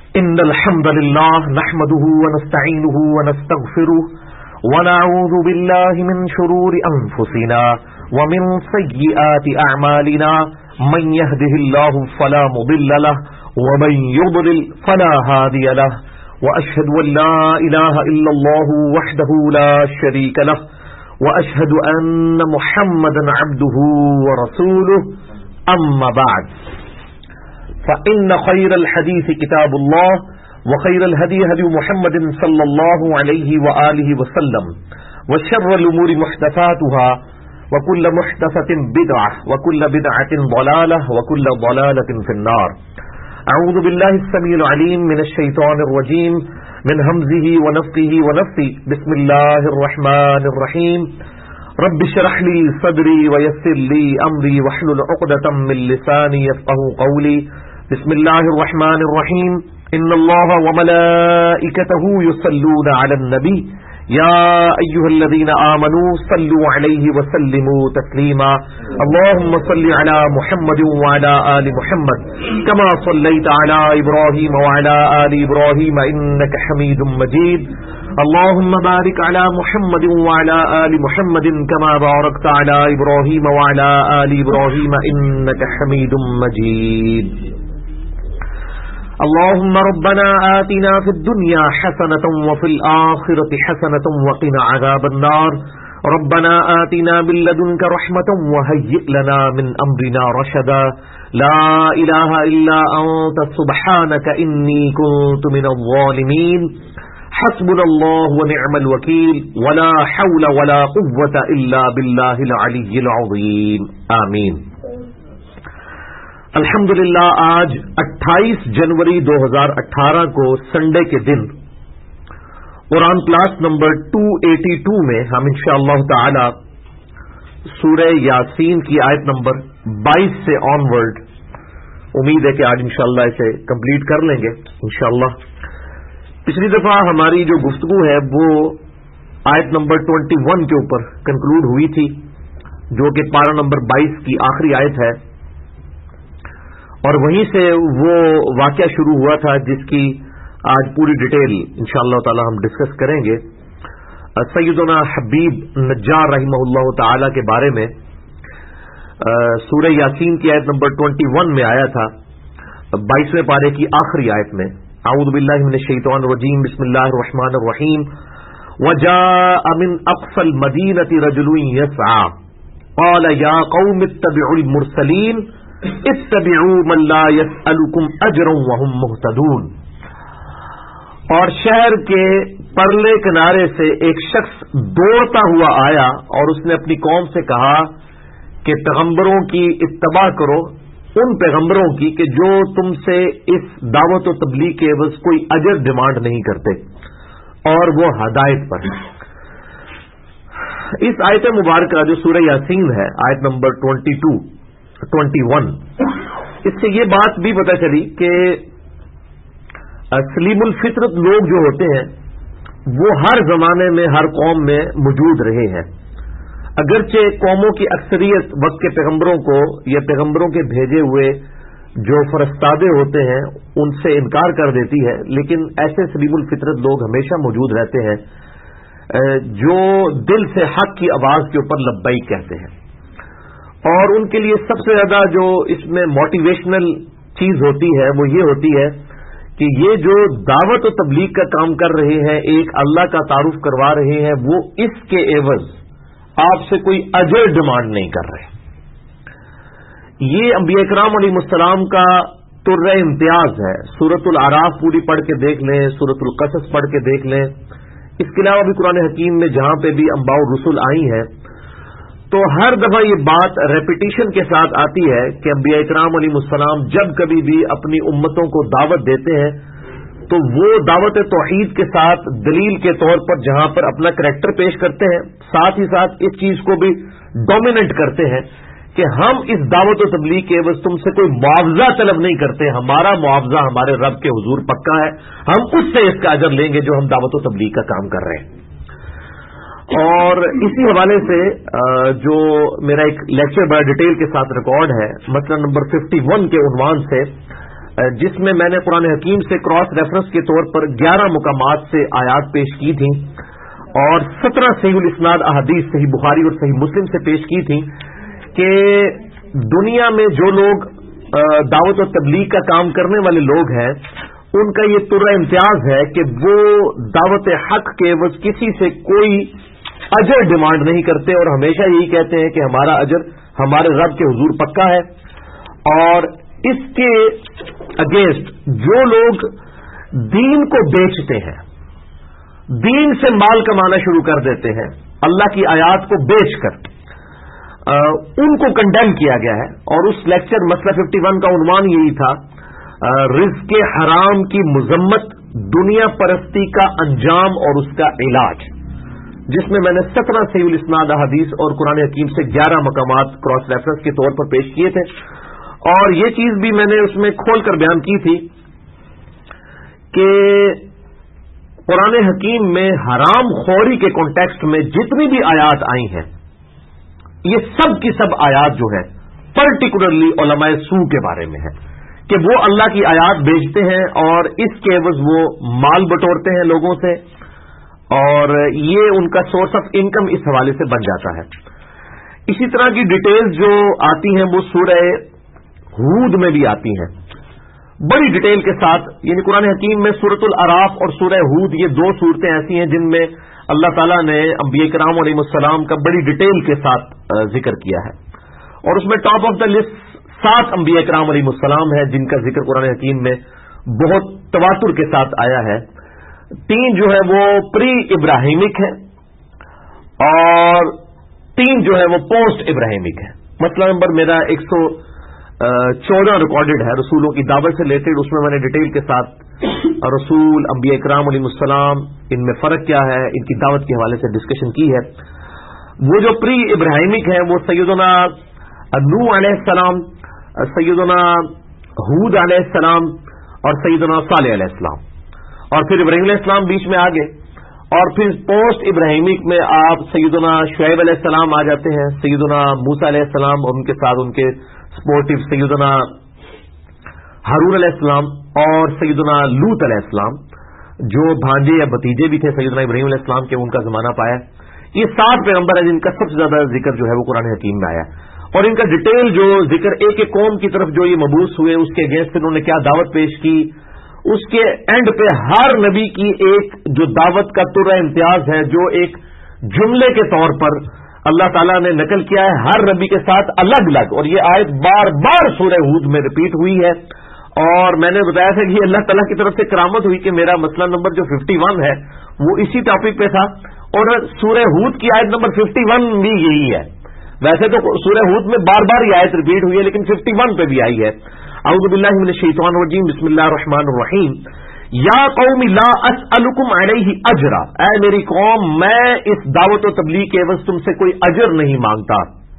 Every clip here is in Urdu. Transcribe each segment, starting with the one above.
إن الحمد لله نحمده ونستعينه ونستغفره ونعوذ بالله من شرور أنفسنا ومن سيئات أعمالنا من يهده الله فلا مضل له ومن يضلل فلا هادي له وأشهد أن لا إله إلا الله وحده لا شريك له وأشهد أن محمدا عبده ورسوله أما بعد فإن خير الحديث كتاب الله وخير الهدي هدي محمد صلى الله عليه وآله وسلم وشر الأمور محدثاتها وكل محدثة بدعة وكل بدعة ضلالة وكل ضلالة في النار. أعوذ بالله السميع العليم من الشيطان الرجيم من همزه ونفخه ونفثه. بسم الله الرحمن الرحيم. رب اشرح لي صدري ويسر لي أمري واحلل عقدة من لساني يفقهوا قولي. بسم الله الرحمن الرحيم. إن الله وملائكته يصلون على النبي يا أيها الذين آمنوا صلوا عليه وسلموا تسليما. اللهم صل على محمد وعلى آل محمد كما صليت على إبراهيم وعلى آل إبراهيم إنك حميد مجيد. اللهم بارك على محمد وعلى آل محمد كما باركت على إبراهيم وعلى آل إبراهيم إنك حميد مجيد. اللهم ربنا آتنا في الدنيا حسنة وفي الآخرة حسنة وقنا عذاب النار. ربنا آتنا من لدنك رحمة وهيئ لنا من أمرنا رشدا. لا إله إلا أنت سبحانك إني كنت من الظالمين. حسبنا الله ونعم الوكيل ولا حول ولا قوة إلا بالله العلي العظيم. آمین. الحمدللہ آج 28 جنوری 2018 کو سنڈے کے دن قرآن کلاس نمبر 282 میں ہم انشاءاللہ تعالی سورہ یاسین کی آیت نمبر 22 سے آنورڈ امید ہے کہ آج انشاءاللہ اسے کمپلیٹ کر لیں گے انشاءاللہ. پچھلی دفعہ ہماری جو گفتگو ہے وہ آیت نمبر 21 کے اوپر کنکلوڈ ہوئی تھی جو کہ پارہ نمبر 22 کی آخری آیت ہے اور وہیں سے وہ واقعہ شروع ہوا تھا جس کی آج پوری ڈیٹیل انشاءاللہ تعالی ہم ڈسکس کریں گے. سیدنا حبیب نجار رحمہ اللہ تعالی کے بارے میں سورہ یاسین کی آیت نمبر 21 میں آیا تھا 22ویں پارے کی آخری آیت میں. اعوذ باللہ من الشیطان الرجیم. بسم اللہ الرحمن الرحیم. وجاء من اقصى المدینة رجل يسعى قال یا قوم اتبعوا المرسلین اتبعوا من لا يسألكم اجرا وهم مهتدون. اور شہر کے پرلے کنارے سے ایک شخص دوڑتا ہوا آیا اور اس نے اپنی قوم سے کہا کہ پیغمبروں کی اتباع کرو، ان پیغمبروں کی کہ جو تم سے اس دعوت و تبلیغ کے عوض کوئی اجر ڈیمانڈ نہیں کرتے اور وہ ہدایت پر ہیں. اس آیت مبارکہ جو سورہ یاسین ہے آیت نمبر 21 اس سے یہ بات بھی پتہ چلی کہ سلیم الفطرت لوگ جو ہوتے ہیں وہ ہر زمانے میں ہر قوم میں موجود رہے ہیں. اگرچہ قوموں کی اکثریت وقت کے پیغمبروں کو یا پیغمبروں کے بھیجے ہوئے جو فرستادے ہوتے ہیں ان سے انکار کر دیتی ہے، لیکن ایسے سلیم الفطرت لوگ ہمیشہ موجود رہتے ہیں جو دل سے حق کی آواز کے اوپر لبیک کہتے ہیں. اور ان کے لیے سب سے زیادہ جو اس میں موٹیویشنل چیز ہوتی ہے وہ یہ ہوتی ہے کہ یہ جو دعوت و تبلیغ کا کام کر رہے ہیں، ایک اللہ کا تعارف کروا رہے ہیں، وہ اس کے عوض آپ سے کوئی اجر ڈیمانڈ نہیں کر رہے. یہ انبیاء کرام علیہ السلام کا طرز امتیاز ہے. سورۃ الاعراف پوری پڑھ کے دیکھ لیں، سورۃ القصص پڑھ کے دیکھ لیں، اس کے علاوہ بھی قرآن حکیم میں جہاں پہ بھی انبیاء الرسل آئی ہیں تو ہر دفعہ یہ بات ریپیٹیشن کے ساتھ آتی ہے کہ انبیاء کرام علیہ السلام جب کبھی بھی اپنی امتوں کو دعوت دیتے ہیں تو وہ دعوت توحید کے ساتھ دلیل کے طور پر جہاں پر اپنا کریکٹر پیش کرتے ہیں، ساتھ ہی ساتھ اس چیز کو بھی ڈومیننٹ کرتے ہیں کہ ہم اس دعوت و تبلیغ کے عوض تم سے کوئی معاوضہ طلب نہیں کرتے، ہمارا معاوضہ ہمارے رب کے حضور پکا ہے، ہم اس سے اس کا اجر لیں گے جو ہم دعوت و تبلیغ کا کام کر رہے ہیں. اور اسی حوالے سے جو میرا ایک لیکچر بڑا ڈیٹیل کے ساتھ ریکارڈ ہے مسئلہ نمبر 51 کے عنوان سے جس میں میں نے قرآن حکیم سے کراس ریفرنس کے طور پر 11 مقامات سے آیات پیش کی تھیں اور 17 صحیح الاسناد احادیث صحیح بخاری اور صحیح مسلم سے پیش کی تھیں کہ دنیا میں جو لوگ دعوت و تبلیغ کا کام کرنے والے لوگ ہیں ان کا یہ طرح امتیاز ہے کہ وہ دعوت حق کے عوض کسی سے کوئی اجر ڈیمانڈ نہیں کرتے اور ہمیشہ یہی کہتے ہیں کہ ہمارا اجر ہمارے رب کے حضور پکا ہے. اور اس کے اگینسٹ جو لوگ دین کو بیچتے ہیں، دین سے مال کمانا شروع کر دیتے ہیں اللہ کی آیات کو بیچ کر، ان کو کنڈیم کیا گیا ہے. اور اس لیکچر مسئلہ 51 کا عنوان یہی تھا، رزق حرام کی مذمت، دنیا پرستی کا انجام اور اس کا علاج، جس میں نے 17 صحیح الاسناد احادیث اور قرآن حکیم سے 11 مقامات کراس ریفرنس کے طور پر پیش کیے تھے. اور یہ چیز بھی میں نے اس میں کھول کر بیان کی تھی کہ قرآن حکیم میں حرام خوری کے کانٹیکسٹ میں جتنی بھی آیات آئی ہیں، یہ سب کی سب آیات جو ہے پرٹیکولرلی علماء سو کے بارے میں ہے کہ وہ اللہ کی آیات بیچتے ہیں اور اس کے عوض وہ مال بٹورتے ہیں لوگوں سے، اور یہ ان کا سورس آف انکم اس حوالے سے بن جاتا ہے. اسی طرح کی ڈیٹیلز جو آتی ہیں وہ سورہ ہود میں بھی آتی ہیں بڑی ڈیٹیل کے ساتھ. یعنی قرآن حکیم میں سورۃ الاعراف اور سورہ ہود یہ دو صورتیں ایسی ہیں جن میں اللہ تعالیٰ نے انبیاء کرام علیہ السلام کا بڑی ڈیٹیل کے ساتھ ذکر کیا ہے. اور اس میں ٹاپ آف دا لسٹ 7 انبیاء کرام علیہ السلام ہے جن کا ذکر قرآن حکیم میں بہت تواتر کے ساتھ آیا ہے. 3 جو ہے وہ پری ابراہیمک ہے اور 3 جو ہے وہ پوسٹ ابراہیمک ہے. مسئلہ نمبر میرا 114 ریکارڈڈ ہے رسولوں کی دعوت سے ریلیٹڈ. اس میں نے ڈیٹیل کے ساتھ رسول، انبیاء کرام علیہ السلام، ان میں فرق کیا ہے، ان کی دعوت کے حوالے سے ڈسکشن کی ہے. وہ جو پری ابراہیمک ہے وہ سیدنا نوح علیہ السلام، سیدنا ہود علیہ السلام اور سیدنا صالح علیہ السلام، اور پھر ابراہیم علیہ السلام بیچ میں آگے. اور پھر پوسٹ ابراہیمک میں آپ سیدنا شعیب علیہ السلام آ جاتے ہیں، سیدنا موسیٰ علیہ السلام اور ان کے ساتھ ان کے سپورٹو سیدنا ہارون علیہ السلام اور سیدنا لوط علیہ السلام جو بھانجے یا بھتیجے بھی تھے سیدنا ابراہیم علیہ السلام کے، ان کا زمانہ پایا. یہ 7 پیغمبر ہیں جن کا سب سے زیادہ ذکر جو ہے وہ قرآن حکیم میں آیا اور ان کا ڈیٹیل جو ذکر ایک ایک قوم کی طرف جو یہ مبعوث ہوئے اس کے اگینسٹ انہوں نے کیا دعوت پیش کی، اس کے اینڈ پہ ہر نبی کی ایک جو دعوت کا طرح امتیاز ہے جو ایک جملے کے طور پر اللہ تعالیٰ نے نقل کیا ہے ہر نبی کے ساتھ الگ الگ. اور یہ آیت بار بار سورہ ہود میں ریپیٹ ہوئی ہے. اور میں نے بتایا تھا کہ یہ اللہ تعالیٰ کی طرف سے کرامت ہوئی کہ میرا مسئلہ نمبر جو 51 ہے وہ اسی ٹاپک پہ تھا اور سورہ ہود کی آیت نمبر 51 بھی یہی ہے. ویسے تو سورہ ہود میں بار بار یہ آیت ریپیٹ ہوئی ہے لیکن 51 پہ بھی آئی ہے. اعوذ باللہ من الشیطان الرجیم، بسم اللہ الرحمن الرحیم. یا قوم لا اسألکم علیہ اجرا، اے میری قوم میں اس دعوت و تبلیغ کے عوض تم سے کوئی اجر نہیں مانگتا.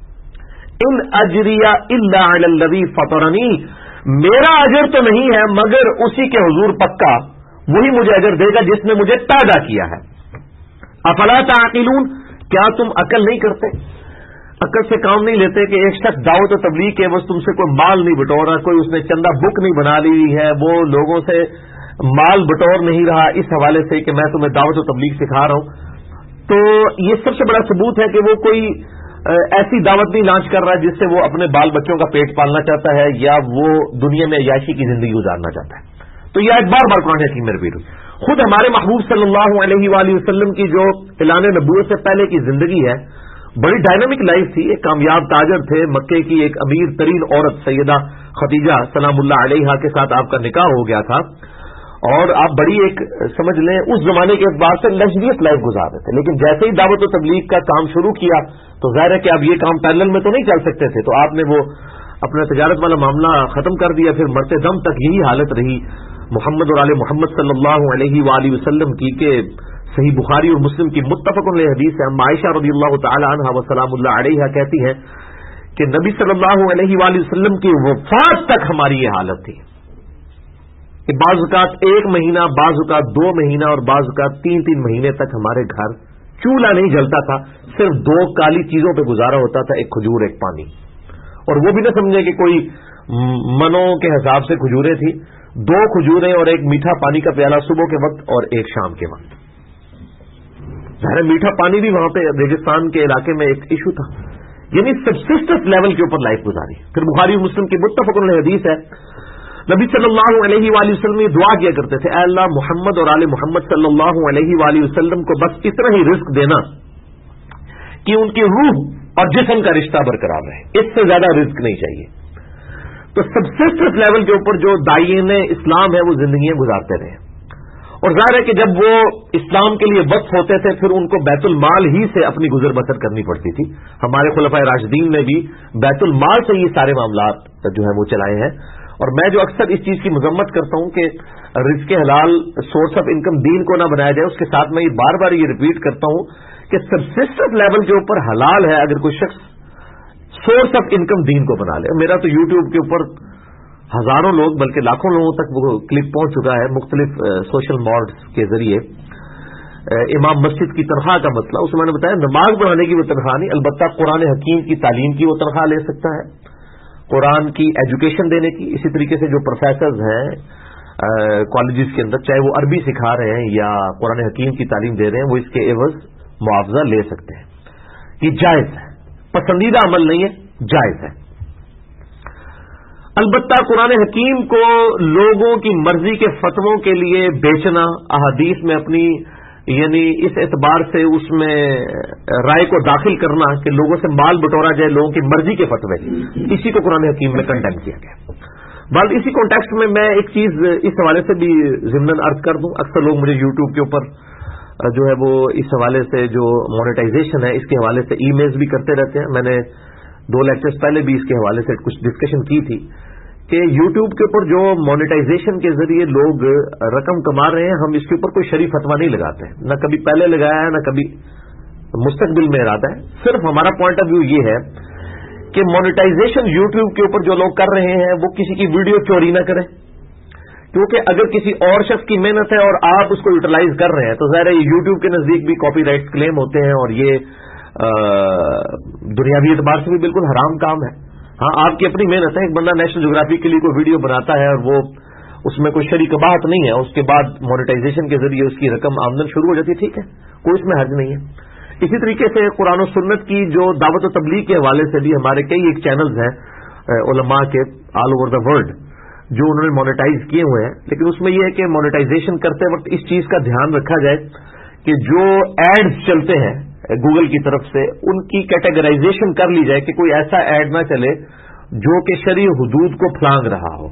ان اجری الا علی الذی فطرنی، میرا اجر تو نہیں ہے مگر اسی کے حضور پکا، وہی مجھے اجر دے گا جس نے مجھے پیدا کیا ہے. افلا تعقلون، کیا تم عقل نہیں کرتے، عقل سے کام نہیں لیتے کہ ایک شخص دعوت و تبلیغ کے عوض تم سے کوئی مال نہیں بٹورا، کوئی اس نے چندہ بک نہیں بنا لی ہے، وہ لوگوں سے مال بٹور نہیں رہا اس حوالے سے کہ میں تمہیں دعوت و تبلیغ سکھا رہا ہوں. تو یہ سب سے بڑا ثبوت ہے کہ وہ کوئی ایسی دعوت نہیں لانچ کر رہا جس سے وہ اپنے بال بچوں کا پیٹ پالنا چاہتا ہے یا وہ دنیا میں عیاشی کی زندگی گزارنا چاہتا ہے. تو یہ آیت بار بار قرآن حکیم میں ریپیٹ ہوئی. خود ہمارے محبوب صلی اللہ علیہ وآلہ وسلم کی جو اعلان نبوت سے پہلے کی زندگی ہے بڑی ڈائنامک لائف تھی. ایک کامیاب تاجر تھے، مکے کی ایک امیر ترین عورت سیدہ خدیجہ سلام اللہ علیہا کے ساتھ آپ کا نکاح ہو گیا تھا اور آپ بڑی ایک سمجھ لیں اس زمانے کے اعتبار سے لگژریس لائف گزار رہے تھے. لیکن جیسے ہی دعوت و تبلیغ کا کام شروع کیا تو ظاہر ہے کہ اب یہ کام پیرلل میں تو نہیں چل سکتے تھے، تو آپ نے وہ اپنا تجارت والا معاملہ ختم کر دیا. پھر مرتے دم تک یہی حالت رہی محمد اور آل محمد صلی اللہ علیہ وآلہ وسلم کی کہ صحیح بخاری اور مسلم کی متفق علیہ حدیث ہے. عائشہ رضی اللہ تعالی عنہا وسلام اللہ علیہا کہتی ہیں کہ نبی صلی اللہ علیہ وآلہ وسلم کی وفات تک ہماری یہ حالت تھی کہ بعض اوقات 1 مہینہ، بعض اوقات 2 مہینہ اور بعض اوقات 3 مہینے تک ہمارے گھر چولہا نہیں جلتا تھا، صرف 2 کالی چیزوں پہ گزارا ہوتا تھا، ایک کھجور ایک پانی. اور وہ بھی نہ سمجھے کہ کوئی منوں کے حساب سے کھجوریں تھی، 2 کھجوریں اور ایک میٹھا پانی کا پیالہ صبح کے وقت اور ایک شام کے وقت. ظاہر میٹھا پانی بھی وہاں پہ ریگستان کے علاقے میں ایک ایشو تھا. یعنی سبسسٹنس لیول کے اوپر لائف گزاری. پھر بخاری اور مسلم کی متفق علیہ حدیث ہے، نبی صلی اللہ علیہ وآلہ وسلم یہ دعا کیا کرتے تھے، اے اللہ محمد اور آل محمد صلی اللہ علیہ وآلہ وسلم کو بس اتنا ہی رزق دینا کہ ان کی روح اور جسم کا رشتہ برقرار رہے، اس سے زیادہ رزق نہیں چاہیے. تو سبسسٹنس لیول کے اوپر جو داعین اسلام ہے وہ زندگیاں گزارتے رہے. اور ظاہر ہے کہ جب وہ اسلام کے لیے وقف ہوتے تھے پھر ان کو بیت المال ہی سے اپنی گزر بسر کرنی پڑتی تھی. ہمارے خلفائے راشدین نے بھی بیت المال سے یہ سارے معاملات جو ہے وہ چلائے ہیں. اور میں جو اکثر اس چیز کی مذمت کرتا ہوں کہ رزق حلال سورس آف انکم دین کو نہ بنایا جائے، اس کے ساتھ میں بار بار یہ ریپیٹ کرتا ہوں کہ سبسسٹنس لیول کے اوپر حلال ہے اگر کوئی شخص سورس آف انکم دین کو بنا لے. میرا تو یوٹیوب کے اوپر ہزاروں لوگ بلکہ لاکھوں لوگوں تک وہ کلپ پہنچ چکا ہے مختلف سوشل موڈز کے ذریعے. امام مسجد کی تنخواہ کا مسئلہ، اس میں نے بتایا نماز پڑھانے کی وہ تنخواہ نہیں، البتہ قرآن حکیم کی تعلیم کی وہ تنخواہ لے سکتا ہے، قرآن کی ایجوکیشن دینے کی. اسی طریقے سے جو پروفیسرز ہیں کالجز کے اندر، چاہے وہ عربی سکھا رہے ہیں یا قرآن حکیم کی تعلیم دے رہے ہیں، وہ اس کے عوض معاوضہ لے سکتے ہیں. یہ جائز ہے، پسندیدہ عمل نہیں ہے، جائز ہے. البتہ قرآن حکیم کو لوگوں کی مرضی کے فتووں کے لیے بیچنا، احادیث میں اپنی یعنی اس اعتبار سے اس میں رائے کو داخل کرنا کہ لوگوں سے مال بٹورا جائے لوگوں کی مرضی کے فتوے، اسی کو قرآن حکیم میں کنڈیم کیا گیا. بل اسی کانٹیکسٹ میں ایک چیز اس حوالے سے بھی ضمن عرض کر دوں. اکثر لوگ مجھے یوٹیوب کے اوپر جو ہے وہ اس حوالے سے جو مونیٹائزیشن ہے اس کے حوالے سے ای میلز بھی کرتے رہتے ہیں. میں نے 2 لیکچرز پہلے بھی اس کے حوالے سے کچھ ڈسکشن کی تھی کہ یوٹیوب کے اوپر جو مونیٹائزیشن کے ذریعے لوگ رقم کما رہے ہیں، ہم اس کے اوپر کوئی شرعی فتویٰ نہیں لگاتے، نہ کبھی پہلے لگایا ہے نہ کبھی مستقبل میں ارادہ ہے. صرف ہمارا پوائنٹ آف ویو یہ ہے کہ مونیٹائزیشن یوٹیوب کے اوپر جو لوگ کر رہے ہیں وہ کسی کی ویڈیو چوری نہ کریں، کیونکہ اگر کسی اور شخص کی محنت ہے اور آپ اس کو یوٹیلائز کر رہے ہیں تو ظاہر ہے یوٹیوب کے نزدیک بھی کاپی رائٹ کلیم ہوتے ہیں اور یہ دنیاوی اعتبار سے بھی بالکل حرام کام ہے. ہاں آپ کی اپنی محنت ہے، ایک بندہ نیشنل جغرافی کے لیے کوئی ویڈیو بناتا ہے اور وہ اس میں کوئی شرعی قباحت نہیں ہے، اس کے بعد مونیٹائزیشن کے ذریعے اس کی رقم آمدن شروع ہو جاتی ہے، ٹھیک ہے، کوئی اس میں حرج نہیں ہے. اسی طریقے سے قرآن و سنت کی جو دعوت و تبلیغ کے حوالے سے بھی ہمارے کئی ایک چینلز ہیں علماء کے آل اوور دا ورلڈ جو انہوں نے مونیٹائز کیے ہوئے ہیں. لیکن اس میں یہ ہے کہ مونیٹائزیشن کرتے وقت اس چیز کا دھیان رکھا جائے کہ جو ایڈز چلتے ہیں گوگل کی طرف سے ان کی کیٹیگرائزیشن کر لی جائے کہ کوئی ایسا ایڈ نہ چلے جو کہ شرعی حدود کو پھلانگ رہا ہو،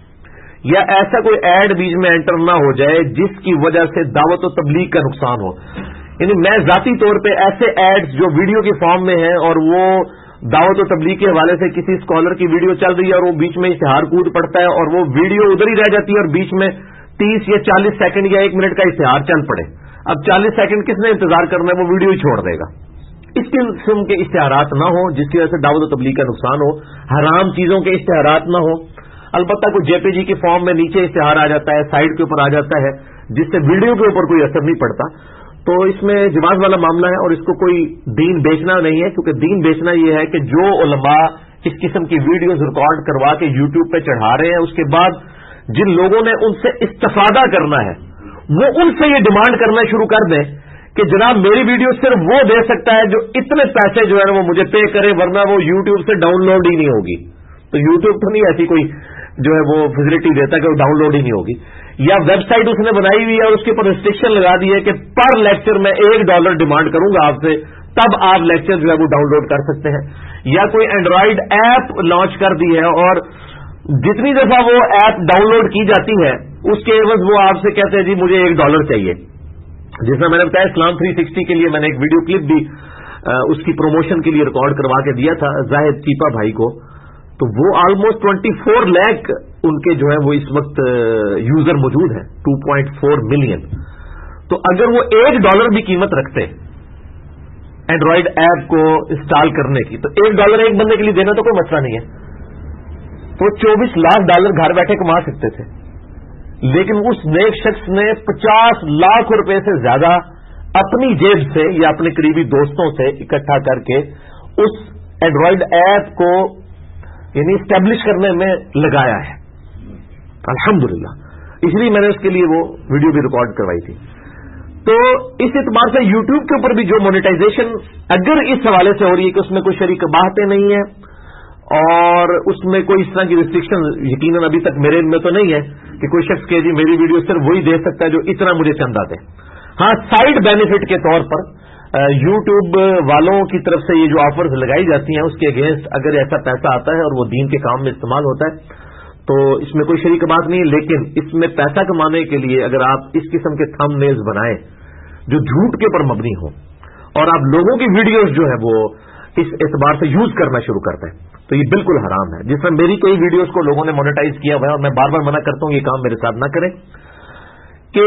یا ایسا کوئی ایڈ بیچ میں انٹر نہ ہو جائے جس کی وجہ سے دعوت و تبلیغ کا نقصان ہو. یعنی میں ذاتی طور پہ ایسے ایڈز جو ویڈیو کے فارم میں ہیں اور وہ دعوت و تبلیغ کے حوالے سے کسی اسکالر کی ویڈیو چل رہی ہے اور وہ بیچ میں اشتہار کود پڑتا ہے اور وہ ویڈیو ادھر ہی رہ جاتی ہے اور بیچ میں 30 یا 40 سیکنڈ یا 1 منٹ کا اشتہار چل پڑے، اب 40 سیکنڈ کس نے انتظار کرنا ہے، وہ ویڈیو ہی چھوڑ دے گا. اس قسم کے اشتہارات نہ ہوں جس کی وجہ سے دعوت و تبلیغ کا نقصان ہو، حرام چیزوں کے اشتہارات نہ ہوں. البتہ کوئی جے پی جی کی فارم میں نیچے اشتہار آ جاتا ہے، سائڈ کے اوپر آ جاتا ہے جس سے ویڈیو کے اوپر کوئی اثر نہیں پڑتا، تو اس میں جواز والا معاملہ ہے اور اس کو کوئی دین بیچنا نہیں ہے. کیونکہ دین بیچنا یہ ہے کہ جو علماء اس قسم کی ویڈیوز ریکارڈ کروا کے یوٹیوب پہ چڑھا رہے ہیں، اس کے بعد جن لوگوں نے ان سے استفادہ کرنا ہے وہ ان سے یہ ڈیمانڈ کرنا شروع کر دیں کہ جناب میری ویڈیو صرف وہ دے سکتا ہے جو اتنے پیسے جو ہے وہ مجھے پے کرے، ورنہ وہ یوٹیوب سے ڈاؤن لوڈ ہی نہیں ہوگی. تو یوٹیوب تو نہیں ایسی کوئی جو ہے وہ فیسلٹی دیتا کہ وہ ڈاؤن لوڈ ہی نہیں ہوگی. یا ویب سائٹ اس نے بنائی ہوئی ہے اور اس کے اوپر ریسٹرکشن لگا دی ہے کہ پر لیکچر میں $1 ڈیمانڈ کروں گا آپ سے، تب آپ لیکچر جو ہے وہ ڈاؤن لوڈ کر سکتے ہیں. یا کوئی اینڈرائڈ ایپ لانچ کر دی ہے اور جتنی دفعہ وہ ایپ ڈاؤن لوڈ کی جاتی ہے اس کے عوض وہ آپ سے کہتے ہیں جی مجھے $1 چاہیے. جس میں نے بتایا اسلام 360 کے لیے میں نے ایک ویڈیو کلپ بھی اس کی پروموشن کے لیے ریکارڈ کروا کے دیا تھا زاہد چیپا بھائی کو، تو وہ آلموسٹ 24 لاکھ ان کے جو ہے وہ اس وقت یوزر موجود ہیں، 2.4 ملین. تو اگر وہ $1 بھی قیمت رکھتے اینڈرائڈ ایپ کو انسٹال کرنے کی، تو $1 ایک بندے کے لیے دینا تو کوئی مسئلہ نہیں ہے، تو $24 لاکھ گھر بیٹھے کما سکتے تھے. لیکن اس نیک شخص نے $50 لاکھ سے زیادہ اپنی جیب سے یا اپنے قریبی دوستوں سے اکٹھا کر کے اس اینڈرائڈ ایپ کو یعنی اسٹیبلش کرنے میں لگایا ہے الحمدللہ. اس لیے میں نے اس کے لیے وہ ویڈیو بھی ریکارڈ کروائی تھی. تو اس اعتبار سے یوٹیوب کے اوپر بھی جو مونیٹائزیشن اگر اس حوالے سے ہو رہی ہے کہ اس میں کوئی شریک باتیں نہیں ہیں اور اس میں کوئی اس طرح کی ریسٹرکشن یقیناً ابھی تک میرے میں تو نہیں ہے کہ کوئی شخص کہ جی میری ویڈیو صرف وہی دے سکتا ہے جو اتنا مجھے چندہ دے. ہاں سائڈ بینیفٹ کے طور پر یوٹیوب والوں کی طرف سے یہ جو آفرز لگائی جاتی ہیں اس کے اگینسٹ اگر ایسا پیسہ آتا ہے اور وہ دین کے کام میں استعمال ہوتا ہے تو اس میں کوئی شریک بات نہیں ہے. لیکن اس میں پیسہ کمانے کے لیے اگر آپ اس قسم کے تھم نیلز بنائیں جو جھوٹ کے اوپر مبنی ہوں اور آپ لوگوں کی ویڈیوز جو ہے وہ اس اعتبار سے یوز کرنا شروع کرتے ہیں تو یہ بالکل حرام ہے. جس میں میری کئی ویڈیوز کو لوگوں نے مونیٹائز کیا ہوا ہے اور میں بار بار منع کرتا ہوں یہ کام میرے ساتھ نہ کریں کہ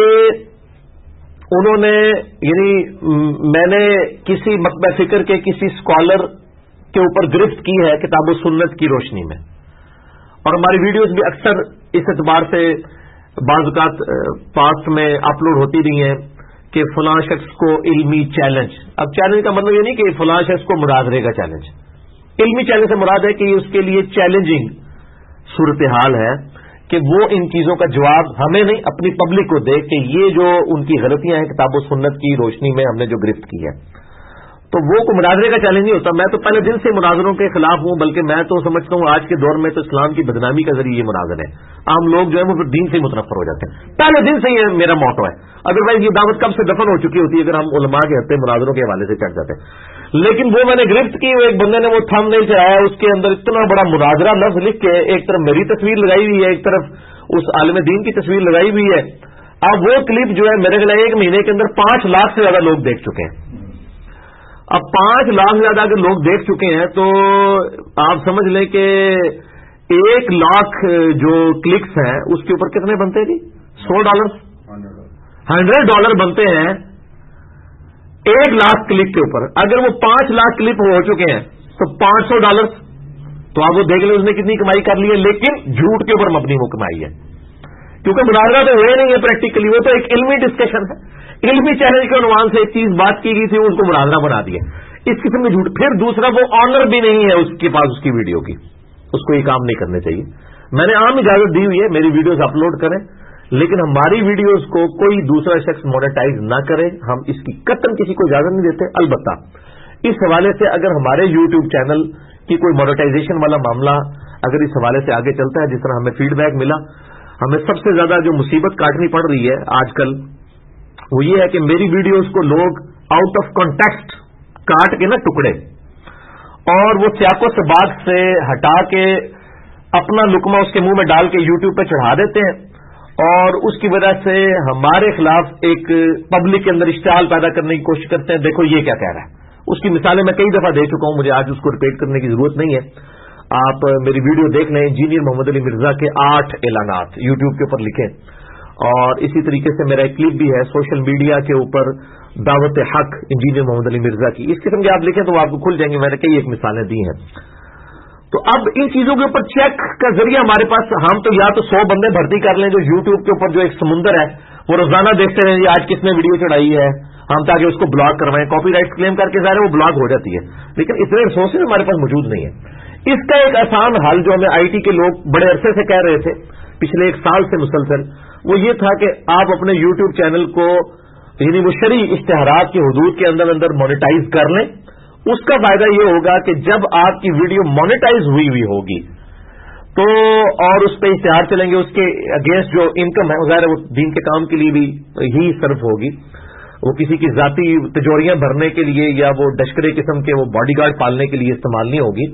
انہوں نے یعنی میں نے کسی مکتبہ فکر کے کسی اسکالر کے اوپر گرفت کی ہے کتاب و سنت کی روشنی میں اور ہماری ویڈیوز بھی اکثر اس اعتبار سے بعض اوقات پاسٹ میں اپلوڈ ہوتی رہی ہیں کہ فلاں شخص کو علمی چیلنج. اب چیلنج کا مطلب یہ نہیں کہ فلاں شخص کو مناظرے کا چیلنج. علمی چیلنج سے مراد ہے کہ اس کے لیے چیلنجنگ صورتحال ہے کہ وہ ان چیزوں کا جواب ہمیں نہیں اپنی پبلک کو دے کہ یہ جو ان کی غلطیاں ہیں کتاب و سنت کی روشنی میں ہم نے جو گرفت کی ہے. تو وہ کوئی مناظرے کا چیلنج نہیں ہوتا. میں تو پہلے دن سے مناظروں کے خلاف ہوں بلکہ میں تو سمجھتا ہوں آج کے دور میں تو اسلام کی بدنامی کا ذریعہ یہ مناظر ہے. عام لوگ جو ہے وہ دین سے متنفر ہو جاتے ہیں. پہلے دن سے یہ میرا موٹو ہے. ادروائز یہ دعوت کب سے دفن ہو چکی ہوتی ہے اگر ہم علماء کے ہتھے مناظروں کے حوالے سے چڑھ جاتے ہیں. لیکن وہ میں نے گرفت کی ایک بندے نے وہ تھم نیل چڑھایا اس کے اندر اتنا بڑا مناظرہ لفظ لکھ کے ایک طرف میری تصویر لگائی ہوئی ہے ایک طرف اس عالم دین کی تصویر لگائی ہوئی ہے. اب وہ کلپ جو ہے میرے خیال ایک مہینے کے اندر 5 لاکھ سے زیادہ لوگ دیکھ چکے ہیں. اب 5 لاکھ سے زیادہ اگر لوگ دیکھ چکے ہیں تو آپ سمجھ لیں کہ 1 لاکھ جو کلکس ہیں اس کے اوپر کتنے بنتے ہیں جی $100 $100 بنتے ہیں 1 لاکھ کلک کے اوپر. اگر وہ 5 لاکھ کلپ ہو چکے ہیں تو $500 تو آپ وہ دیکھ لیں اس نے کتنی کمائی کر لی ہے. لیکن جھوٹ کے اوپر مبنی وہ کمائی ہے کیونکہ مناظرہ تو ہوئے نہیں ہے پریکٹیکلی. وہ تو ایک علمی ڈسکشن ہے. علمی چیلنج کے عنوان سے ایک چیز بات کی گئی تھی اس کو مناظرہ بنا دیا. اس قسم کے جھوٹ. پھر دوسرا وہ آنر بھی نہیں ہے اس کے پاس اس کی ویڈیو کی. اس کو یہ کام نہیں کرنے چاہیے. میں نے عام اجازت دی ہوئی ہے میری ویڈیوز اپلوڈ کریں لیکن ہماری ویڈیوز کو کوئی دوسرا شخص مونیٹائز نہ کرے. ہم اس کی قطعاً کسی کو اجازت نہیں دیتے. البتہ اس حوالے سے اگر ہمارے یوٹیوب چینل کی کوئی مونیٹائزیشن والا معاملہ اگر اس حوالے سے آگے چلتا ہے جس طرح ہمیں فیڈ بیک ملا ہمیں سب سے زیادہ جو مصیبت کاٹنی پڑ رہی ہے آج کل وہ یہ ہے کہ میری ویڈیوز کو لوگ آؤٹ آف کانٹیکسٹ کاٹ کے نا ٹکڑے اور وہ سیاق و سباق سے ہٹا کے اپنا لقمہ اس کے منہ میں ڈال کے یوٹیوب پہ چڑھا دیتے ہیں اور اس کی وجہ سے ہمارے خلاف ایک پبلک کے اندر اشتعال پیدا کرنے کی کوشش کرتے ہیں. دیکھو یہ کیا کہہ رہا ہے. اس کی مثالیں میں کئی دفعہ دے چکا ہوں. مجھے آج اس کو ریپیٹ کرنے کی ضرورت نہیں ہے. آپ میری ویڈیو دیکھ لیں. انجینئر محمد علی مرزا کے 8 اعلانات یوٹیوب کے اوپر لکھیں اور اسی طریقے سے میرا ایک کلپ بھی ہے سوشل میڈیا کے اوپر دعوت حق انجینئر محمد علی مرزا کی. اس قسم کے آپ لکھیں تو آپ کو کھل جائیں گے. میں نے کئی ایک مثالیں دی ہیں. تو اب ان چیزوں کے اوپر چیک کا ذریعہ ہمارے پاس ہم تو یا تو 100 بندے بھرتی کر لیں جو یوٹیوب کے اوپر جو ایک سمندر ہے وہ روزانہ دیکھتے رہیں جی آج کس نے ویڈیو چڑھائی ہے ہم تاکہ اس کو بلاک کروائیں. کاپی رائٹ کلیم کر کے ظاہر وہ بلاک ہو جاتی ہے لیکن اتنے ریسورسز ہمارے پاس موجود نہیں ہے. اس کا ایک آسان حل جو ہمیں آئی ٹی کے لوگ بڑے عرصے سے کہہ رہے تھے پچھلے 1 سال سے مسلسل وہ یہ تھا کہ آپ اپنے یوٹیوب چینل کو یعنی وہ شرعی اشتہارات کی حدود کے اندر مونیٹائز کر لیں. اس کا فائدہ یہ ہوگا کہ جب آپ کی ویڈیو مونیٹائز ہوئی ہوگی تو اور اس پہ اشتہار چلیں گے اس کے اگینسٹ جو انکم ہے ظاہر وہ دین کے کام کے لیے بھی ہی صرف ہوگی. وہ کسی کی ذاتی تجوریاں بھرنے کے لیے یا وہ ڈشکرے قسم کے وہ باڈی گارڈ پالنے کے لیے استعمال نہیں ہوگی.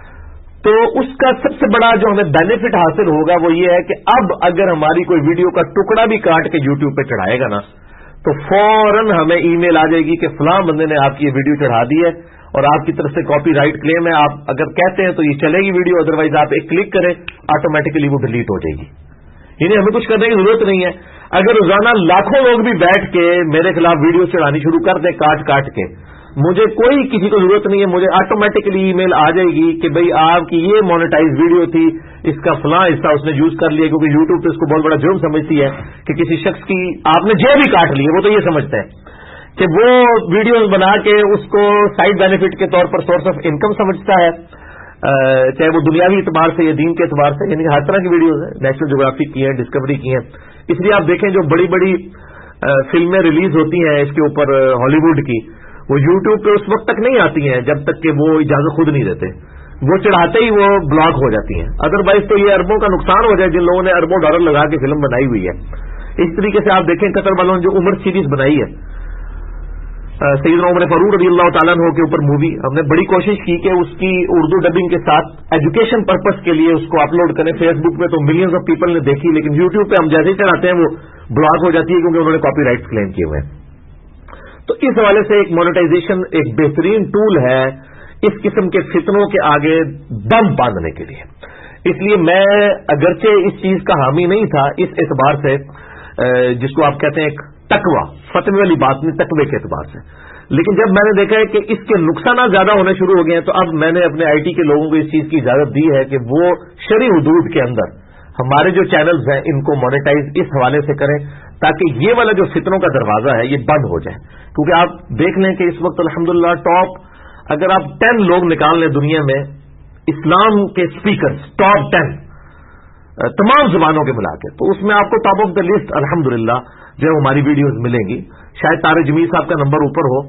تو اس کا سب سے بڑا جو ہمیں بینیفٹ حاصل ہوگا وہ یہ ہے کہ اب اگر ہماری کوئی ویڈیو کا ٹکڑا بھی کاٹ کے یوٹیوب پہ چڑھائے گا نا تو فوراً ہمیں ای میل آ جائے گی کہ فلاں بندے نے آپ کی یہ ویڈیو چڑھا دی ہے اور آپ کی طرف سے کاپی رائٹ کلیم ہے. آپ اگر کہتے ہیں تو یہ چلے گی ویڈیو ادروائز آپ ایک کلک کریں آٹومیٹکلی وہ ڈیلیٹ ہو جائے گی. یعنی ہمیں کچھ کرنے کی ضرورت نہیں ہے. اگر روزانہ لاکھوں لوگ بھی بیٹھ کے میرے خلاف ویڈیو چڑھانی شروع کر دیں کاٹ کے مجھے کوئی کسی کو ضرورت نہیں ہے. مجھے آٹومیٹکلی ای میل آ جائے گی کہ بھئی آپ کی یہ مونیٹائز ویڈیو تھی اس کا فلاں حصہ اس نے یوز کر لیا کیونکہ یوٹیوب تو اس کو بہت بڑا جرم سمجھتی ہے کہ کسی شخص کی آپ نے جو بھی کاٹ لی ہے وہ تو یہ سمجھتا ہے کہ وہ ویڈیوز بنا کے اس کو سائڈ بینیفٹ کے طور پر سورس آف انکم سمجھتا ہے. چاہے وہ دنیاوی اعتبار سے یا دین کے اعتبار سے، یعنی ہر طرح کی ویڈیوز ہیں، نیشنل جغرافک کی ہیں، ڈسکوری کی ہیں. اس لیے آپ دیکھیں جو بڑی بڑی فلمیں ریلیز ہوتی ہیں اس کے اوپر ہالی ووڈ کی، وہ یوٹیوب پہ اس وقت تک نہیں آتی ہیں جب تک کہ وہ اجازت خود نہیں دیتے، وہ چڑھاتے ہی وہ بلاک ہو جاتی ہیں. ادروائز تو یہ اربوں کا نقصان ہو جائے جن لوگوں نے اربوں ڈالر لگا کے فلم بنائی ہوئی ہے. اس طریقے سے آپ دیکھیں قطر والوں نے جو عمر سیریز بنائی ہے، سیدنا عمر فاروق رضی اللہ تعالیٰ عنہ کے اوپر مووی، ہم نے بڑی کوشش کی کہ اس کی اردو ڈبنگ کے ساتھ ایجوکیشن پرپز کے لیے اس کو اپلوڈ کریں. فیس بک پہ تو ملینز آف پیپل نے دیکھی، لیکن یوٹیوب پہ ہم جیسے ہی چڑھاتے ہیں وہ بلاک ہو جاتی ہے کیونکہ انہوں نے کاپی رائٹس کلیم کیے ہوئے ہیں. تو اس حوالے سے ایک مونیٹائزیشن ایک بہترین ٹول ہے اس قسم کے فتنوں کے آگے دم باندھنے کے لیے. اس لیے میں اگرچہ اس چیز کا حامی نہیں تھا اس اعتبار سے جس کو آپ کہتے ہیں ایک تقوی، فتوی والی بات نہیں، تقوی کے اعتبار سے، لیکن جب میں نے دیکھا ہے کہ اس کے نقصانات زیادہ ہونے شروع ہو گئے ہیں تو اب میں نے اپنے آئی ٹی کے لوگوں کو اس چیز کی اجازت دی ہے کہ وہ شرعی حدود کے اندر ہمارے جو چینلز ہیں ان کو مانیٹائز اس حوالے سے کریں تاکہ یہ والا جو فتنوں کا دروازہ ہے یہ بند ہو جائے. کیونکہ آپ دیکھ لیں کہ اس وقت الحمدللہ ٹاپ، اگر آپ 10 لوگ نکال لیں دنیا میں اسلام کے اسپیکرز، ٹاپ 10 تمام زبانوں کے ملا کے، تو اس میں آپ کو ٹاپ آف دا لسٹ الحمدللہ جو ہے ہماری ویڈیوز ملیں گی. شاید طارق جمیل صاحب کا نمبر اوپر ہو،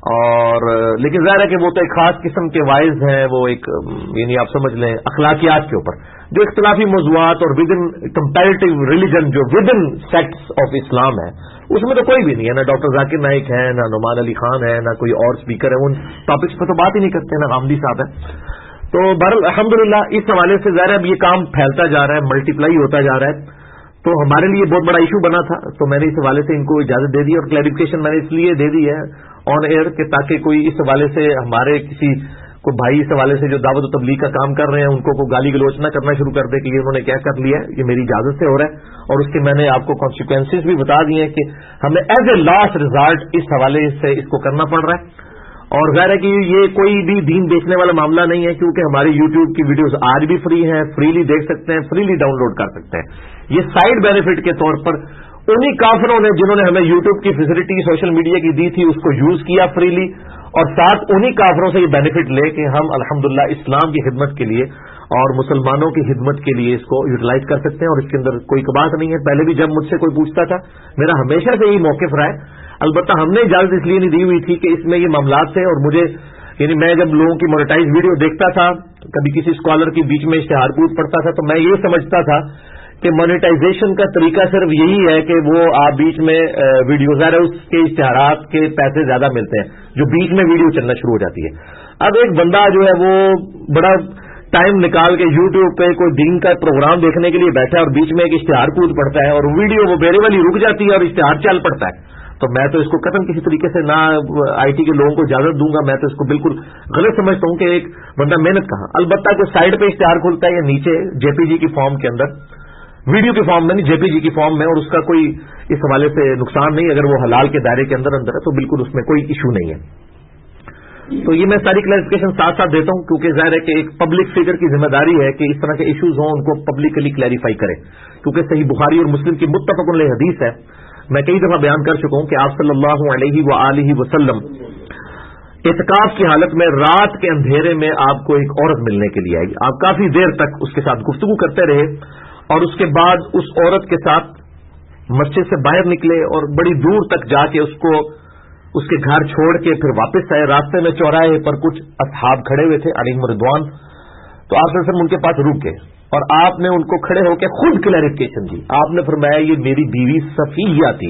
اور لیکن ظاہر ہے کہ وہ تو ایک خاص قسم کے وائز ہیں، وہ ایک یعنی آپ سمجھ لیں اخلاقیات کے اوپر جو اختلافی موضوعات اور ود ان کمپیریٹیو ریلیجن جو within sects of Islam ہے اس میں تو کوئی بھی نہیں ہے. نہ ڈاکٹر ذاکر نائک ہے، نہ نعمان علی خان ہے، نہ کوئی اور اسپیکر ہے، ان ٹاپکس پہ تو بات ہی نہیں کرتے، نہ غامدی صاحب ہے. تو بہرحال الحمدللہ اس حوالے سے ظاہر ہے یہ کام پھیلتا جا رہا ہے، ملٹیپلائی ہوتا جا رہا ہے. تو ہمارے لیے بہت بڑا ایشو بنا تھا، تو میں نے اس حوالے سے ان کو اجازت دے دی اور کلیریفیکیشن میں نے اس لیے دے دی ہے آن ایئر کہ تاکہ کوئی اس حوالے سے ہمارے کسی کو بھائی اس حوالے سے جو دعوت و تبلیغ کا کام کر رہے ہیں ان کو گالی گلوچ نہ کرنا شروع کر دے کہ یہ انہوں نے کیا کر لیا ہے، یہ میری اجازت سے ہو رہا ہے. اور اس کے میں نے آپ کو کانسیکوینسز بھی بتا دیے ہیں کہ ہمیں ایز اے لاسٹ ریزالٹ اس حوالے سے اس کو کرنا پڑ رہا ہے. اور ظاہر ہے کہ یہ کوئی بھی دین بیچنے والا معاملہ نہیں ہے کیونکہ ہماری یوٹیوب کی ویڈیوز آج بھی فری ہیں، فریلی دیکھ سکتے ہیں، فریلی ڈاؤن لوڈ کر سکتے ہیں. یہ سائیڈ بینیفٹ کے طور پر انہی کافروں نے جنہوں نے ہمیں یوٹیوب کی فیسلٹی سوشل میڈیا کی دی تھی اس کو یوز کیا فریلی، اور ساتھ انہی کافروں سے یہ بینیفٹ لے کہ ہم الحمدللہ اسلام کی خدمت کے لیے اور مسلمانوں کی خدمت کے لیے اس کو یوٹیلائز کر سکتے ہیں. اور اس کے اندر کوئی بات نہیں ہے. پہلے بھی جب مجھ سے کوئی پوچھتا تھا میرا ہمیشہ سے یہی موقف رہا ہے. البتہ ہم نے اجازت اس لیے نہیں دی ہوئی تھی کہ اس میں یہ معاملات تھے، اور مجھے یعنی میں جب لوگوں کی مونیٹائز ویڈیو دیکھتا تھا، کبھی کسی اسکالر کی بیچ میں اشتہار کود پڑتا تھا، تو میں یہ سمجھتا تھا کہ مونیٹائزیشن کا طریقہ صرف یہی ہے کہ وہ آپ بیچ میں ویڈیو ظاہر اس کے اشتہارات کے پیسے زیادہ ملتے ہیں جو بیچ میں ویڈیو چلنا شروع ہو جاتی ہے. اب ایک بندہ جو ہے وہ بڑا ٹائم نکال کے یوٹیوب پہ کوئی دین کا پروگرام دیکھنے کے لیے بیٹھا ہے اور بیچ میں ایک اشتہار کود پڑتا ہے اور ویڈیو وہ بیرے والی رک جاتی ہے اور اشتہار چل پڑتا ہے، تو میں تو اس کو قطعاً کسی طریقے سے نہ آئی ٹی کے لوگوں کو اجازت دوں گا. میں تو اس کو بالکل غلط سمجھتا ہوں کہ ایک بندہ محنت کہاں، البتہ کوئی سائڈ پہ اشتہار کھلتا ہے یا نیچے جے پی جی کی فارم کے اندر، ویڈیو کی فارم میں نہیں جے پی جی کی فارم میں، اور اس کا کوئی اس حوالے سے نقصان نہیں، اگر وہ حلال کے دائرے کے اندر ہے تو بالکل اس میں کوئی ایشو نہیں ہے. تو یہ میں ساری کلیریفیکیشن ساتھ ساتھ دیتا ہوں کیونکہ ظاہر ہے کہ ایک پبلک فگر کی ذمہ داری ہے کہ اس طرح کے ایشوز ہوں ان کو پبلکلی کلیریفائی کرے، کیونکہ صحیح بخاری اور مسلم کی متفق علیہ حدیث ہے. میں کئی دفعہ بیان کر چکا ہوں کہ آپ صلی اللہ علیہ وآلہ وسلم اعتکاف کی حالت میں رات کے اندھیرے میں آپ کو ایک عورت ملنے کے لیے آئی. آپ کافی دیر تک اس کے ساتھ گفتگو کرتے رہے اور اس کے بعد اس عورت کے ساتھ مسجد سے باہر نکلے اور بڑی دور تک جا کے اس کو اس کے گھر چھوڑ کے پھر واپس آئے. راستے میں چوراہے پر کچھ اصحاب کھڑے ہوئے تھے علیہم رضوان، تو آپ صلی ان کے پاس رک گئے اور آپ نے ان کو کھڑے ہو کے خود کلیریفیکیشن دی. آپ نے فرمایا یہ میری بیوی صفیہ تھی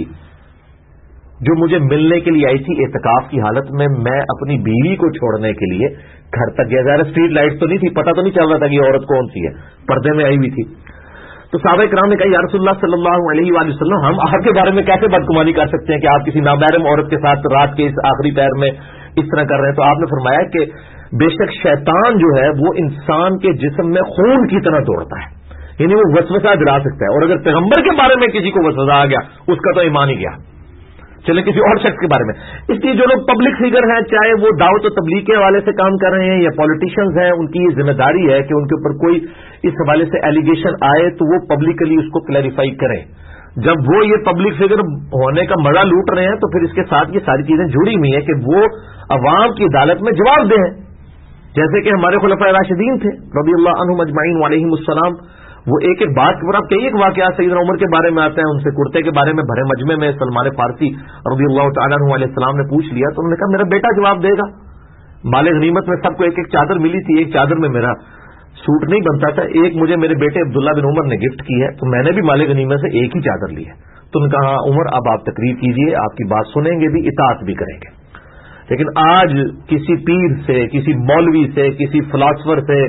جو مجھے ملنے کے لیے آئی تھی اعتکاف کی حالت میں. میں اپنی بیوی کو چھوڑنے کے لیے گھر تک گیا. ظاہر اسٹریٹ لائٹ تو نہیں تھی، پتہ تو نہیں چل رہا تھا کہ یہ عورت کون سی ہے، پردے میں آئی ہوئی تھی. تو صحابہ کرام نے کہا یا رسول اللہ صلی اللہ علیہ وآلہ وسلم ہم آپ کے بارے میں کیسے بدگمانی کر سکتے ہیں کہ آپ کسی نامحرم عورت کے ساتھ رات کے اس آخری پہر میں اس طرح کر رہے ہیں. تو آپ نے فرمایا کہ بے شک شیطان جو ہے وہ انسان کے جسم میں خون کی طرح دوڑتا ہے، یعنی وہ وسوسہ دلا سکتا ہے، اور اگر پیغمبر کے بارے میں کسی کو وسوسہ آ گیا اس کا تو ایمان ہی گیا، چلے کسی اور شخص کے بارے میں. اس لیے جو لوگ پبلک فگر ہیں چاہے وہ دعوت و تبلیغ کے حوالے سے کام کر رہے ہیں یا پولیٹیشنز ہیں، ان کی یہ ذمہ داری ہے کہ ان کے اوپر کوئی اس حوالے سے ایلیگیشن آئے تو وہ پبلکلی اس کو کلیریفائی کریں. جب وہ یہ پبلک فگر ہونے کا مزہ لوٹ رہے ہیں تو پھر اس کے ساتھ یہ ساری چیزیں جڑی ہوئی ہیں کہ وہ عوام کی عدالت میں جواب دیں. جیسے کہ ہمارے خلفائے راشدین تھے رضی اللہ عنہم اجمعین علیہم السلام، وہ ایک ایک بات کے اوپر آپ کئی ایک واقعات سیدنا عمر کے بارے میں آتے ہیں، ان سے کرتے کے بارے میں بھرے مجمع میں سلمان فارسی رضی اللہ تعالیٰ عنہ علیہ السلام نے پوچھ لیا تو انہوں نے کہا میرا بیٹا جواب دے گا. مال غنیمت میں سب کو ایک ایک چادر ملی تھی، ایک چادر میں میرا سوٹ نہیں بنتا تھا، ایک مجھے میرے بیٹے عبداللہ بن عمر نے گفٹ کی ہے، تو میں نے بھی مال غنیمت سے ایک ہی چادر لی ہے. تو انہوں نے کہا عمر اب آپ تقریر کیجئے، آپ کی بات سنیں گے بھی، اطاعت بھی کریں گے. لیکن آج کسی پیر سے، کسی مولوی سے، کسی فلاسفر سے،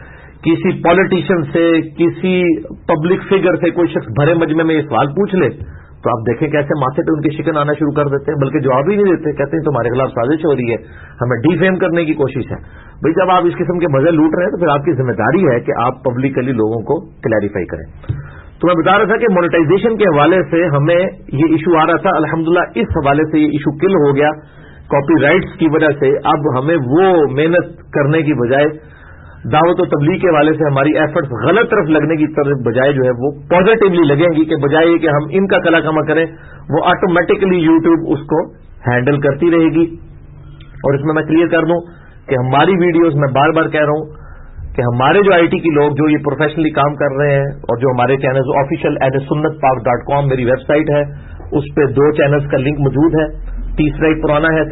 کسی پولیٹیشین سے، کسی پبلک فگر سے کوئی شخص بھرے مجمع میں یہ سوال پوچھ لے تو آپ دیکھیں کیسے ماتھے پہ ان کے شکن آنا شروع کر دیتے ہیں، بلکہ جواب ہی نہیں دیتے، کہتے ہیں تمہارے خلاف سازش ہو رہی ہے، ہمیں ڈی فیم کرنے کی کوشش ہے. بھئی جب آپ اس قسم کے مزے لوٹ رہے ہیں تو پھر آپ کی ذمہ داری ہے کہ آپ پبلکلی لوگوں کو کلیریفائی کریں. تو میں بتا رہا تھا کہ مونیٹائزیشن کے حوالے سے ہمیں یہ ایشو آ رہا تھا، الحمدللہ اس حوالے سے یہ ایشو کل ہو گیا کاپی رائٹس کی وجہ سے. اب ہمیں وہ محنت کرنے کی بجائے دعوت و تبلیغ کے حوالے سے ہماری ایفرٹس غلط طرف لگنے کی طرف بجائے جو ہے وہ پازیٹیولی لگیں گی، کہ بجائے کہ ہم ان کا کلا کما کریں وہ آٹومیٹکلی یوٹیوب اس کو ہینڈل کرتی رہے گی. اور اس میں کلیئر کر دوں کہ ہماری ویڈیوز میں بار بار کہہ رہا ہوں کہ ہمارے جو آئی ٹی کے لوگ جو یہ پروفیشنلی کام کر رہے ہیں اور جو hمارے چینلز آفیشیل @sunnatpak.com میری ویب سائٹ ہے، اس پہ 2 چینلز کا لنک موجود ہے. تیسرا ایک پرانا ہے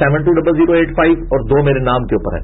720085 اور 2 میرے نام کے اوپر ہے.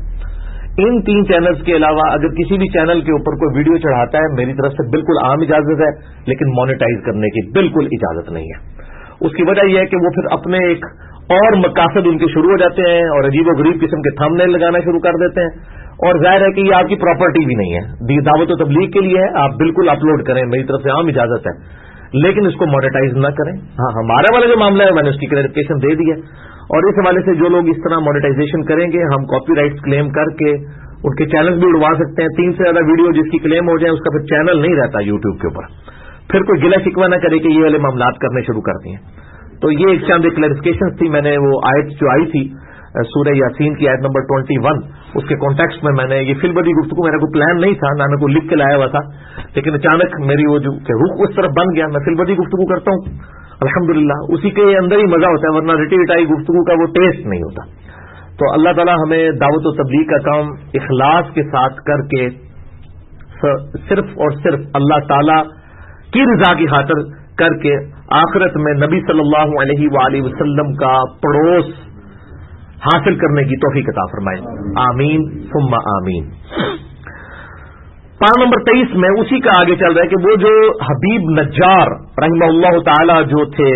ان 3 چینلز کے علاوہ اگر کسی بھی چینل کے اوپر کوئی ویڈیو چڑھاتا ہے میری طرف سے بالکل عام اجازت ہے، لیکن مانیٹائز کرنے کی بالکل اجازت نہیں ہے. اس کی وجہ یہ ہے کہ وہ پھر اپنے ایک اور مقاصد ان کے شروع ہو جاتے ہیں اور عجیب و غریب قسم کے تھمبنیل لگانا شروع کر دیتے ہیں، اور ظاہر ہے کہ یہ آپ کی پراپرٹی بھی نہیں ہے، دعوت و تبلیغ کے لیے ہے، آپ بالکل اپلوڈ کریں، میری طرف سے عام اجازت ہے، لیکن اس کو مانیٹائز نہ کریں. ہاں ہمارا والا جو معاملہ ہے میں نے اس کی کلیریفیکیشن دے دی ہے، اور اس حوالے سے جو لوگ اس طرح مانیٹائزیشن کریں گے ہم کاپی رائٹس کلیم کر کے ان کے چینل بھی اڑوا سکتے ہیں. 3 سے زیادہ ویڈیو جس کی کلیم ہو جائے اس کا پھر چینل نہیں رہتا یوٹیوب کے اوپر، پھر کوئی گلا شکوہ نہ کرے کہ یہ والے معاملات کرنے شروع کر دیے. تو یہ ایک چند کلیریفیکیشن تھی. میں نے وہ آیت جو آئی تھی سورہ یاسین کی آیت نمبر 21 اس کے کانٹیکسٹ میں میں نے یہ فی البدی گفتگو، میرا کوئی پلان نہیں تھا، نہ میں کوئی لکھ کے لایا ہوا تھا، لیکن اچانک میری وہ جو روح اس طرف بن گیا. میں فی البدی گفتگو کرتا ہوں الحمدللہ، اسی کے اندر ہی مزہ ہوتا ہے، ورنہ رٹی رٹائی گفتگو کا وہ ٹیسٹ نہیں ہوتا. تو اللہ تعالیٰ ہمیں دعوت و تبلیغ کا کام اخلاص کے ساتھ کر کے صرف اور صرف اللہ تعالیٰ کی رضا کی خاطر کر کے آخرت میں نبی صلی اللہ علیہ وآلہ وسلم کا پڑوس حاصل کرنے کی توفیق عطا فرمائے. آمین ثم آمین. پارا نمبر 23 میں اسی کا آگے چل رہا ہے کہ وہ جو حبیب نجار رحمہ اللہ تعالی جو تھے،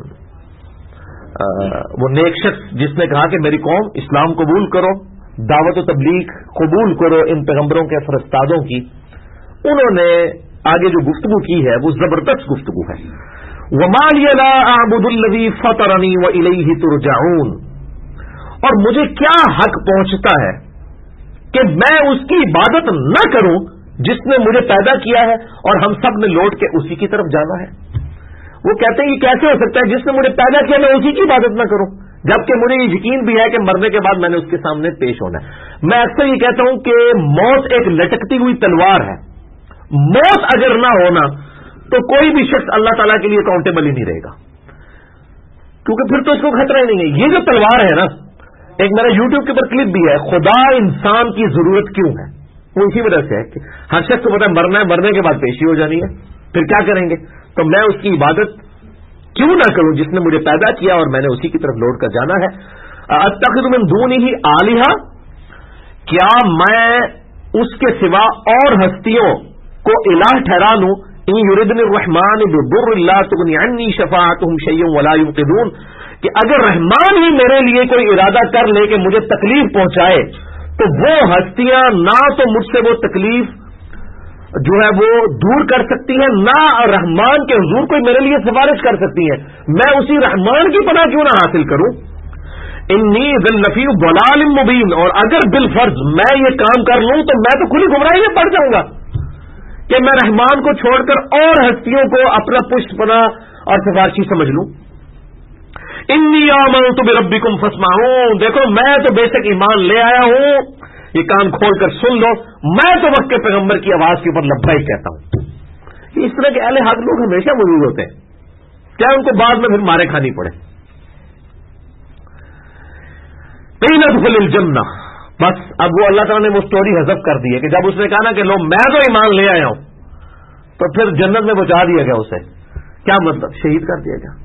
وہ نیک شخص جس نے کہا کہ میری قوم اسلام قبول کرو، دعوت و تبلیغ قبول کرو ان پیغمبروں کے فرستادوں کی، انہوں نے آگے جو گفتگو کی ہے وہ زبردست گفتگو ہے. وَمَا لِيَ لَا أَعْبُدُ الَّذِي فَطَرَنِي وَإِلَيْهِ تُرْجَعُونَ، اور مجھے کیا حق پہنچتا ہے کہ میں اس کی عبادت نہ کروں جس نے مجھے پیدا کیا ہے اور ہم سب نے لوٹ کے اسی کی طرف جانا ہے. وہ کہتے ہیں یہ کیسے ہو سکتا ہے جس نے مجھے پیدا کیا میں اسی کی عبادت نہ کروں، جبکہ مجھے یہ یقین بھی ہے کہ مرنے کے بعد میں نے اس کے سامنے پیش ہونا ہے. میں اکثر یہ کہتا ہوں کہ موت ایک لٹکتی ہوئی تلوار ہے. موت اگر نہ ہونا تو کوئی بھی شخص اللہ تعالیٰ کے لیے اکاؤنٹیبل ہی نہیں رہے گا، کیونکہ پھر تو اس کو خطرہ ہی نہیں ہے. یہ جو تلوار ہے نا، ایک میرا یوٹیوب کے اوپر کلپ بھی ہے، خدا انسان کی ضرورت کیوں ہے، وہ اسی وجہ سے ہے کہ ہر شخص کو پتا ہے مرنا ہے، مرنے کے بعد پیشی ہو جانی ہے، پھر کیا کریں گے، تو میں اس کی عبادت کیوں نہ کروں جس نے مجھے پیدا کیا اور میں نے اسی کی طرف لوٹ کر جانا ہے. اتخذ من دونہ آلہہ، کیا میں اس کے سوا اور ہستیوں کو الہ ٹھہرا لوں، ان یردن الرحمن بضر لا تغنی عنی شفاعتهم شیئا ولا ينقذون، کہ اگر رحمان ہی میرے لیے کوئی ارادہ کر لے کہ مجھے تکلیف پہنچائے تو وہ ہستیاں نہ تو مجھ سے وہ تکلیف جو ہے وہ دور کر سکتی ہیں، نہ رحمان کے حضور کوئی میرے لیے سفارش کر سکتی ہیں. میں اسی رحمان کی پناہ کیوں نہ حاصل کروں. انی ذل لفی ضلال مبین، اور اگر بالفرض میں یہ کام کر لوں تو میں تو کھلی گمراہی میں پڑ جاؤں گا کہ میں رحمان کو چھوڑ کر اور ہستیوں کو اپنا پشت پناہ اور سفارشی سمجھ لوں. انی آمنت بربکم فاسمعون، دیکھو میں تو بے شک ایمان لے آیا ہوں، یہ کان کھول کر سن لو، میں تو وقت کے پیغمبر کی آواز کے اوپر لبیک کہتا ہوں. اس طرح کے اہل حق لوگ ہمیشہ موجود ہوتے ہیں، کیا ان کو بعد میں پھر مارے کھانی پڑے. قیل ادخل الجنہ، بس اب وہ اللہ تعالیٰ نے وہ سٹوری حذف کر دی ہے کہ جب اس نے کہا نا کہ لو میں تو ایمان لے آیا ہوں، تو پھر جنت میں پہنچا دیا گیا اسے. کیا مطلب؟ شہید کر دیا گیا.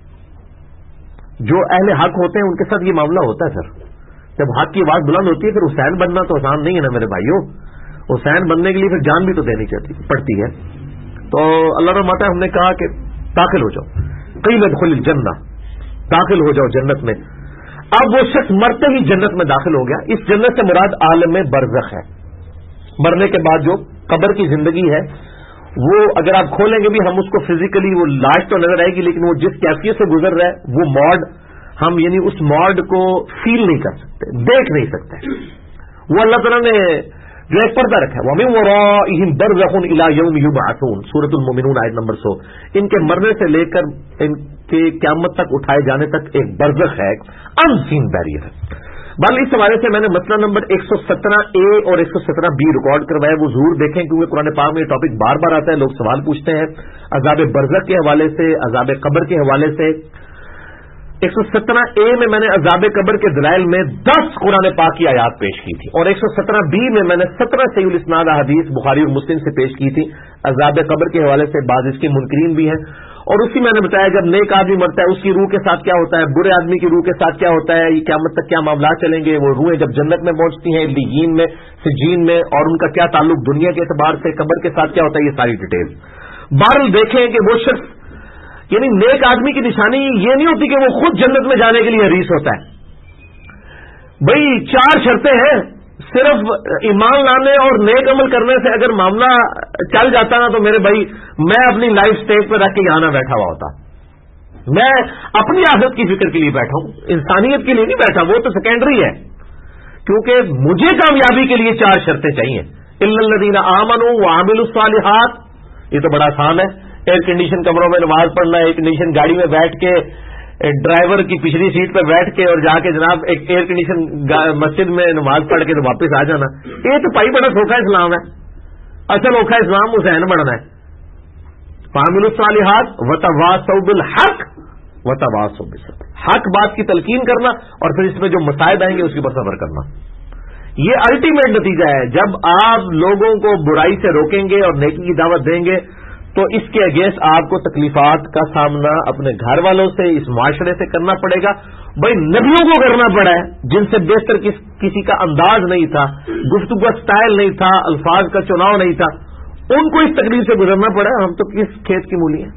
جو اہل حق ہوتے ہیں ان کے ساتھ یہ معاملہ ہوتا ہے. پھر جب حق کی آواز بلند ہوتی ہے پھر حسین بننا تو آسان نہیں ہے نا میرے بھائیوں. حسین بننے کے لیے پھر جان بھی تو دینی پڑتی ہے. تو اللہ رحمت ہے، ہم نے کہا کہ داخل ہو جاؤ، قیل ادخل الجنہ، داخل ہو جاؤ جنت میں. اب وہ شخص مرتے ہی جنت میں داخل ہو گیا. اس جنت سے مراد عالم برزخ ہے، مرنے کے بعد جو قبر کی زندگی ہے. وہ اگر آپ کھولیں گے بھی ہم اس کو فزیکلی وہ لاش تو نظر آئے گی، لیکن وہ جس کیفیت سے گزر رہا ہے وہ موڈ ہم یعنی اس موڈ کو فیل نہیں کر سکتے، دیکھ نہیں سکتے. وہ اللہ تعالیٰ نے جو ایک پردہ رکھا ہے، وَمِن وَرَائِهِمْ بَرْزَخٌ إِلَىٰ يَوْمِ يُبْعَثُونَ، سورۃ المؤمنون آیت نمبر 100. ان کے مرنے سے لے کر ان کے قیامت تک اٹھائے جانے تک ایک برزخ ہے، ان سین بیریئر ہے. بل اس حوالے سے میں نے مسئلہ نمبر 117A اور 117B ریکارڈ کروایا، وہ ضرور دیکھیں کیونکہ قرآن پاک میں یہ ٹاپک بار بار آتا ہے. لوگ سوال پوچھتے ہیں عذاب برزخ کے حوالے سے، عذاب قبر کے حوالے سے. 117A میں نے عذاب قبر کے دلائل میں 10 قرآن پاک کی آیات پیش کی تھی، اور 117B میں نے 17 صحیح الاسناد احادیث بخاری اور مسلم سے پیش کی تھی عذاب قبر کے حوالے سے. بعض اس کے منکرین بھی ہیں. اور اسی میں نے بتایا جب نیک آدمی مرتا ہے اس کی روح کے ساتھ کیا ہوتا ہے، برے آدمی کی روح کے ساتھ کیا ہوتا ہے، یہ قیامت تک کیا معاملات چلیں گے. وہ روحیں جب جنت میں پہنچتی ہیں، لیجین میں، سجین میں، اور ان کا کیا تعلق دنیا کے اعتبار سے قبر کے ساتھ کیا ہوتا ہے، یہ ساری ڈیٹیل. بہرحال دیکھیں کہ وہ شخص یعنی نیک آدمی کی نشانی یہ نہیں ہوتی کہ وہ خود جنت میں جانے کے لیے حریص ہوتا ہے. بھئی 4 شرطیں ہیں، صرف ایمان لانے اور نیک عمل کرنے سے اگر معاملہ چل جاتا نا تو میرے بھائی میں اپنی لائف سٹیج پہ رکھ کے یہاں نہ بیٹھا ہوا ہوتا. میں اپنی آخرت کی فکر کے لیے بیٹھا ہوں، انسانیت کے لیے نہیں بیٹھا. وہ تو سیکنڈری ہے، کیونکہ مجھے کامیابی کے لیے 4 شرطیں چاہیے. الا الذین آمنوا وعملوا الصالحات، یہ تو بڑا آسان ہے. ایئر کنڈیشن کمروں میں نماز پڑھنا، ایئر کنڈیشن گاڑی میں بیٹھ کے ڈرائیور کی پچھلی سیٹ پہ بیٹھ کے اور جا کے جناب ایک ایئر کنڈیشن مسجد میں نماز پڑھ کے تو واپس آ جانا، یہ تو بھائی بڑا سوکھا اسلام ہے. اصل اوکھا اسلام حسین بننا ہے. وعملوا الصالحات وتواصوا بالحق وتواصوا بالصبر، حق بات کی تلقین کرنا اور پھر اس میں جو مصائب آئیں گے اس کے اوپر صبر کرنا. یہ الٹیمیٹ نتیجہ ہے. جب آپ لوگوں کو برائی سے روکیں گے اور نیکی کی دعوت دیں گے تو اس کے اگینسٹ آپ کو تکلیفات کا سامنا اپنے گھر والوں سے، اس معاشرے سے کرنا پڑے گا. بھائی نبیوں کو کرنا پڑا ہے جن سے بہتر کسی کا انداز نہیں تھا، گفتگو کا سٹائل نہیں تھا، الفاظ کا چناؤ نہیں تھا، ان کو اس تکلیف سے گزرنا پڑا. ہم تو کس کھیت کی مولی ہیں.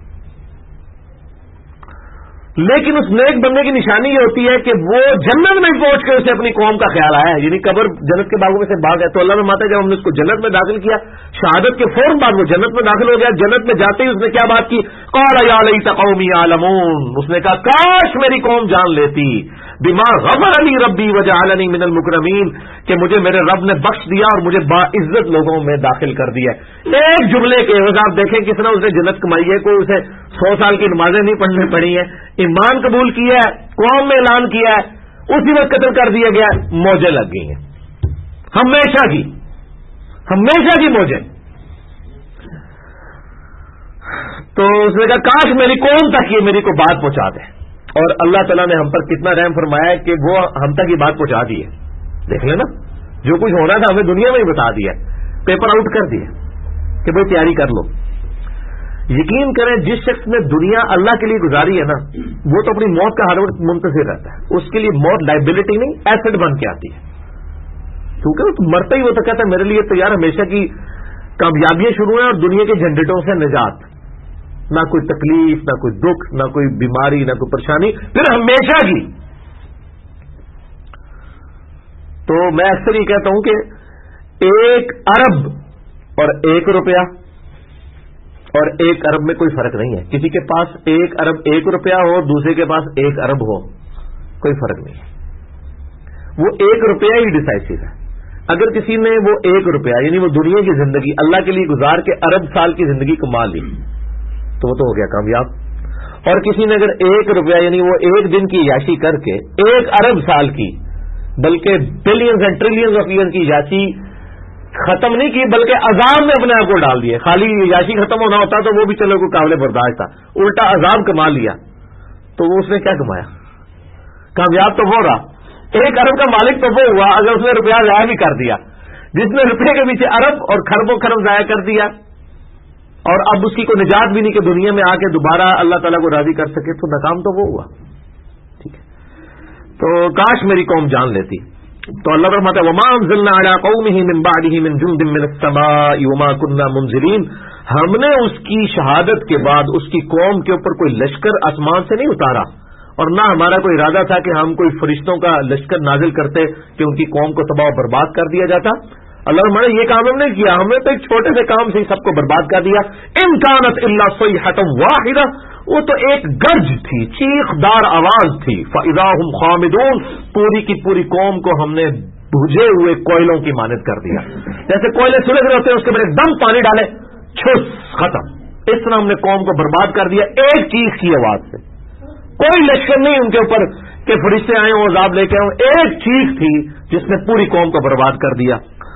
لیکن اس نیک بندے کی نشانی یہ ہوتی ہے کہ وہ جنت میں پہنچ کے اسے اپنی قوم کا خیال آیا ہے، یعنی قبر جنت کے باغوں میں سے باغ ہے. تو اللہ نے ماتا جب ہم نے اس کو جنت میں داخل کیا، شہادت کے فوراً بعد وہ جنت میں داخل ہو گیا. جنت میں جاتے ہی اس نے کیا بات کی، قال یا لیت قومی یعلمون، اس نے کہا کاش میری قوم جان لیتی، بما غفر لی ربی وجعلنی من المکرمین، کہ مجھے میرے رب نے بخش دیا اور مجھے باعزت لوگوں میں داخل کر دیا. ایک جملے کے عوض آپ دیکھیں کس طرح اس نے جنت کمائی ہے. کوئی اسے 100 سال کی نمازیں نہیں پڑھنی پڑی ہیں، ایمان قبول کیا ہے، قوم میں اعلان کیا ہے، اسی وقت قتل کر دیا گیا، موجیں لگ گئی ہیں ہمیشہ کی موجیں. تو اس نے کہا کاش میری قوم تک یہ میری کو بات پہنچا دے. اور اللہ تعالیٰ نے ہم پر کتنا رحم فرمایا کہ وہ ہم تک یہ بات پہنچا دی ہے. دیکھ لینا جو کچھ ہونا تھا ہمیں دنیا میں ہی بتا دیا، پیپر آؤٹ کر دیا کہ بھائی تیاری کر لو. یقین کریں جس شخص نے دنیا اللہ کے لیے گزاری ہے نا، وہ تو اپنی موت کا ہر وقت منتظر رہتا ہے. اس کے لیے موت لائبلٹی نہیں، ایسٹ بن کے آتی ہے. کیونکہ وہ مرتا ہی وہ تو کہتا ہے میرے لیے تو یار ہمیشہ کی کامیابیاں شروع ہیں اور دنیا کے جھنجٹوں سے نجات، نہ کوئی تکلیف، نہ کوئی دکھ، نہ کوئی بیماری، نہ کوئی پریشانی، پھر ہمیشہ کی. تو میں اکثر یہ کہتا ہوں کہ 1 ارب اور 1 روپیہ اور 1 ارب میں کوئی فرق نہیں ہے. کسی کے پاس 1 ارب 1 روپیہ ہو، دوسرے کے پاس 1 ارب ہو، کوئی فرق نہیں ہے. وہ 1 روپیہ ہی ڈیسائسو ہے. اگر کسی نے وہ 1 روپیہ یعنی وہ دنیا کی زندگی اللہ کے لیے گزار کے ارب سال کی زندگی کما لی تو وہ تو ہو گیا کامیاب. اور کسی نے اگر 1 روپیہ یعنی وہ 1 دن کی عیاشی کر کے 1 ارب سال کی، بلکہ billions and trillions of year کی عیاشی ختم نہیں کی بلکہ عذاب میں اپنے آپ کو ڈال دیے. خالی عیاشی ختم ہونا ہوتا تو وہ بھی چلو کوئی قابل برداشت تھا، الٹا عذاب کما لیا تو وہ اس نے کیا کمایا؟ کامیاب تو وہ رہا 1 अरब का मालिक तो वो हुआ अगर उसने रुपया ज़ाया भी कर दिया, जिसने रुपये के पीछे अरब और खरबों खरब ज़ाया कर दिया और अब उसकी कोई निजात भी नहीं कि दुनिया में आके दोबारा अल्लाह ताला को राजी कर सके, तो नाकाम तो वो हुआ। ठीक है, तो काश मेरी कौम जान लेती। तो अल्लाह फरमाता है वमा अंज़लना अला कौमिही मिन बादिही मिन जुंदिन मिनस समाई वमा कुन्ना मुंज़िरीन, हमने उसकी शहादत के बाद उसकी कौम के ऊपर कोई लश्कर आसमान से नहीं उतारा और ना हमारा कोई इरादा था कि हम कोई फरिश्तों का लश्कर नाजिल करते कि उनकी कौम को तबाह बर्बाद कर दिया जाता। अल्लाह फरमाता ये काम हमने किया, हमने तो एक छोटे से काम से सबको बर्बाद कर दिया। इन कानत इल्ला सयहतम वाहिदा, वो तो एक गर्ज थी, चीखदार आवाज थी। फइज़ा हुम खामिदून, पूरी की पूरी कौम को हमने बुझे हुए कोयलों की मानद कर दिया। जैसे कोयले सुलग रहे होते हैं उसके बाद एकदम पानी डाले, छुस खत्म। इस तरह हमने कौम को बर्बाद कर दिया एक चीख की आवाज से। कोई लश्कर नहीं उनके ऊपर कि फरिश्ते आए हो अज़ाब लेके आए, एक चीख थी जिसने पूरी कौम को बर्बाद कर दिया।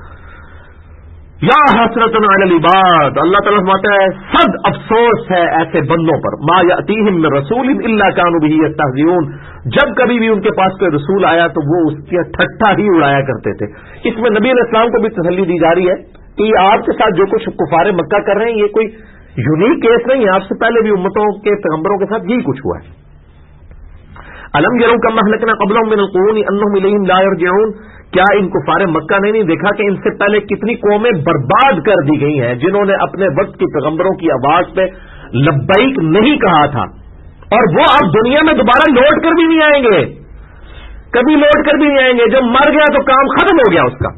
या हसरतन अलल इबाद, अल्लाह ताला फरमाता है सद अफसोस है ऐसे बंदों पर, मा यातीहिम मिन रसूलिन इल्ला कानू बिही यस्तहज़िऊन, जब कभी भी उनके पास कोई रसूल आया तो वो उसकी ठट्ठा ही उड़ाया करते थे। इसमें नबी अलैहि सलाम को भी तसल्ली दी जा रही है कि आपके साथ जो कुछ कुफारे मक्का कर रहे हैं ये कोई यूनिक केस नहीं है, आपसे पहले भी उम्मतों के पैगंबरों के साथ यही कुछ हुआ है। अलम यरौ कम अहलकना क़ब्लहुम मिनल क़ुरूनि अन्नहुम इलैहिम ला यरजिऊन, क्या इन कुफारे मक्का ने नहीं देखा कि इनसे पहले कितनी कौमें बर्बाद कर दी गई हैं जिन्होंने अपने वक्त के पैगंबरों की आवाज पे लब्बैक नहीं कहा था, और वो अब दुनिया में दोबारा लौट कर भी नहीं आएंगे, कभी लौट कर भी नहीं आएंगे। जब मर गया तो काम खत्म हो गया उसका।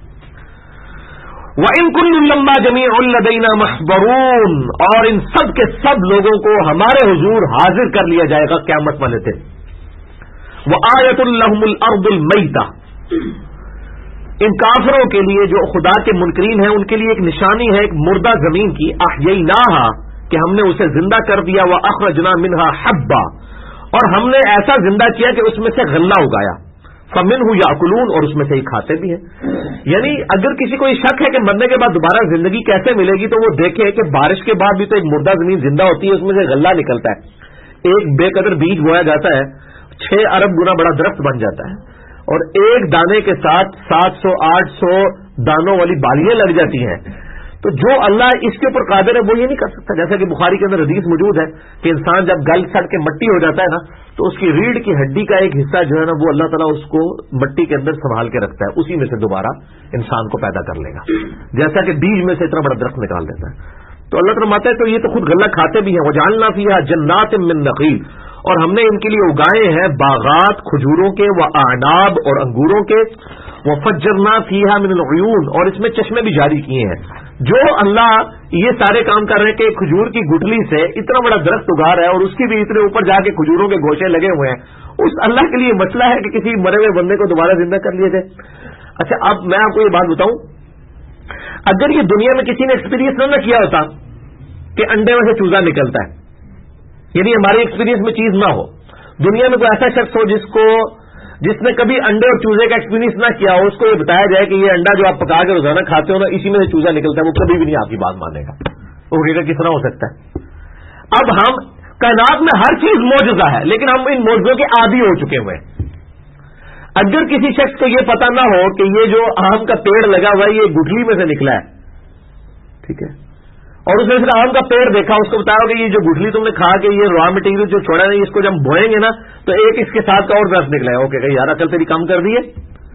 व इन कुल्लुन लम्मा जमीउन लदैना महज़रून, और इन सब के सब लोगों को हमारे हुजूर हाजिर कर लिया जाएगा क़यामत वाले दिन। व आयतुल लहुमुल अर्दुल मैता, इन काफिरों के लिए जो खुदा के मुनकरीन हैं उनके लिए एक निशानी है एक मुर्दा जमीन की, अहयैनाहा, कि हमने उसे जिंदा कर दिया, व अखरजना मिनहा हब्बा, और हमने ऐसा जिंदा किया कि उसमें से गल्ला उगाया, फमिनहु याकुलून, और उसमें से ही खाते भी हैं। यानी अगर किसी को शक है कि मरने के बाद दोबारा जिंदगी कैसे मिलेगी तो वो देखे कि बारिश के बाद भी तो एक मुर्दा जमीन जिंदा होती है, उसमें से गल्ला निकलता है। एक बेकदर बीज बोया जाता है, 6 अरब गुना बड़ा दरख्त बन जाता है, और एक दाने के साथ 700-800 दानों वाली बालियां लग जाती हैं। तो जो अल्लाह इसके ऊपर कादिर है वो ये नहीं कर सकता। जैसा कि बुखारी के अंदर हदीस मौजूद है कि इंसान जब गल सड़ के मट्टी हो जाता है ना, तो उसकी रीढ़ की हड्डी का एक हिस्सा जो है ना वो अल्लाह ताला उसको मट्टी के अंदर संभाल के रखता है, उसी में से दोबारा इंसान को पैदा कर लेगा, जैसा कि बीज में से इतना बड़ा दरख्त निकाल देता है। तो अल्लाह ताला माता है तो ये तो खुद गल्ला खाते भी हैं। वजअलना फीहा जन्नातिन मिन नखील, और हमने इनके लिए उगाए हैं बागात खजूरों के, व अनाब और अंगूरों के, व फज्जरना फीहा मिनल उयून, और इसमें चश्मे भी जारी किए हैं। जो अल्लाह ये सारे काम कर रहे हैं कि खजूर की गुठली से इतना बड़ा दरख्त उगा रहा है और उसकी भी इतने ऊपर जाके खजूरों के गोशे लगे हुए हैं, उस अल्लाह के लिए मसला है कि किसी मरे हुए बंदे को दोबारा जिंदा कर लिए जाए। अच्छा, अब मैं आपको ये बात बताऊं, अगर ये दुनिया में किसी ने एक्सपीरियंस न किया होता कि अंडे में से चूजा निकलता है, यानी हमारे एक्सपीरियंस में चीज ना हो, दुनिया में कोई ऐसा शख्स हो जिसने कभी अंडे और चूजे का एक्सपीरियंस ना किया हो, उसको ये बताया जाए कि ये अंडा जो आप पका के रोजाना खाते हो ना, इसी में से चूजा निकलता है, वो कभी भी नहीं आपकी बात मानेगा। वो कहेगा किस तरह हो सकता है। अब हम कायनात में हर चीज मौजूदा है, लेकिन हम इन मौजूदों के आदी हो चुके हुए हैं। अगर किसी शख्स को ये पता ना हो कि ये जो आम का पेड़ लगा हुआ है ये गुठली में से निकला है, ठीक है, और उसने सिर्फ आम का पेड़ देखा, उसको बताया कि ये जो गुठली तुमने खा के ये रॉ मटेरियल जो छोड़ा है इसको जब बोएंगे ना तो एक इसके साथ का और दस निकला है, ओके यार अकल तेरी कम कर दी है।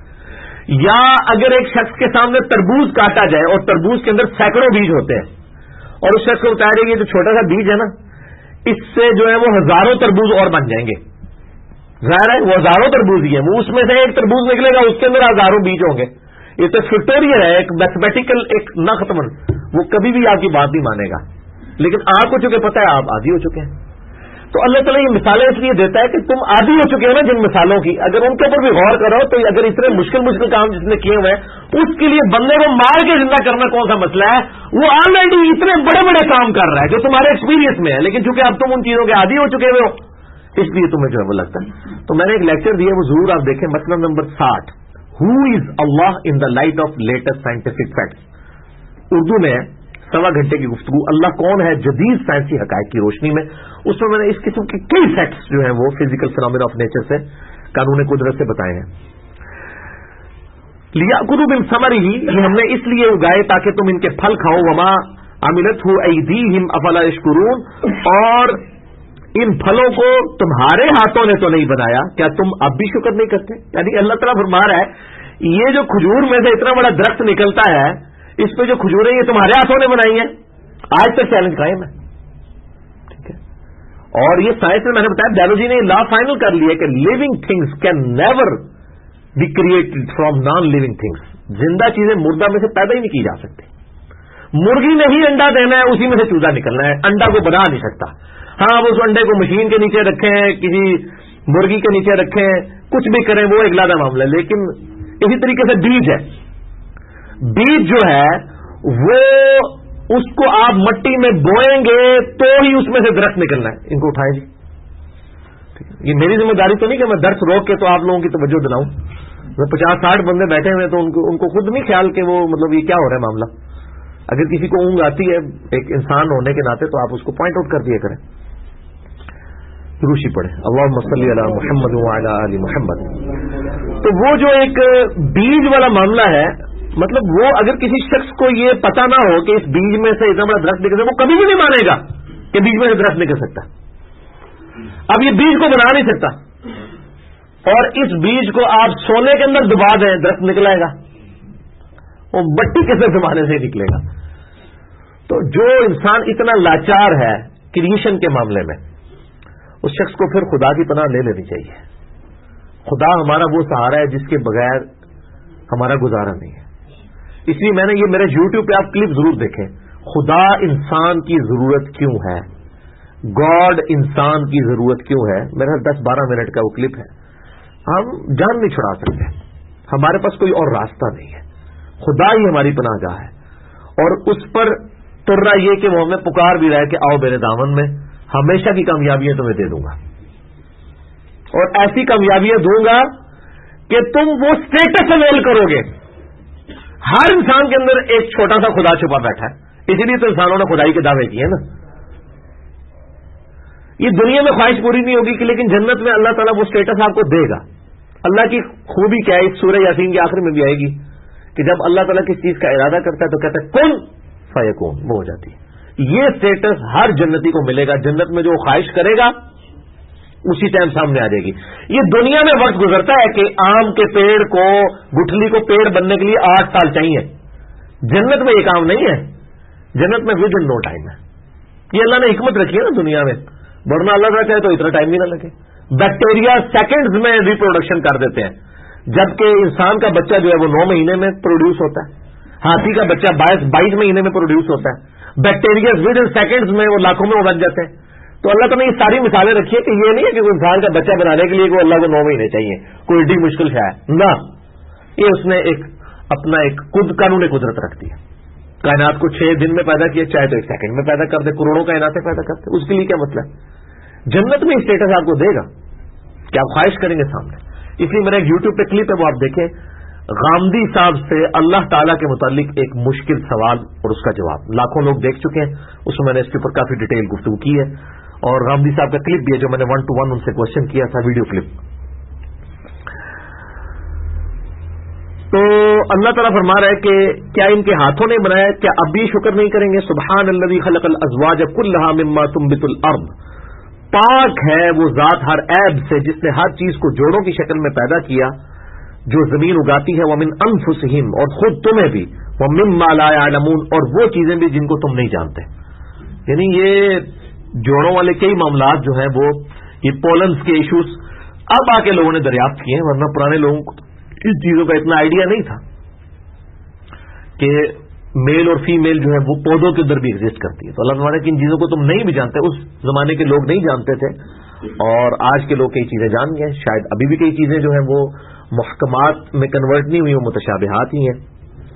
या अगर एक शख्स के सामने तरबूज काटा जाए और तरबूज के अंदर सैकड़ों बीज होते हैं और उस शख्स को बताया जाए ये जो छोटा सा बीज है ना, इससे जो है वो हजारों तरबूज और बन जाएंगे, जाहिर है वो हजारों तरबूज ही है, वो उसमें से एक तरबूज निकलेगा उसके अंदर हजारों बीज होंगे। ये तो फिक्टोरियल है, एक मैथमेटिकल एक न खत्म, वो कभी भी आपकी बात नहीं मानेगा, लेकिन आपको चूंकि पता है आप आदी हो चुके हैं। तो अल्लाह ताला ये मिसालें इसलिए देता है कि तुम आदी हो चुके हो ना जिन मिसालों की, अगर उनके ऊपर भी गौर करो तो अगर इतने मुश्किल काम जिसने किए हुए हैं उसके लिए बंदे को मार के जिंदा करना कौन सा मसला है, वो ऑलरेडी इतने बड़े बड़े काम कर रहा है जो तुम्हारे एक्सपीरियंस में है, लेकिन चूंकि अब तुम उन चीजों के आदी हो चुके हुए हो इसलिए तुम्हें जो है वो लगता है। तो मैंने एक लेक्चर दिया, वो जरूर आप देखें, मसला number 60, who is Allah in the light of latest scientific facts, Urdu में 1.25 घंटे की गुफ्तगू, अल्लाह कौन है जदीद साइंसी हकायक की रोशनी में। उसमें मैंने इस किस्म के कई फैक्ट्स जो हैं वो फिजिकल फिनोमेना ऑफ नेचर से कानून कुदरत से बताए हैं। लियाकुलू मिन समरिही, ये हमने इसलिए उगाए ताकि तुम इनके फल खाओ। वमा अमिलतहु ऐदीहिम अफला यशकुरून, और इन फलों को तुम्हारे हाथों ने तो नहीं बनाया, क्या तुम अब भी शुक्र नहीं करते? यानी अल्लाह ताला फरमा रहा है ये जो खजूर में से इतना बड़ा दरख्त निकलता है, इस पे जो खजूरें ये तुम्हारे हाथों ने बनाई हैं। आज तक चैलेंज कायम है, ठीक है। और ये साइंस में मैंने बताया, बायोलॉजी ने लॉ फाइनल कर लिया कि living things can never be created from non living things. जिंदा चीजें मुर्दा में से पैदा ही नहीं की जा सकती। मुर्गी ने ही अंडा देना है, उसी में से चूजा निकलना है, अंडा को बना नहीं सकता। हाँ, वो उस अंडे को मशीन के नीचे रखें, किसी मुर्गी के नीचे रखें, कुछ भी करें, वो एक लादा मामला है। लेकिन इसी तरीके से बीज है, बीज जो है वो उसको आप मट्टी में बोएंगे तो ही उसमें से दरख्त निकलना है। इनको उठाएं जी, ये मेरी जिम्मेदारी तो नहीं कि मैं दर्श रोक के तो आप लोगों की तवज्जो दिलाऊं। 50-60 बंदे बैठे हुए तो उनको खुद नहीं ख्याल कि वो मतलब ये क्या हो रहा है मामला। अगर किसी को ऊँग आती है एक इंसान होने के नाते तो आप उसको पॉइंट आउट कर दिया करें। रूशी पढ़े अल्लाहुम्मा सल्ली अला मुहम्मद व अला आलि मुहम्मद। तो वो जो एक बीज वाला मामला है, मतलब वो अगर किसी शख्स को ये पता ना हो कि इस बीज में से इतना बड़ा दरख्त निकल सकता, वो कभी भी नहीं मानेगा कि बीज में से दरख्त निकल सकता। अब ये बीज को बना नहीं सकता, और इस बीज को आप सोने के अंदर दबा दें, दरख्त निकलेगा, वो बट्टी कैसे दबाने से निकलेगा। तो जो इंसान इतना लाचार है क्रिएशन के मामले में, उस शख्स को फिर खुदा की पनाह ले लेनी चाहिए। खुदा हमारा वो सहारा है जिसके बगैर हमारा गुजारा नहीं है। इसलिए मैंने ये मेरे YouTube पे आप क्लिप जरूर देखें, खुदा इंसान की जरूरत क्यों है, गॉड इंसान की जरूरत क्यों है। मेरा 10-12 मिनट का वो क्लिप है। हम जान नहीं छुड़ा सकते, हमारे पास कोई और रास्ता नहीं है, खुदा ही हमारी पनाहगाह है। और उस पर तुर्रा ये कि वो हमें पुकार भी रहा है कि आओ मेरे दामन में, हमेशा की कामयाबियां तुम्हें दे दूंगा, और ऐसी कामयाबियां दूंगा कि तुम वो स्टेटस अवेल करोगे। हर इंसान के अंदर एक छोटा सा खुदा छुपा बैठा है, इसीलिए तो इंसानों ने खुदाई के दावे किए ना। ये दुनिया में ख्वाहिश पूरी नहीं होगी कि लेकिन जन्नत में अल्लाह ताला वो स्टेटस आपको देगा। अल्लाह की खूबी क्या है, इस सूरह यासीन के आखिर में भी आएगी कि जब अल्लाह ताला किस चीज का इरादा करता है तो कहता है कुन फयकून, वो हो जाती है। ये स्टेटस हर जन्नती को मिलेगा। जन्नत में जो ख्वाहिश करेगा उसी टाइम सामने आ जाएगी। ये दुनिया में वक्त गुजरता है कि आम के पेड़ को, गुठली को पेड़ बनने के लिए 8 साल चाहिए। जन्नत में ये काम नहीं है, जन्नत में विद इन नो टाइम है। ये अल्लाह ने हिकमत रखी है ना दुनिया में, वरना अल्लाह चाहे तो इतना टाइम भी ना लगे। बैक्टीरिया सेकंड्स में रिप्रोडक्शन कर देते हैं, जबकि इंसान का बच्चा जो है वो 9 महीने में प्रोड्यूस होता है, हाथी का बच्चा 22 महीने में प्रोड्यूस होता है, बैक्टीरिया विद इन सेकंड्स में वो लाखों में बन जाते हैं। तो अल्लाह तो ने ये सारी मिसालें रखी है कि ये नहीं है कि कोई इंसान का बच्चा बनाने के लिए को अल्लाह को 9 महीने चाहिए, कोई डी मुश्किल है ना। ये उसने अपना एक कानून कुदरत रख दिया। कायनात को 6 दिन में पैदा किया, चाहे तो 1 सेकंड में पैदा कर दे, करोड़ों कायनातें पैदा करते, उसके लिए क्या मतलब। जन्नत में स्टेटस आपको देगा कि आप ख्वाहिश करेंगे सामने। इसलिए मेरा एक यूट्यूब पे क्लिप है, वो आप देखें, गामदी साहब से अल्लाह ताला के मुतालिक एक मुश्किल सवाल और उसका जवाब। लाखों लोग देख चुके हैं, उसमें मैंने इसके ऊपर काफी डिटेल गुफ्तगू की है, और गामदी साहब का क्लिप भी है जो मैंने 1-to-1 उनसे क्वेश्चन किया था, वीडियो क्लिप। तो अल्लाह ताला फरमा रहा है कि क्या इनके हाथों ने बनाया, क्या अब भी शुक्र नहीं करेंगे। सुब्हान अल्लज़ी खलक़ल अज़वाज कुल्लहा मिम्मा तुंबितुल अर्द, पाक है वो जात हर ऐब से जिसने हर चीज को जोड़ों की शक्ल में पैदा किया जो जमीन उगाती है। वमिन अनफुसिहिम, और खुद तुम्हें भी, वमिम्मा ला यअलमून, और वो चीजें भी जिनको तुम नहीं जानते। यानी ये जोड़ों वाले कई मामलात जो हैं वो ये पोलन्स के इश्यूज अब आके लोगों ने दरियाफ्त किए हैं, वरना पुराने लोगों को इस चीजों का इतना आइडिया नहीं था कि मेल और फीमेल जो है वो पौधों के अंदर भी एग्जिस्ट करती है। तो अल्लाह फरमाता है कि इन चीजों को तुम नहीं भी जानते, उस जमाने के लोग नहीं जानते थे, और आज के लोग कई चीजें जान गए। शायद अभी भी कई चीजें जो है वो मुहकमात में कन्वर्ट नहीं हुई, वो मुतशाबिहात ही हैं।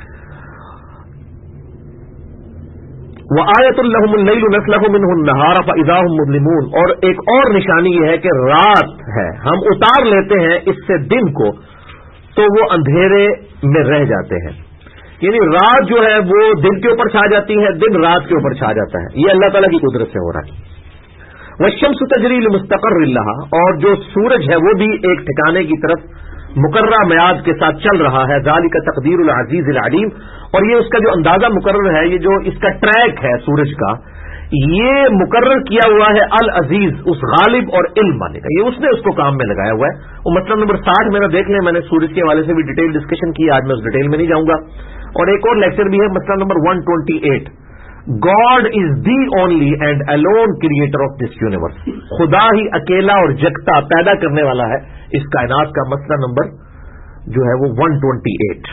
वआयतुल लहुमुल लैलु नस्लखु मिन्हु अन्नहार फइज़ा हुम मुज़लिमून, और एक और निशानी यह है कि रात है, हम उतार लेते हैं इससे दिन को, तो वो अंधेरे में रह जाते हैं। यानी रात जो है वो दिन के ऊपर छा जाती है, दिन रात के ऊपर छा जाता है। ये अल्लाह ताला की कुदरत से हो रहा है। والشمس تجری لمستقر لها، اور جو سورج ہے وہ بھی ایک ٹھکانے کی طرف مقررہ میعاد کے ساتھ چل رہا ہے. ذالک تقدیر العزیز العلیم، اور یہ اس کا جو اندازہ مقرر ہے، یہ جو اس کا ٹریک ہے سورج کا، یہ مقرر کیا ہوا ہے العزیز، اس غالب اور علم والے کا. یہ اس نے اس کو کام میں لگایا ہوا ہے. وہ مسئلہ نمبر 60 میرا دیکھ لیں، میں نے سورج کے حوالے سے بھی ڈیٹیل ڈسکشن کی، آج میں اس ڈیٹیل میں نہیں جاؤں گا. اور ایک اور لیکچر بھی ہے، مسئلہ number 128، God is the only and alone creator of this universe. خدا ہی اکیلا اور جگتا پیدا کرنے والا ہے اس کائنات کا. مسئلہ نمبر جو ہے وہ 128.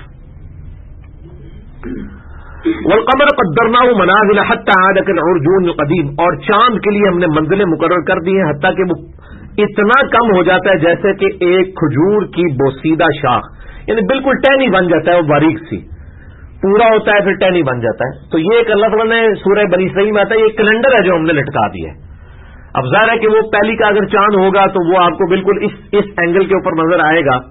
والقمر قدرناه منازل حتى عاد كالعرجون القديم، اور چاند کے لیے ہم نے منزلیں مقرر کر دی ہیں حتیٰ کہ وہ اتنا کم ہو جاتا ہے جیسے کہ ایک کھجور کی بوسیدہ شاخ، یعنی بالکل ٹہنی بن جاتا ہے، وہ باریک سی پورا ہوتا ہے پھر ٹہنی بن جاتا ہے. تو یہ ایک اللہ تعالیٰ نے سورہ بنی اسرائیل میں آتا ہے، یہ کیلنڈر ہے جو ہم نے لٹکا دیا ہے. اب ظاہر ہے کہ وہ پہلی کا اگر چاند ہوگا تو وہ آپ کو بالکل اس اینگل کے اوپر نظر آئے گا،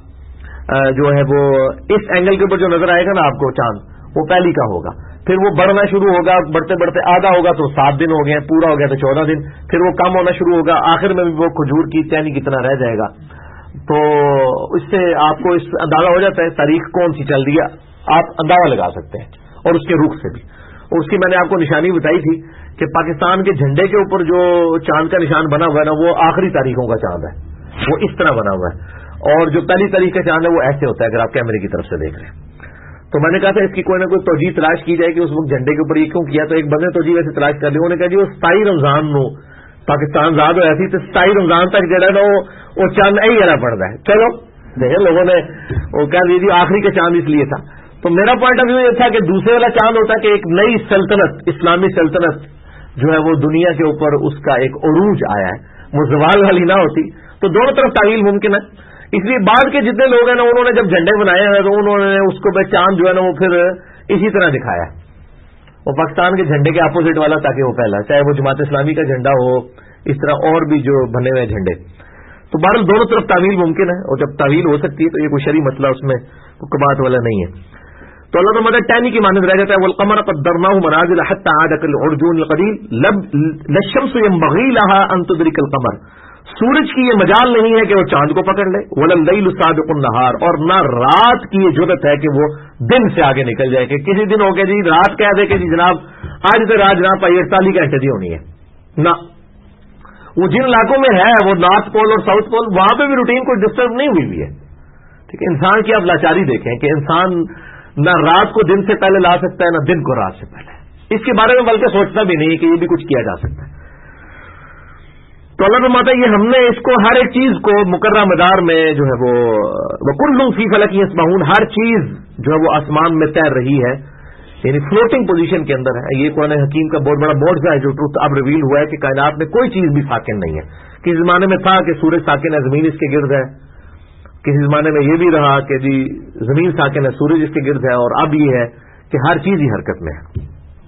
جو ہے وہ اس اینگل کے اوپر جو نظر آئے گا نا آپ کو چاند، وہ پہلی کا ہوگا. پھر وہ بڑھنا شروع ہوگا، بڑھتے بڑھتے آدھا ہوگا تو 7 دن ہو گئے، پورا ہو گیا تو 14 دن، پھر وہ کم ہونا شروع ہوگا، آخر میں بھی وہ کھجور کی ٹہنی کتنا رہ جائے گا. تو اس سے آپ کو اس اندازہ ہو جاتا ہے تاریخ کون سی چل رہی ہے، آپ اندازہ لگا سکتے ہیں. اور اس کے رخ سے بھی، اور اس کی میں نے آپ کو نشانی بتائی تھی کہ پاکستان کے جھنڈے کے اوپر جو چاند کا نشان بنا ہوا ہے نا، وہ آخری تاریخوں کا چاند ہے، وہ اس طرح بنا ہوا ہے. اور جو پہلی تاریخ کا چاند ہے وہ ایسے ہوتا ہے اگر آپ کیمرے کی طرف سے دیکھ رہے ہیں. تو میں نے کہا تھا اس کی کوئی نہ کوئی توجہ تلاش کی جائے کہ اس وقت جھنڈے کے اوپر یہ کیوں کیا. تو ایک بندے توجہ ویسے تلاش کر لی، انہوں نے کہا جی وہ 27 رمضان نو پاکستان آزاد ہوا سی، تو 27 رمضان تک جو ہے نا وہ چاند یہی والا پڑتا ہے. چلو دیکھیں لوگوں نے وہ کہہ دی آخری کا چاند اس لیے تھا. تو میرا پوائنٹ آف ویو یہ تھا کہ دوسرے والا چاند ہوتا ہے کہ ایک نئی سلطنت، اسلامی سلطنت جو ہے وہ دنیا کے اوپر اس کا ایک عروج آیا ہے، وہ زوال والی نہ ہوتی. تو دونوں طرف تعویل ممکن ہے. اس لیے بعد کے جتنے لوگ ہیں نا، انہوں نے جب جھنڈے بنائے ہیں تو انہوں نے اس کو چاند جو ہے نا وہ پھر اسی طرح دکھایا، وہ پاکستان کے جھنڈے کے اپوزٹ والا تاکہ وہ پہلا، چاہے وہ جماعت اسلامی کا جھنڈا ہو، اس طرح اور بھی جو بنے ہوئے جھنڈے. تو بہرحال دونوں طرف تعویل ممکن ہے، اور جب تعویل ہو سکتی ہے تو یہ کوئی شرعی مسئلہ اس میں کباہت والا نہیں ہے. تو اللہ تعالیٰ ٹہنی کی مانند رہ جاتا ہے. والقمر قدرناه منازل حتى عاد كالعرجون القديم للشمس ينبغي لها ان تدرك القمر، سورج کی یہ مجال نہیں ہے کہ وہ چاند کو پکڑ لے. ولا الليل سابق النهار، اور نہ رات کی یہ جرأت ہے کہ وہ دن سے آگے نکل جائے، کہ کسی دن ہو گیا جی رات کہہ دے کہ جی جناب آج تو رات جناب 48 گھنٹے دی ہونی ہے. نہ، وہ جن علاقوں میں ہے وہ نارتھ پول اور ساؤتھ پول، وہاں پہ بھی روٹین کوئی ڈسٹرب نہیں ہوئی ہے. ٹھیک ہے، انسان کی آپ لاچاری دیکھیں کہ انسان نہ رات کو دن سے پہلے لا سکتا ہے نہ دن کو رات سے پہلے، اس کے بارے میں بلکہ سوچتا بھی نہیں کہ یہ بھی کچھ کیا جا سکتا ہے. تو اللہ فرماتا ہے یہ ہم نے اس کو ہر ایک چیز کو مقررہ مدار میں جو ہے وہ کل فی فلک یسبحون، ہر چیز جو ہے وہ آسمان میں تیر رہی ہے، یعنی فلوٹنگ پوزیشن کے اندر ہے. یہ قرآن حکیم کا بہت بڑا معجزہ ہے جو ٹروتھ اب ریویل ہوا ہے کہ کائنات میں کوئی چیز بھی ساکن نہیں ہے. کسی زمانے میں تھا کہ سورج ساکن ہے، زمین اس کے گرد ہے. کسی زمانے میں یہ بھی رہا کہ جی زمین ساکن ہے، سورج اس کے گرد ہے. اور اب یہ ہے کہ ہر چیز ہی حرکت میں ہے.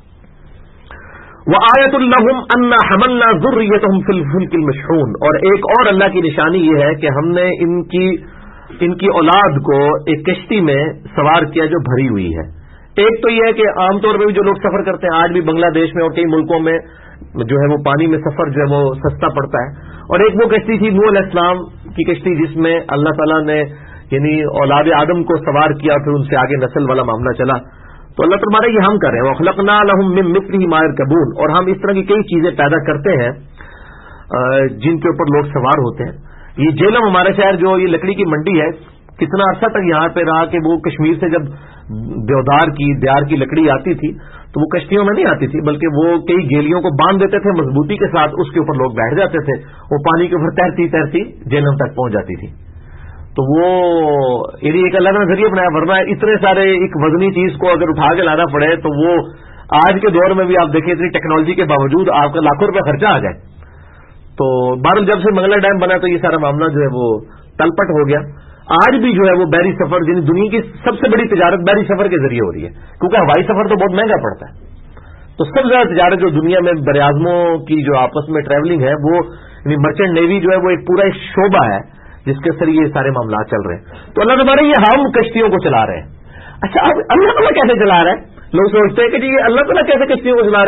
وَآيَةٌ لَّهُمْ أَنَّا حَمَلْنَا ذُرِّيَّتَهُمْ فِي الْفُلْكِ الْمَشْحُونِ، اور ایک اور اللہ کی نشانی یہ ہے کہ ہم نے ان کی اولاد کو ایک کشتی میں سوار کیا جو بھری ہوئی ہے. ایک تو یہ ہے کہ عام طور پہ بھی جو لوگ سفر کرتے ہیں آج بھی بنگلہ دیش میں اور کئی ملکوں میں جو ہے وہ پانی میں سفر جو ہے وہ سستا پڑتا ہے. اور ایک وہ کشتی تھی نوح علیہ السلام کی کشتی جس میں اللہ تعالیٰ نے یعنی اولاد آدم کو سوار کیا، پھر ان سے آگے نسل والا معاملہ چلا. تو اللہ تعالیٰ یہ ہم کر رہے ہیں وَخَلَقْنَا لَهُم مِّن مِّثْلِهِ مَا يَرْكَبُونَ، اور ہم اس طرح کی کئی چیزیں پیدا کرتے ہیں جن کے اوپر لوگ سوار ہوتے ہیں. یہ جیلم ہمارا شہر جو یہ لکڑی کی منڈی ہے، کتنا عرصہ تک یہاں پہ رہا کہ وہ کشمیر سے جب دیودار کی لکڑی آتی تھی تو وہ کشتیوں میں نہیں آتی تھی، بلکہ وہ کئی گیلیوں کو باندھ دیتے تھے مضبوطی کے ساتھ، اس کے اوپر لوگ بیٹھ جاتے تھے، وہ پانی کے اوپر تیرتی تیرتی جیلم تک پہنچ جاتی تھی. تو وہ یعنی ایک اللہ نے ذریعہ بنایا، ورنہ اتنے سارے ایک وزنی چیز کو اگر اٹھا کے لانا پڑے تو وہ آج کے دور میں بھی آپ دیکھیں اتنی ٹیکنالوجی کے باوجود آپ کا لاکھوں روپے خرچہ آ جائے. تو بہرحال جب سے منگلا ڈیم بنا تو یہ سارا معاملہ جو ہے وہ تلپٹ ہو گیا. آج بھی جو ہے وہ بحری سفر جن دنیا کی سب سے بڑی تجارت بحری سفر کے ذریعے ہو رہی ہے، کیونکہ ہوائی سفر تو بہت مہنگا پڑتا ہے. تو سب سے زیادہ تجارت جو دنیا میں بر اعظموں کی جو آپس میں ٹریولنگ ہے وہ یعنی مرچنٹ نیوی جو ہے وہ ایک پورا ایک شعبہ ہے جس کے ذریعے یہ سارے معاملات چل رہے ہیں. تو اللہ تعالیٰ یہ ہم کشتیوں کو چلا رہے ہیں. اچھا اب اللہ تعالیٰ کیسے چلا رہا ہے؟ لوگ سوچتے ہیں کہ جی اللہ تعالیٰ کیسے کشتیوں کو چلا رہے ہیں.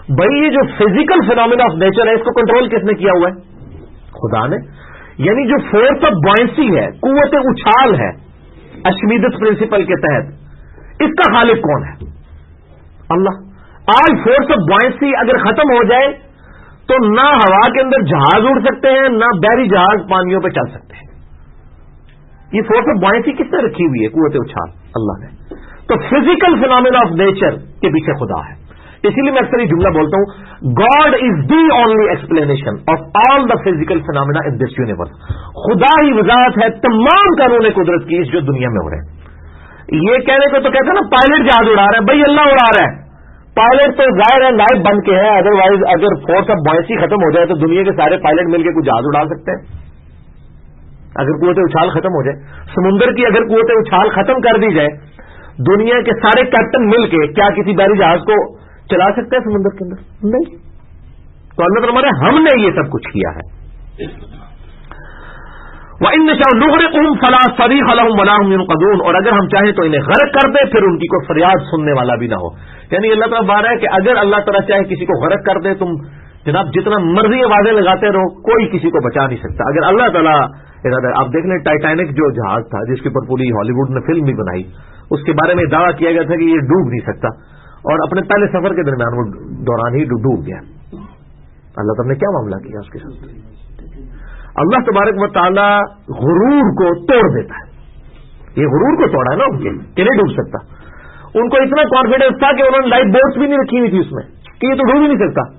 بھائی یہ جو فزیکل فینومینا آف نیچر ہے اس کو کنٹرول کس نے کیا ہوا ہے؟ خدا نے. یعنی جو فورس آف بوائنسی ہے، قوت اچھال ہے اشمیدت پرنسپل کے تحت، اس کا خالق کون ہے؟ اللہ. آج فورس آف بوائنسی اگر ختم ہو جائے تو نہ ہوا کے اندر جہاز اڑ سکتے ہیں، نہ بحری جہاز پانیوں پہ چل سکتے ہیں. یہ فورس آف بوائنسی کس نے رکھی ہوئی ہے؟ قوت اچھال اللہ نے. تو فزیکل فینومینا آف نیچر کے پیچھے خدا ہے. اسی لیے میں اکثر یہ جملہ بولتا ہوں، God is the only explanation of all the physical phenomena in this universe. خدا ہی وضاحت ہے تمام قانون قدرت کی جو دنیا میں ہو رہے ہیں. یہ کہنے کو تو کہتے ہیں نا پائلٹ جہاز اڑا رہا ہے، بھائی اللہ اڑا رہا ہے. پائلٹ تو ظاہر ہے نائب بن کے ہے، ادروائز اگر فورس آف بوائنسی ختم ہو جائے تو دنیا کے سارے پائلٹ مل کے کوئی جہاز اڑا سکتے ہیں. اگر قوت اچھال ختم ہو جائے، سمندر کی اگر قوت اچھال ختم کر دی جائے، دنیا کے سارے کیپٹن مل کے کیا کسی بحری جہاز کو چلا سکتے ہیں سمندر کے اندر؟ نہیں. تو اللہ تعالیٰ ہم نے یہ سب کچھ کیا ہے. وَإِن نَّشَأْ نُغْرِقْهُمْ فَلَا صَرِيخَ لَهُمْ وَلَا هُمْ يُنْقَذُونَ. اور اگر ہم چاہیں تو انہیں غرق کر دیں پھر ان کی کوئی فریاد سننے والا بھی نہ ہو. یعنی اللہ تعالیٰ بات ہے کہ اگر اللہ تعالیٰ چاہے کسی کو غرق کر دے، تم جناب جتنا مرضی آوازیں لگاتے رہو، کوئی کسی کو بچا نہیں سکتا. اگر اللہ تعالیٰ ارادہ، آپ دیکھ لیں ٹائٹینک جو جہاز تھا جس کے اوپر پوری ہالی ووڈ نے فلم بھی بنائی، اس کے بارے میں دعویٰ کیا گیا تھا کہ یہ ڈوب نہیں سکتا، اور اپنے پہلے سفر کے درمیان وہ دوران ہی ڈوب گیا. اللہ تعالیٰ نے کیا معاملہ کیا اس کے ساتھ؟ اللہ تبارک و تعالی غرور کو توڑ دیتا ہے. یہ غرور کو توڑا ہے نا ان کے کہ نہیں ڈوب سکتا. ان کو اتنا کانفیڈنس تھا کہ انہوں نے لائف بوٹس بھی نہیں رکھی ہوئی تھی اس میں کہ یہ تو ڈوب ہی نہیں سکتا.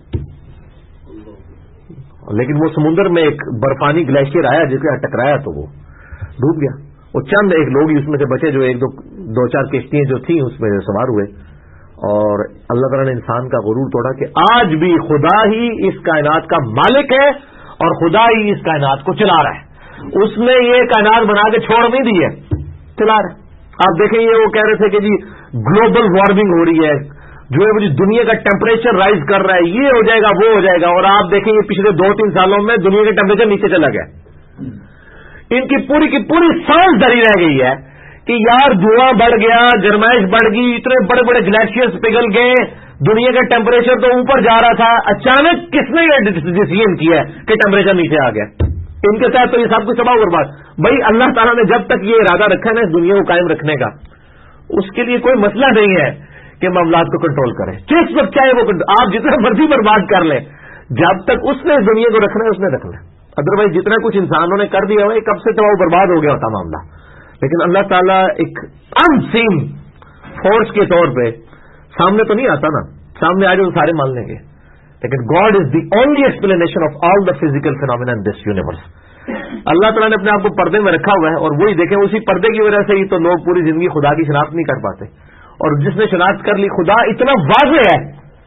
لیکن وہ سمندر میں ایک برفانی گلیشیئر آیا جس کے ٹکرایا تو وہ ڈوب گیا. وہ چند ایک لوگ اس میں سے بچے جو ایک دو چار کشتیاں جو تھیں اس میں سوار ہوئے. اور اللہ تعالیٰ نے انسان کا غرور توڑا کہ آج بھی خدا ہی اس کائنات کا مالک ہے اور خدا ہی اس کائنات کو چلا رہا ہے. اس نے یہ کائنات بنا کے چھوڑ نہیں دی ہے، چلا رہا ہے. آپ دیکھیں یہ وہ کہہ رہے تھے کہ جی گلوبل وارمنگ ہو رہی ہے، جو ہے وہ دنیا کا ٹیمپریچر رائز کر رہا ہے، یہ ہو جائے گا وہ ہو جائے گا. اور آپ دیکھیں یہ پچھلے 2-3 سالوں میں دنیا کا ٹیمپریچر نیچے چلا گیا. ان کی پوری سانس ڈری رہ گئی ہے کہ یار دھواں بڑھ گیا، گرمائش بڑھ گئی، اتنے بڑے بڑے گلیشیئرز پگھل گئے، دنیا کا ٹیمپریچر تو اوپر جا رہا تھا، اچانک کس نے یہ ڈیسیژن کیا ہے کہ ٹیمپریچر نیچے آ گیا؟ ان کے ساتھ تو یہ سب کچھ تباہ برباد. بھائی اللہ تعالیٰ نے جب تک یہ ارادہ رکھا ہے نا اس دنیا کو قائم رکھنے کا، اس کے لیے کوئی مسئلہ نہیں ہے کہ معاملات کو کنٹرول کریں. جس وقت چاہے وہ آپ جتنا مرضی برباد کر لیں، جب تک اس نے اس دنیا کو رکھنا ہے اس نے رکھنا ہے. ادروائز جتنا کچھ انسانوں نے کر دیا ہو کب سے تباہ برباد ہو گیا ہوتا معاملہ. لیکن اللہ تعالیٰ ایک ان سین فورس کے طور پہ سامنے تو نہیں آتا نا، سامنے آ جائے تو سارے مان لیں گے. لیکن God is the only explanation of all the physical phenomena in this universe. Allah تعالیٰ نے اپنے آپ کو پردے میں رکھا ہوا ہے، اور وہی دیکھیں اسی پردے کی وجہ سے ہی تو لوگ پوری زندگی خدا کی شناخت نہیں کر پاتے. اور جس نے شناخت کر لی، خدا اتنا واضح ہے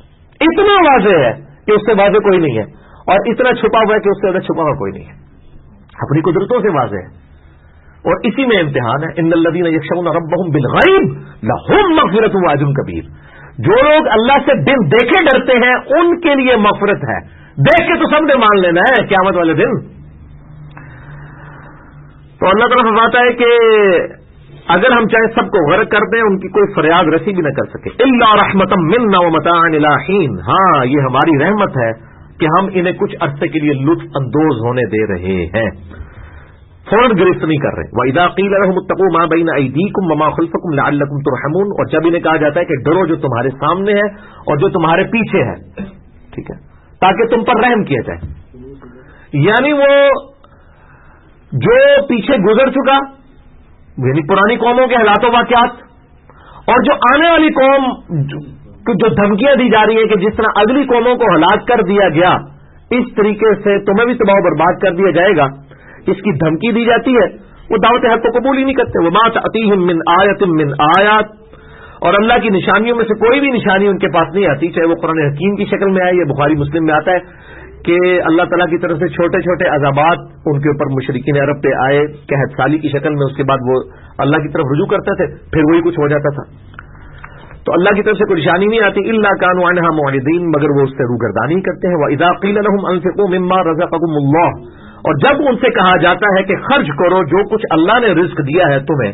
کہ اس سے واضح کوئی نہیں ہے، اور اتنا چھپا ہوا ہے کہ اس سے زیادہ چھپا ہوا کوئی نہیں ہے. اپنی قدرتوں سے واضح ہے. اور اسی میں امتحان ہے. ان الذین یخشون ربهم بالغیب لهم مغفرۃ واجر کبیر. جو لوگ اللہ سے بن دیکھے ڈرتے ہیں ان کے لیے مغفرت ہے. دیکھ کے تو سب نے مان لینا ہے قیامت والے دن. تو اللہ تعالیٰ فرماتا ہے کہ اگر ہم چاہیں سب کو غرق کر دیں ان کی کوئی فریاد رسی بھی نہ کر سکے. الا رحمۃ منا ومتاعا الی حین. ہاں یہ ہماری رحمت ہے کہ ہم انہیں کچھ عرصے کے لیے لطف اندوز ہونے دے رہے ہیں، فوراً گرفت نہیں کر رہے. وَإِذَا قِيلَ لَهُمُ اتَّقُوا مَا بَيْنَ أَيْدِيكُمْ وَمَا خَلْفَكُمْ لَعَلَّكُمْ تُرْحَمُونَ. اور جب انہیں کہا جاتا ہے کہ ڈرو جو تمہارے سامنے ہے اور جو تمہارے پیچھے ہے، ٹھیک ہے، تاکہ تم پر رحم کیا جائے. یعنی وہ جو پیچھے گزر چکا، یعنی پرانی قوموں کے حالات و واقعات، اور جو آنے والی قوم جو دھمکیاں دی جا رہی ہیں کہ جس طرح اگلی قوموں کو ہلاک کر دیا گیا اس طریقے سے تمہیں بھی تباہ و برباد کر دیا جائے گا، اس کی دھمکی دی جاتی ہے. وہ دعوت حق کو قبول ہی نہیں کرتے. وما تأتیہم من آیۃ من آیات. اور اللہ کی نشانیوں میں سے کوئی بھی نشانی ان کے پاس نہیں آتی، چاہے وہ قرآن حکیم کی شکل میں آئے یا بخاری مسلم میں آتا ہے کہ اللہ تعالیٰ کی طرف سے چھوٹے چھوٹے عذابات ان کے اوپر مشرکین عرب پہ آئے قحط سالی کی شکل میں، اس کے بعد وہ اللہ کی طرف رجوع کرتے تھے، پھر وہی کچھ ہو جاتا تھا. تو اللہ کی طرف سے کوئی نشانی نہیں آتی. الا كانوا عنها معرضین. مگر وہ اس سے روگردانی کرتے ہیں. واذا قیل لهم انفقوا مما رزقكم الله. اور جب ان سے کہا جاتا ہے کہ خرچ کرو جو کچھ اللہ نے رزق دیا ہے تمہیں،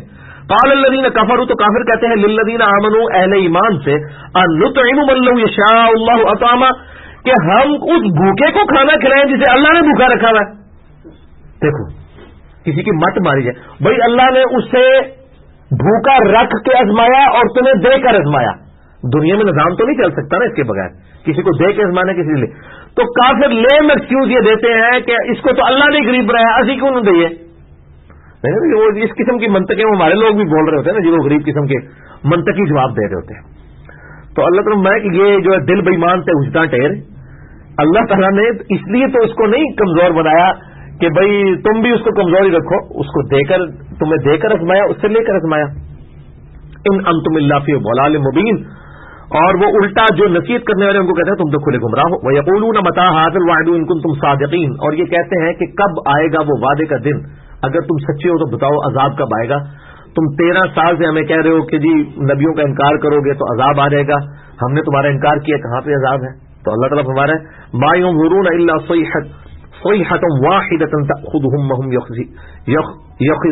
قال الذین کفروا، تو کافر کہتے ہیں للذین آمنوا، اہل ایمان سے، ان نطعم من لو یشاء اللہ اطعما، کہ ہم اس بھوکے کو کھانا کھلائیں جسے اللہ نے بھوکا رکھا ہوا ہے۔ دیکھو کسی کی مت ماری جائے، بھائی اللہ نے اسے بھوکا رکھ کے آزمایا اور تمہیں دے کر آزمایا، دنیا میں نظام تو نہیں چل سکتا نا اس کے بغیر، کسی کو دے کے آزمانا کسی لے، تو کافر لیم ایکسکیوز یہ دیتے ہیں کہ اس کو تو اللہ نے غریب بنایا، اسی کیوں نہ دئیے۔ وہ اس قسم کی منطقیں ہمارے لوگ بھی بول رہے ہوتے ہیں نا جی، وہ غریب قسم کے منطقی جواب دے رہے ہوتے ہیں۔ تو اللہ تعالیٰ میں کہ یہ جو ہے دل بے ایمان تے اجتا ٹھہر، اللہ تعالیٰ نے اس لیے تو اس کو نہیں کمزور بنایا کہ بھائی تم بھی اس کو کمزوری رکھو، اس کو دے کر، تمہیں دے کر آزمایا، اس سے لے کر آزمایا۔ ان انتم الا فی ضلال مبین، اور وہ الٹا جو نصیحت کرنے والے ان کو کہتے ہیں تم تو کھلے گمراہ ہو۔ وَيَقُولُونَ مَتَىٰ هَٰذَا الْوَعْدُ إِن كُنتُمْ صَادِقِينَ، اور یہ کہتے ہیں کہ کب آئے گا وہ وعدے کا دن، اگر تم سچے ہو تو بتاؤ عذاب کب آئے گا۔ تم 13 سال سے ہمیں کہہ رہے ہو کہ جی نبیوں کا انکار کرو گے تو عذاب آ جائے گا، ہم نے تمہارا انکار کیا، کہاں پہ عذاب ہے؟ تو اللہ تعالیٰ فرما رہا ہے مَا يَنظُرُونَ إِلَّا صَيْحَةً وَاحِدَةً تَأْخُذُهُمْ وَهُمْ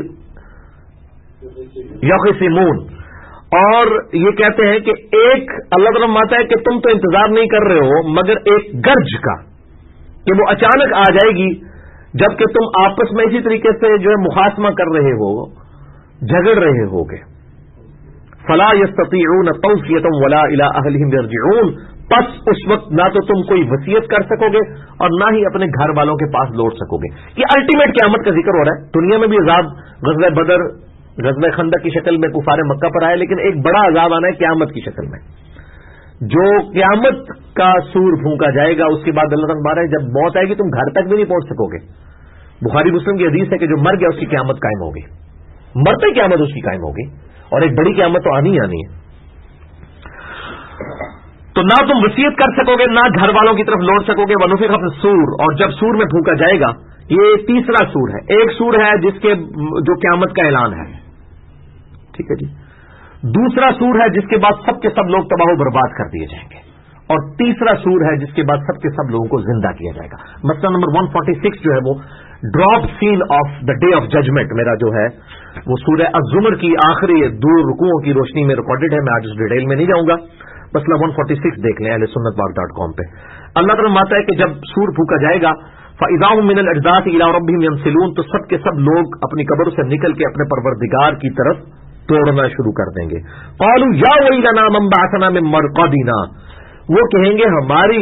يَخِصِمُونَ، اور یہ کہتے ہیں کہ ایک، اللہ تعالیٰ فرماتا ہے کہ تم تو انتظار نہیں کر رہے ہو مگر ایک گرج کا، کہ وہ اچانک آ جائے گی، جبکہ تم آپس میں اسی طریقے سے جو ہے مخاصمہ کر رہے ہو، جھگڑ رہے ہوگے۔ فلا يستطيعون توصية ولا الى اهلهم يرجعون، پس اس وقت نہ تو تم کوئی وصیت کر سکو گے اور نہ ہی اپنے گھر والوں کے پاس لوٹ سکو گے۔ یہ الٹیمیٹ قیامت کا ذکر ہو رہا ہے، دنیا میں بھی عذاب غزوہ بدر، غزوہ خندق کی شکل میں کفار مکہ پر آئے، لیکن ایک بڑا عذاب آنا ہے قیامت کی شکل میں، جو قیامت کا سور پھونکا جائے گا۔ اس کے بعد اللہ تعالیٰ ہے جب موت آئے گی تم گھر تک بھی نہیں پہنچ سکو گے۔ بخاری مسلم کی حدیث ہے کہ جو مر گیا اس کی قیامت قائم ہوگی، مرتے قیامت اس کی قائم ہوگی، اور ایک بڑی قیامت تو آنی ہی آنی ہے۔ تو نہ تم وصیت کر سکو گے، نہ گھر والوں کی طرف لوٹ سکو گے۔ وَنُفِخَ فِي الصُّورِ، اور جب سور میں پھونکا جائے گا، یہ تیسرا سور ہے۔ ایک سور ہے جس کے جو قیامت کا اعلان ہے، ٹھیک ہے جی، دوسرا سور ہے جس کے بعد سب کے سب لوگ تباہ و برباد کر دیے جائیں گے، اور تیسرا سور ہے جس کے بعد سب کے سب لوگوں کو زندہ کیا جائے گا۔ مسئلہ نمبر 146 جو ہے وہ drop scene of the day of judgement میرا جو ہے وہ سورہ الزمر کی آخری 2 رکوعوں کی روشنی میں ریکارڈڈ ہے، میں آج اس ڈیٹیل میں نہیں جاؤں گا، مسئلہ 146 دیکھ لیں ahlsunnatwal.com پہ۔ اللہ تعالیٰ فرماتا ہے کہ جب سور پھونکا جائے گا فَإِذَا هُم مِّنَ الْأَجْدَاثِ إِلَىٰ رَبِّهِمْ يَنسِلُونَ، تو سب کے سب لوگ اپنی قبروں سے نکل کے اپنے پروردگار کی طرف دوڑنا شروع کر دیں گے۔ قَالُوا يَا وَيْلَنَا مَن بَعَثَنَا مِن مَرْقَدِنَا، وہ کہیں گے ہماری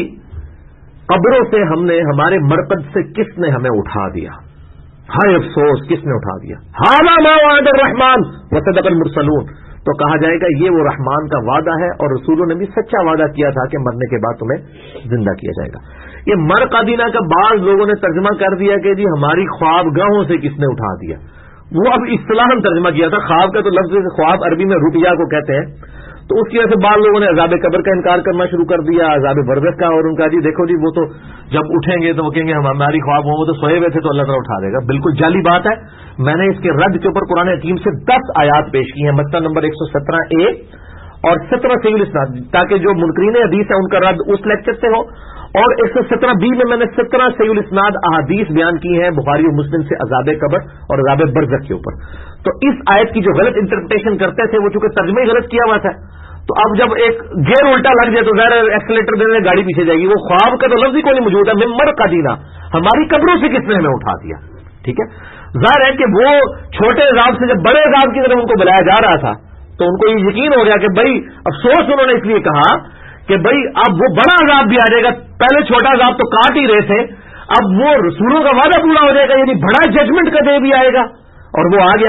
قبروں سے، ہم نے، ہمارے مرقد سے کس نے ہمیں اٹھا دیا، ہائے افسوس کس نے اٹھا دیا۔ هَٰذَا مَا وَعَدَ الرَّحْمَٰنُ وَصَدَقَ الْمُرْسَلُونَ، تو کہا جائے گا یہ وہ رحمان کا وعدہ ہے اور رسولوں نے بھی سچا وعدہ کیا تھا کہ مرنے کے بعد تمہیں زندہ کیا جائے گا۔ یہ مرقدینہ کا بعض لوگوں نے ترجمہ کر دیا کہ جی ہماری خوابگاہوں سے کس نے اٹھا دیا، وہ اب اصطلاحاً ترجمہ کیا تھا، خواب کا تو لفظ خواب عربی میں رؤیا کو کہتے ہیں، تو اس کی وجہ سے بعض لوگوں نے عذاب قبر کا انکار کرنا شروع کر دیا، عذاب برزخ کا، اور ان کا جی دیکھو جی وہ تو جب اٹھیں گے تو وہ کہیں گے ہماری خواب ہوں، وہ تو سوئے ہوئے تھے تو اللہ تعالیٰ اٹھا دے گا۔ بالکل جعلی بات ہے۔ میں نے اس کے رد کے اوپر قرآن حکیم سے 10 آیات پیش کی ہیں، مسئلہ نمبر 117A اور 17 صحیح الاسناد، تاکہ جو منکرین حدیث ہے ان کا رد اس لیکچر سے ہو، اور 117B میں نے 17 صحیح الاسناد احادیث بیان کی ہیں بخاری و مسلم سے عذاب قبر اور عذاب برزخ کے اوپر۔ تو اس آیت کی جو غلط انٹرپریٹیشن کرتے تھے وہ چونکہ ترجمہ ہی غلط کیا ہوا تھا، تو اب جب ایک گیئر الٹا لگ جائے تو ظاہر ایکسیلیٹر دینے گاڑی پیچھے جائے گی۔ وہ خواب کا تو لفظ ہی کوئی نہیں موجود ہے، من مرقدنا، ہماری قبروں سے کس نے ہمیں اٹھا دیا، ٹھیک ہے۔ ظاہر ہے کہ وہ چھوٹے عذاب سے جب بڑے عذاب کی طرف ان کو بلایا جا رہا تھا تو ان کو یہ یقین ہو گیا کہ بھائی افسوس، انہوں نے اس لیے کہا کہ بھائی اب وہ بڑا عذاب بھی آ جائے گا، پہلے چھوٹا عذاب تو کاٹ ہی رہے تھے، اب وہ رسولوں کا وعدہ پورا ہو جائے گا، یعنی بڑا ججمنٹ کا دے بھی آئے گا، اور وہ آ گیا۔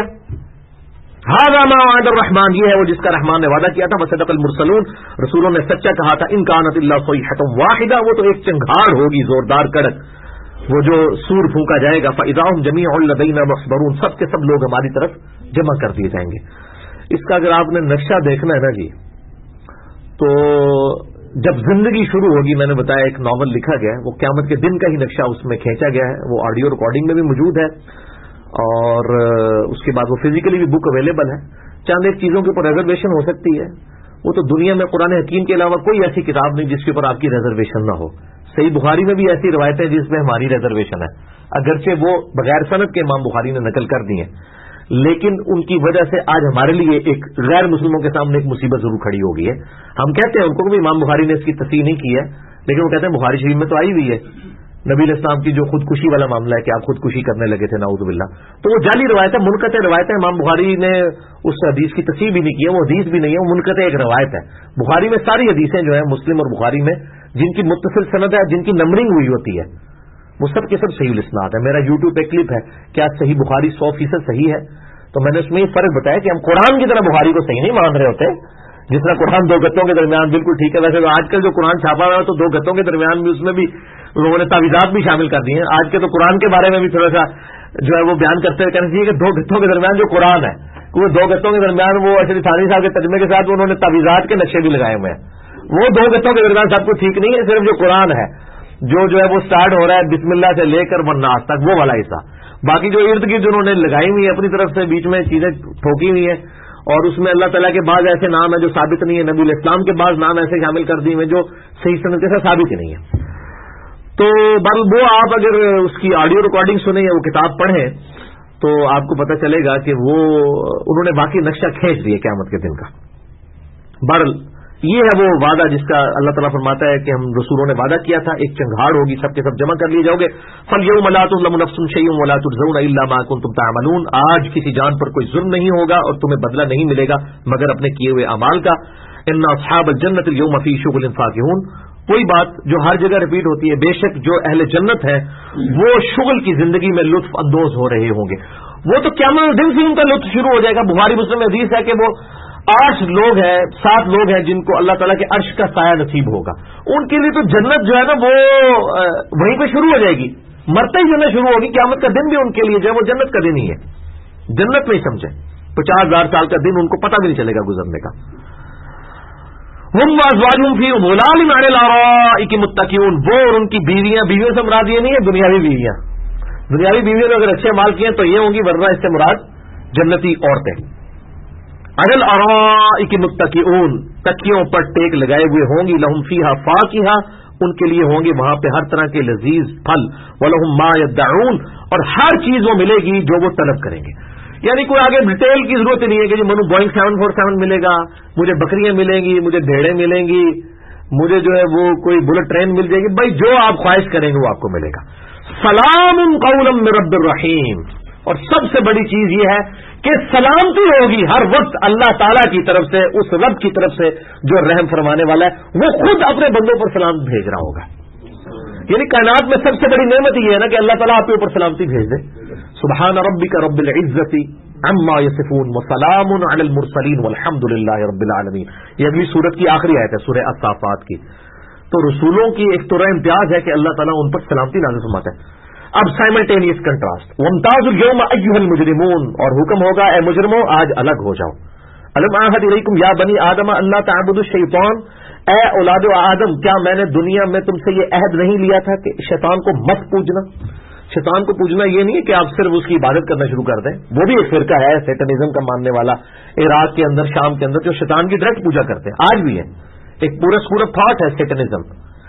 هذا ما وعد الرحمن، یہ ہے وہ جس کا رحمان نے وعدہ کیا تھا، وصدق المرسلون، رسولوں نے سچا کہا تھا، ان كانت الا صيحة واحدة، وہ تو ایک چنگھاڑ ہوگی زوردار کڑک، وہ جو سور پھونکا جائے گا، فاذا هم جميع لدينا محضرون، سب کے سب لوگ ہماری طرف جمع کر دیے جائیں گے۔ اس کا اگر آپ نے نقشہ دیکھنا ہے نا جی، تو جب زندگی شروع ہوگی، میں نے بتایا ایک ناول لکھا گیا ہے، وہ قیامت کے دن کا ہی نقشہ اس میں کھینچا گیا ہے، وہ آڈیو ریکارڈنگ میں بھی موجود ہے، اور اس کے بعد وہ فزیکلی بھی بک اویلیبل ہے۔ چند ایک چیزوں کے اوپر ریزرویشن ہو سکتی ہے، وہ تو دنیا میں قرآن حکیم کے علاوہ کوئی ایسی کتاب نہیں جس کے اوپر آپ کی ریزرویشن نہ ہو۔ صحیح بخاری میں بھی ایسی روایتیں جس میں ہماری ریزرویشن ہے، اگرچہ وہ بغیر سند کے امام بخاری نے نقل کر دی ہیں، لیکن ان کی وجہ سے آج ہمارے لیے ایک غیر مسلموں کے سامنے ایک مصیبت ضرور کھڑی ہو گئی ہے. ہم کہتے ہیں ان کو بھی امام بخاری نے اس کی تصحیح نہیں کی ہے، لیکن وہ کہتے ہیں بخاری شریف میں تو آئی ہوئی ہے نبی علیہ السلام کی جو خودکشی والا معاملہ ہے کہ آپ خودکشی کرنے لگے تھے نعوذ باللہ، تو وہ جعلی روایت ہے، منقطع روایت ہے. امام بخاری نے اس حدیث کی تصحیح بھی نہیں کی ہے، وہ حدیث بھی نہیں ہے، وہ منقطع ایک روایت ہے. بخاری میں ساری حدیثیں جو ہیں مسلم اور بخاری میں جن کی متصل سند ہے، جن کی نمبرنگ ہوئی ہوتی ہے، وہ سب کے سب صحیح الاسناد ہے. میرا یوٹیوب پہ کلپ ہے کیا صحیح بخاری 100% صحیح ہے، تو میں نے اس میں یہ فرق بتایا کہ ہم قرآن کی طرح بخاری کو صحیح نہیں مان رہے ہوتے. جس طرح قرآن دو گتوں کے درمیان بالکل ٹھیک ہے، ویسے تو آج کل جو قرآن چھاپا ہوا ہے تو دو گتوں کے درمیان بھی اس میں بھی لوگوں نے تعویذات بھی شامل کر دی ہیں. آج کے تو قرآن کے بارے میں بھی تھوڑا سا جو ہے وہ بیان کرتے ہوئے کہنا چاہیے کہ دو گتوں کے درمیان جو قرآن ہے، وہ دو گتوں کے درمیان وہ اشرف تھانوی صاحب کے ترجمے کے ساتھ انہوں نے تعویذات کے نقشے بھی لگائے ہوئے ہیں. وہ دو گتوں کے درمیان سب کچھ ٹھیک نہیں ہے، صرف جو قرآن ہے جو ہے وہ سٹارٹ ہو رہا ہے بسم اللہ سے لے کر والناس تک، وہ والا حصہ. باقی جو ارد گرد انہوں نے لگائی ہوئی ہے اپنی طرف سے بیچ میں چیزیں ٹھوکی ہوئی ہیں، اور اس میں اللہ تعالیٰ کے بعض ایسے نام ہیں جو ثابت نہیں ہے، نبی علیہ السلام کے بعض نام ایسے شامل کر دیے ہیں جو صحیح سند کے ساتھ ثابت ہی نہیں ہے. تو وہ آپ اگر اس کی آڈیو ریکارڈنگ سنیں یا وہ کتاب پڑھیں تو آپ کو پتہ چلے گا کہ وہ انہوں نے باقی نقشہ کھینچ دیا قیامت کے دن کا. بہرحال یہ ہے وہ وعدہ جس کا اللہ تعالیٰ فرماتا ہے کہ ہم رسولوں نے وعدہ کیا تھا، ایک چنگھاڑ ہوگی، سب کے سب جمع کر لیے جاؤ گے. فَالْيَوْمَ لَا تُظْلَمُ نَفْسٌ شَيْئًا وَلَا تُجْزَوْنَ إِلَّا مَا كُنتُمْ تَعْمَلُونَ. آج کسی جان پر کوئی ظلم نہیں ہوگا اور تمہیں بدلہ نہیں ملے گا مگر اپنے کیے ہوئے اعمال کا. إِنَّ أَصْحَابَ الْجَنَّةِ الْيَوْمَ فِي شُغُلٍ فَاكِهُونَ. کوئی بات جو ہر جگہ ریپیٹ ہوتی ہے، بے شک جو اہل جنت ہیں وہ شغل کی زندگی میں لطف اندوز ہو رہے ہوں گے. وہ تو قیامت دن سے ان کا لطف شروع ہو جائے گا. بخاری مسلم میں حدیث ہے کہ وہ 8 لوگ ہیں، 7 لوگ ہیں جن کو اللہ تعالیٰ کے عرش کا سایہ نصیب ہوگا. ان کے لیے تو جنت جو ہے نا وہ وہیں پہ شروع ہو جائے گی، مرتے ہی جنت شروع ہوگی. قیامت کا دن بھی ان کے لیے جو ہے وہ جنت کا دن ہی ہے. جنت نہیں سمجھے 50,000 سال کا دن ان کو پتہ بھی نہیں چلے گا گزرنے کا. ہم وازواجہم فی ظلال علی الارائک متکئون. وہ اور ان کی بیویاں سے مراد یہ نہیں ہے دنیاوی بیویاں. دنیاوی بیویوں نے اگر اچھے مال کیے تو یہ ہوں گی، ورنہ اس سے مراد جنتی عورتیں. علی الارائک متکئون، تکیوں پر ٹیک لگائے ہوئے ہوں گی. لہم فیہا فاکہہ، ان کے لیے ہوں گے وہاں پہ ہر طرح کے لذیذ پھل. ولہم ما یدعون، اور ہر چیز وہ ملے گی جو وہ طلب کریں گے. یعنی کوئی آگے ڈیٹیل کی ضرورت نہیں ہے کہ جی منو بوئنگ 747 ملے گا، مجھے بکریاں ملیں گی، مجھے بھیڑیں ملیں گی، مجھے جو ہے وہ کوئی بلٹ ٹرین مل جائے گی. بھائی جو آپ خواہش کریں گے وہ آپ کو ملے گا. سلام قولا من رب الرحیم. اور سب سے بڑی چیز یہ ہے کہ سلامتی ہوگی ہر وقت اللہ تعالیٰ کی طرف سے، اس رب کی طرف سے جو رحم فرمانے والا ہے، وہ خود اپنے بندوں پر سلام بھیج رہا ہوگا. یعنی کائنات میں سب سے بڑی نعمت یہ ہے نا کہ اللہ تعالیٰ آپ کے اوپر سلامتی بھیج دے. سبحان ربک رب العزت عما یصفون وسلام علی المرسلین والحمد للہ رب العالمین. یہ اگلی سورت کی آخری آیت ہے سورہ الصافات کی. تو رسولوں کی ایک طرح امتیاز ہے کہ اللہ تعالیٰ ان پر سلامتی نازل فرماتا ہے. اب سائملٹینیس کنٹراسٹ. وامتازوا اليوم ایھا المجرمون، اور حکم ہوگا اے مجرموں آج الگ ہو جاؤ. الم اعہد الیکم یا بنی آدم الا تعبدوا الشیطان. اے اولاد آدم، کیا میں نے دنیا میں تم سے یہ عہد نہیں لیا تھا کہ شیطان کو مت پوجنا. شیطان کو پوجنا یہ نہیں ہے کہ آپ صرف اس کی عبادت کرنا شروع کر دیں. وہ بھی ایک فرقہ ہے سیٹنزم کا ماننے والا عراق کے اندر، شام کے اندر، جو شیطان کی ڈائریکٹ پوجا کرتے ہیں، آج بھی ہے. ایک پورا اسکول آف تھاٹ ہے سیٹنزم.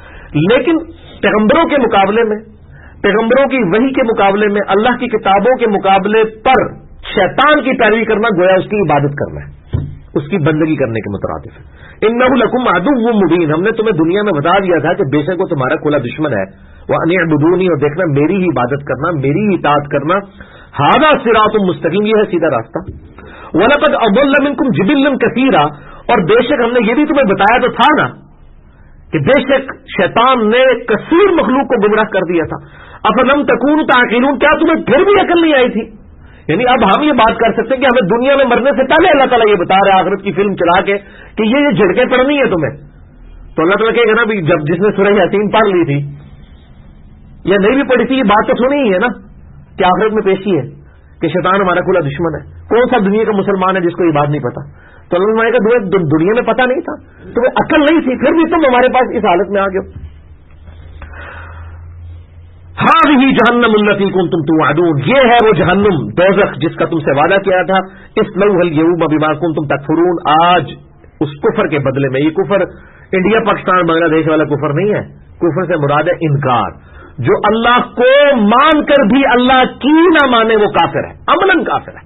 لیکن پیغمبروں کے مقابلے میں، پیغمبروں کی وحی کے مقابلے میں، اللہ کی کتابوں کے مقابلے پر شیطان کی پیروی کرنا گویا اس کی عبادت کرنا ہے، اس کی بندگی کرنے کے مترادف ہے. انہ لکم عدو مبین. ہم نے تمہیں دنیا میں بتا دیا تھا کہ بے شک وہ تمہارا کھلا دشمن ہے. وان اعبدونی، اور دیکھنا میری ہی عبادت کرنا، میری ہی اطاعت کرنا. ھذا صراط مستقیم، یہ ہے سیدھا راستہ. ولقد اضل منکم جبلا کثیرا، اور بے شک ہم نے یہ بھی تمہیں بتایا تو تھا نا کہ بے شک شیطان نے کثیر مخلوق کو گمراہ کر دیا تھا. افلم تکونوا تعقلون، کیا تمہیں پھر بھی عقل نہیں آئی تھی؟ یعنی اب ہم یہ بات کر سکتے ہیں کہ ہمیں دنیا میں مرنے سے پہلے اللہ تعالیٰ یہ بتا رہا ہے آخرت کی فلم چلا کے کہ یہ جھڑکیں پڑنی ہے تمہیں. تو اللہ تعالیٰ کہے گا نا بھی جب جس نے سورہ یاسین پڑھ لی تھی یا نہیں بھی پڑھی تھی، یہ بات تو سنی ہی ہے نا کہ آخرت میں پیشی ہے کہ شیطان ہمارا کھلا دشمن ہے. کون سا دنیا کا مسلمان ہے جس کو یہ بات نہیں پتا؟ تو اللہ نے کہا دنیا میں پتا نہیں تھا، تمہیں عقل نہیں تھی، پھر بھی تم ہمارے پاس اس حالت میں آ گئے. ہذہ جہنم التی کنتم توعدون، یہ ہے وہ جہنم دوزخ جس کا تم سے وعدہ کیا تھا. اصلوها اليوم بما کنتم تکفرون، آج اس کفر کے بدلے میں. یہ کفر انڈیا پاکستان بنگلہ دیش والا کفر نہیں ہے. کفر سے مراد ہے انکار. جو اللہ کو مان کر بھی اللہ کی نہ مانے وہ کافر ہے، عملاً کافر ہے.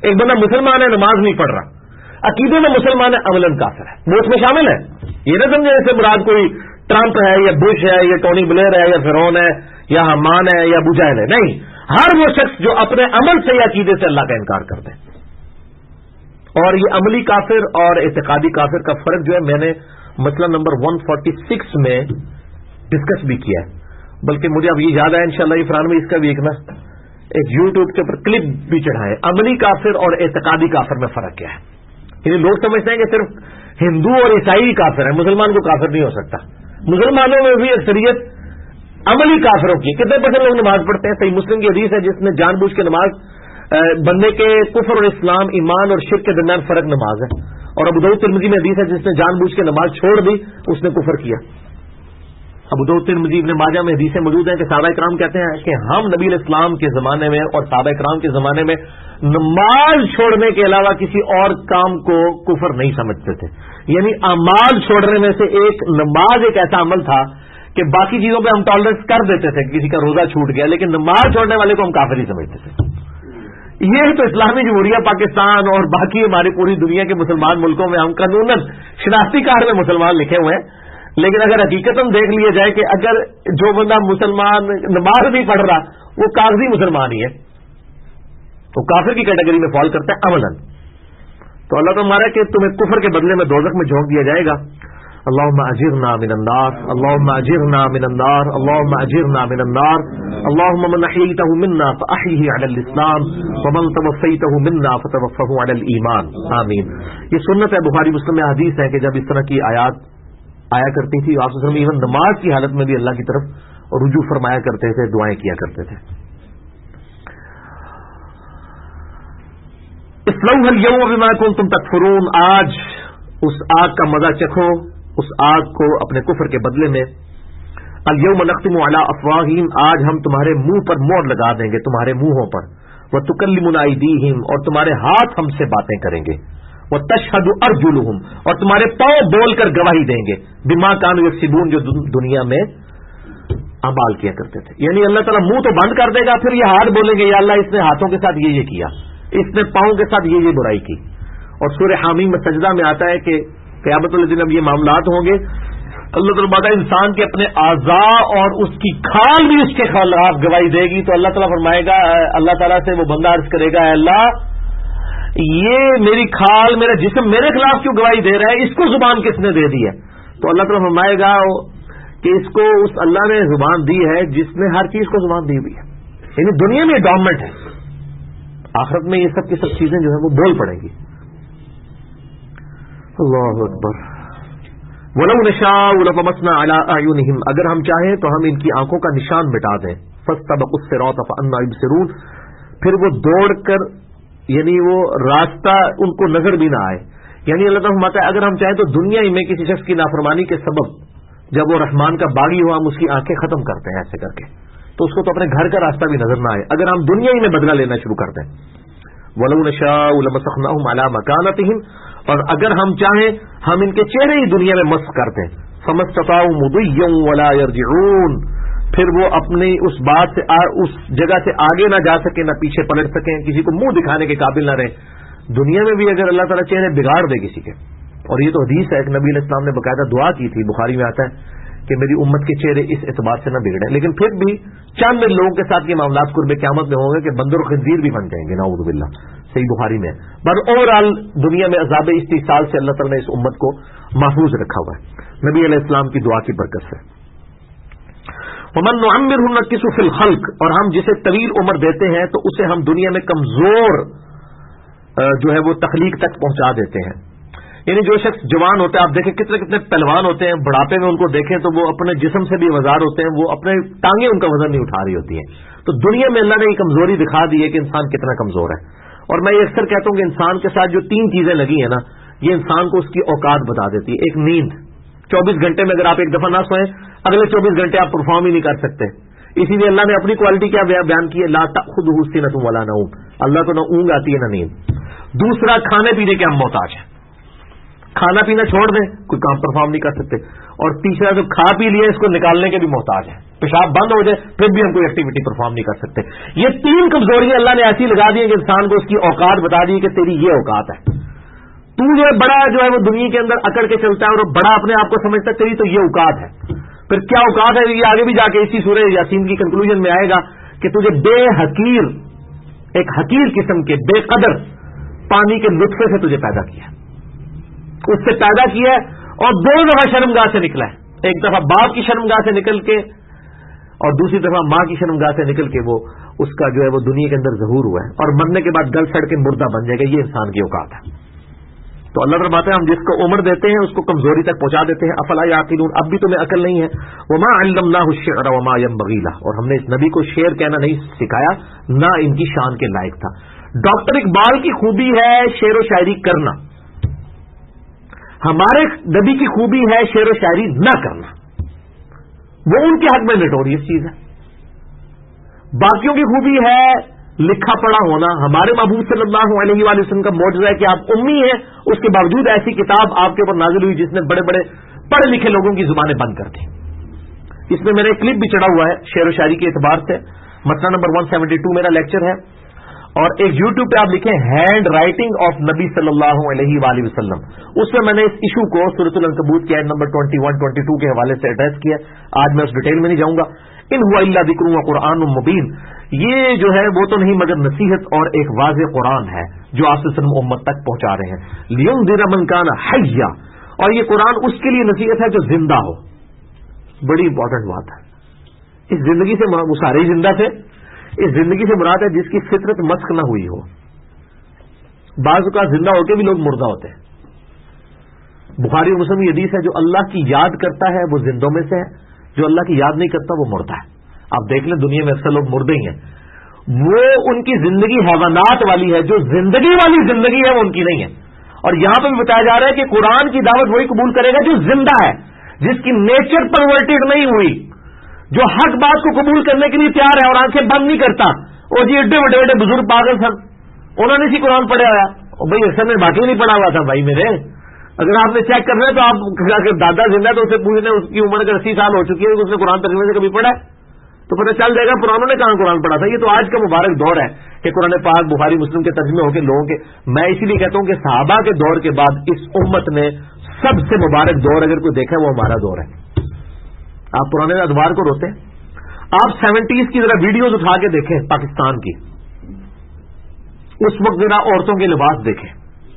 ایک بندہ مسلمان ہے نماز نہیں پڑھ رہا, عقیدے میں مسلمان ہے, عملاً کافر ہے. وہ اس میں شامل ہے. یہ نہ سمجھے جیسے مراد کوئی ٹرمپ ہے یا بش ہے یا ٹونی بلیر ہے یا فرعون ہے یا حمان ہے یا ابو جہل ہے. نہیں, ہر وہ شخص جو اپنے عمل سے یا عقیدے سے اللہ کا انکار کرتے ہیں. اور یہ عملی کافر اور اعتقادی کافر کا فرق جو ہے میں نے مسئلہ نمبر 146 میں ڈسکس بھی کیا ہے. بلکہ مجھے اب یہ یاد آیا انشاءاللہ عرفان میں اس کا بھی ایک یوٹیوب کے اوپر کلپ بھی چڑھائے. عملی کافر اور اعتقادی کافر میں فرق کیا ہے. یعنی لوگ سمجھتے ہیں کہ صرف ہندو اور عیسائی کافر ہیں, مسلمان کو کافر نہیں ہو سکتا. مسلمانوں میں بھی اکثریت عملی کافروں کی. کتنے پرسنٹ لوگ نماز پڑھتے ہیں؟ صحیح مسلم کی حدیث ہے جس نے جان بوجھ کے نماز, بندے کے کفر اور اسلام, ایمان اور شرک کے درمیان فرق نماز ہے. اور ابو داؤد ترمذی میں حدیث ہے جس نے جان بوجھ کے نماز چھوڑ دی اس نے کفر کیا. ابو داؤد ترمذی ابن ماجہ میں حدیثیں موجود ہیں کہ صحابہ کرام کہتے ہیں کہ ہم نبی علیہ السلام کے زمانے میں اور صحابہ کرام کے زمانے میں نماز چھوڑنے کے علاوہ کسی اور کام کو کفر نہیں سمجھتے تھے. یعنی اعمال چھوڑنے میں سے ایک نماز ایک ایسا عمل تھا کہ باقی چیزوں پہ ہم ٹالرنس کر دیتے تھے, کسی کا روزہ چھوٹ گیا, لیکن نماز چھوڑنے والے کو ہم کافر ہی سمجھتے تھے. یہ تو اسلامی جمہوریہ پاکستان اور باقی ہماری پوری دنیا کے مسلمان ملکوں میں ہم قانوناً شناختی کارڈ میں مسلمان لکھے ہوئے ہیں. لیکن اگر حقیقتاً دیکھ لیا جائے کہ اگر جو بندہ مسلمان نماز نہیں پڑھ رہا وہ کاغذی مسلمان ہی ہے, تو کافر کی کیٹیگری میں فال کرتا ہے عملاً. تو اللہ تو ہمارا کہ تمہیں کفر کے بدلے میں دوزخ میں جھونک دیا جائے گا. اللهم اجرنا من النار, اللهم اجرنا من النار, اللهم اجرنا من النار. اللهم من احييته منا فاحيه على الاسلام ومن توفيته منا فتوفه على الايمان. آمین. یہ سنت ہے, بخاری مسلم میں حدیث ہے کہ جب اس طرح کی آیات آیا کرتی تھی آپ صلی اللہ علیہ وسلم ایون نماز کی حالت میں بھی اللہ کی طرف رجوع فرمایا کرتے تھے, دعائیں کیا کرتے تھے. اصلوها اليوم بما كنتم تكفرون, آج اس آگ کا مزہ چکھو, اس آگ کو اپنے کفر کے بدلے میں. الیوم نختم علی افواہہم, آج ہم تمہارے منہ پر مہر لگا دیں گے, تمہارے منہوں پر. وتکلمنا ایدیہم, اور تمہارے ہاتھ ہم سے باتیں کریں گے. وتشہد ارجلہم, اور تمہارے پاؤں بول کر گواہی دیں گے. بما کانوا یکسبون, جو دنیا میں اعمال کیا کرتے تھے. یعنی اللہ تعالیٰ منہ تو بند کر دے گا, پھر یہ ہاتھ بولیں گے یا اللہ اس نے ہاتھوں کے ساتھ یہ کیا, اس نے پاؤں کے ساتھ یہ برائی کی. اور سورہ حامیم میں سجدہ میں آتا ہے کہ قیامت والے دن اب یہ معاملات ہوں گے, اللہ تعالیٰ انسان کے اپنے اعضاء اور اس کی کھال بھی اس کے خلاف گواہی دے گی. تو اللہ تعالیٰ فرمائے گا, اللہ تعالیٰ سے وہ بندہ عرض کرے گا, اے اللہ یہ میری کھال, میرا جسم میرے خلاف کیوں گواہی دے رہا ہے, اس کو زبان کس نے دے دی ہے؟ تو اللہ تعالیٰ فرمائے گا کہ اس کو اس اللہ نے زبان دی ہے جس نے ہر چیز کو زبان دی ہوئی ہے. یعنی دنیا میں ڈومنٹ ہے, آخرت میں یہ سب کی سب چیزیں جو ہیں وہ بول پڑیں گی. اللہ اکبر. وَلَوْ نَشَاءُ لَطَمَسْنَا عَلَىٰ أَعْيُنِهِمْ, اگر ہم چاہیں تو ہم ان کی آنکھوں کا نشان مٹا دیں. فَاسْتَبَقُوا الصِّرَاطَ فَأَنَّىٰ يُبْصِرُونَ, پھر وہ دوڑ کر, یعنی وہ راستہ ان کو نظر بھی نہ آئے. یعنی اللہ تعالیٰ فرماتا ہے اگر ہم چاہیں تو دنیا ہی میں کسی شخص کی نافرمانی کے سبب جب وہ رحمان کا باغی ہوا ہم اس کی آنکھیں ختم کرتے ہیں ایسے کر کے, تو اس کو تو اپنے گھر کا راستہ بھی نظر نہ آئے, اگر ہم دنیا ہی میں بدلہ لینا شروع کر دیں. وَلَوْ نَشَاءُ لَمَسَخْنَاهُمْ عَلَىٰ مَكَانَتِهِمْ, اور اگر ہم چاہیں ہم ان کے چہرے ہی دنیا میں مسخ کر دیں. فَمَا اسْتَطَاعُوا مُضِيًّا وَلَا يَرْجِعُونَ, پھر وہ اپنی اس بات سے اس جگہ سے آگے نہ جا سکیں, نہ پیچھے پلٹ سکیں, کسی کو منہ دکھانے کے قابل نہ رہیں. دنیا میں بھی اگر اللہ تعالیٰ چہرے بگاڑ دے کسی کے, اور یہ تو حدیث ہے, ایک نبی علیہ السلام نے باقاعدہ دعا کی تھی, بخاری میں آتا ہے کہ میری امت کے چہرے اس اعتبار سے نہ بگڑے. لیکن پھر بھی چند لوگوں کے ساتھ یہ معاملات قرب قیامت میں ہوں گے کہ بندر و خنزیر بھی بن جائیں گے, نعوذ باللہ. صحیح بخاری میں. پر اوور آل دنیا میں عذاب استحصال سے اللہ تعالیٰ نے اس امت کو محفوظ رکھا ہوا ہے نبی علیہ السلام کی دعا کی برکت سے. وَمَن نُعَمِّرْهُ نَنكِسُ فِي الْخَلْقِ, اور ہم جسے طویل عمر دیتے ہیں تو اسے ہم دنیا میں کمزور جو ہے وہ تخلیق تک پہنچا دیتے ہیں. یعنی جو شخص جوان ہوتا ہے, آپ دیکھیں کتنے کتنے پہلوان ہوتے ہیں, بڑھاپے میں ان کو دیکھیں تو وہ اپنے جسم سے بھی وزار ہوتے ہیں, وہ اپنے ٹانگیں ان کا وزن نہیں اٹھا رہی ہوتی ہیں. تو دنیا میں اللہ نے یہ کمزوری دکھا دی ہے کہ انسان کتنا کمزور ہے. اور میں یہ اکثر کہتا ہوں کہ انسان کے ساتھ جو 3 چیزیں لگی ہیں نا, یہ انسان کو اس کی اوقات بتا دیتی ہے. ایک نیند, 24 گھنٹے میں اگر آپ ایک دفعہ نہ سوئیں, اگلے 24 گھنٹے آپ پرفارم ہی نہیں کر سکتے. اسی لیے اللہ نے اپنی کوالٹی کیا بیان کی ہے, لا تأخذہ سنۃ ولا نوم, اللہ کو نہ اونگ آتی ہے نہ نیند. دوسرا, کھانے پینے کے ہم محتاج ہیں. کھانا پینا چھوڑ دیں, کوئی کام پرفارم نہیں کر سکتے. اور تیسرا جو کھا پی لیے اس کو نکالنے کے بھی محتاج ہیں, پیشاب بند ہو جائے پھر بھی ہم کوئی ایکٹیویٹی پرفارم نہیں کر سکتے. یہ 3 کمزوریاں اللہ نے ایسی لگا دی ہیں کہ انسان کو اس کی اوقات بتا دی کہ تیری یہ اوقات ہے. تو جو ہے بڑا جو ہے وہ دنیا کے اندر اکڑ کے چلتا ہے اور بڑا اپنے آپ کو سمجھتا ہے, تیری تو یہ اوقات ہے. پھر کیا اوقات ہے یہ آگے بھی جا کے اسی سورہ یاسین کی کنکلوژن میں آئے گا کہ تجھے بے حقیر, ایک حقیر قسم کے بے قدر پانی کے نطفے سے تجھے پیدا کیا, اس سے پیدا کیا اور 2 دفعہ شرمگاہ سے نکلا ہے. ایک دفعہ باپ کی شرمگاہ سے نکل کے اور دوسری دفعہ ماں کی شرمگاہ سے نکل کے وہ اس کا جو ہے وہ دنیا کے اندر ظہور ہوا ہے, اور مرنے کے بعد گل سڑ کے مردہ بن جائے گا. یہ انسان کی اوقات ہے. تو اللہ فرماتا ہے ہم جس کو عمر دیتے ہیں اس کو کمزوری تک پہنچا دیتے ہیں. افلا یعقلون, اب بھی تمہیں عقل نہیں ہے. وما علمناه الشعر وما ينبغي له, اور ہم نے اس نبی کو شعر کہنا نہیں سکھایا, نہ ان کی شان کے لائق تھا. ڈاکٹر اقبال کی خوبی ہے شعر و شاعری کرنا, ہمارے نبی کی خوبی ہے شعر و شاعری نہ کرنا. وہ ان کے حق میں نٹوریس چیز ہے. باقیوں کی خوبی ہے لکھا پڑھا ہونا. ہمارے محبوب صلی اللہ علیہ وآلہ وسلم کا معجزہ ہے کہ آپ امی ہیں, اس کے باوجود ایسی کتاب آپ کے اوپر نازل ہوئی جس نے بڑے بڑے پڑھے لکھے لوگوں کی زبانیں بند کر دی. اس میں میرا ایک کلپ بھی چڑھا ہوا ہے شعر و شاعری کے اعتبار سے. مسئلہ نمبر 172 میرا لیکچر ہے, اور ایک یوٹیوب پہ آپ لکھیں ہینڈ رائٹنگ آف نبی صلی اللہ علیہ وآلہ وسلم. اس میں میں نے اس ایشو کو سورۃ العنکبوت کی آیت نمبر 21-22 کے حوالے سے ایڈریس کیا. آج میں اس ڈیٹیل میں نہیں جاؤں گا. ان هو الا ذکر و قرآن مبین, یہ جو ہے وہ تو نہیں مگر نصیحت اور ایک واضح قرآن ہے جو آپ سے امت تک پہنچا رہے ہیں. لینذر من کان حیا, اور یہ قرآن اس کے لیے نصیحت ہے جو زندہ ہو. بڑی امپورٹنٹ بات ہے. اس زندگی سے وہ سارے زندہ تھے, اس زندگی سے مراد ہے جس کی فطرت مسخ نہ ہوئی ہو. بعض اوقات زندہ ہو کے بھی لوگ مردہ ہوتے ہیں. بخاری اور مسلم کی حدیث ہے جو اللہ کی یاد کرتا ہے وہ زندوں میں سے ہے, جو اللہ کی یاد نہیں کرتا وہ مردہ ہے. آپ دیکھ لیں دنیا میں اکثر لوگ مردے ہی ہیں. وہ ان کی زندگی حیوانات والی ہے, جو زندگی والی زندگی ہے وہ ان کی نہیں ہے. اور یہاں پہ بھی بتایا جا رہا ہے کہ قرآن کی دعوت وہی قبول کرے گا جو زندہ ہے, جس کی نیچر پرورٹڈ نہیں ہوئی, جو حق بات کو قبول کرنے کے لیے تیار ہے اور آنکھیں بند نہیں کرتا. اور جی ایڈے بڑے بڑے بزرگ پاگل سن, انہوں نے اسی قرآن پڑھا ہوا. بھائی اکثر میں باقی نہیں پڑھا ہوا تھا بھائی میرے. اگر آپ نے چیک کرنا ہے تو آپ دادا زندہ ہے تو اسے پوچھنا اس کی عمر اگر 80 سال ہو چکی ہے تو اس نے قرآن ترجمے سے کبھی پڑھا ہے تو پتہ چل جائے گا پرانوں نے کہاں قرآن پڑھا تھا. یہ تو آج کا مبارک دور ہے کہ قرآن پاک بخاری مسلم کے ترجمے ہو کے لوگوں کے. میں اسی لیے کہتا ہوں کہ صحابہ کے دور کے بعد اس امت نے سب سے مبارک دور اگر کوئی دیکھا وہ ہمارا دور ہے. آپ پرانے ادوار کو روتے ہیں. آپ 70s کی ذرا ویڈیوز اٹھا کے دیکھیں پاکستان کی, اس وقت ذرا عورتوں کے لباس دیکھیں,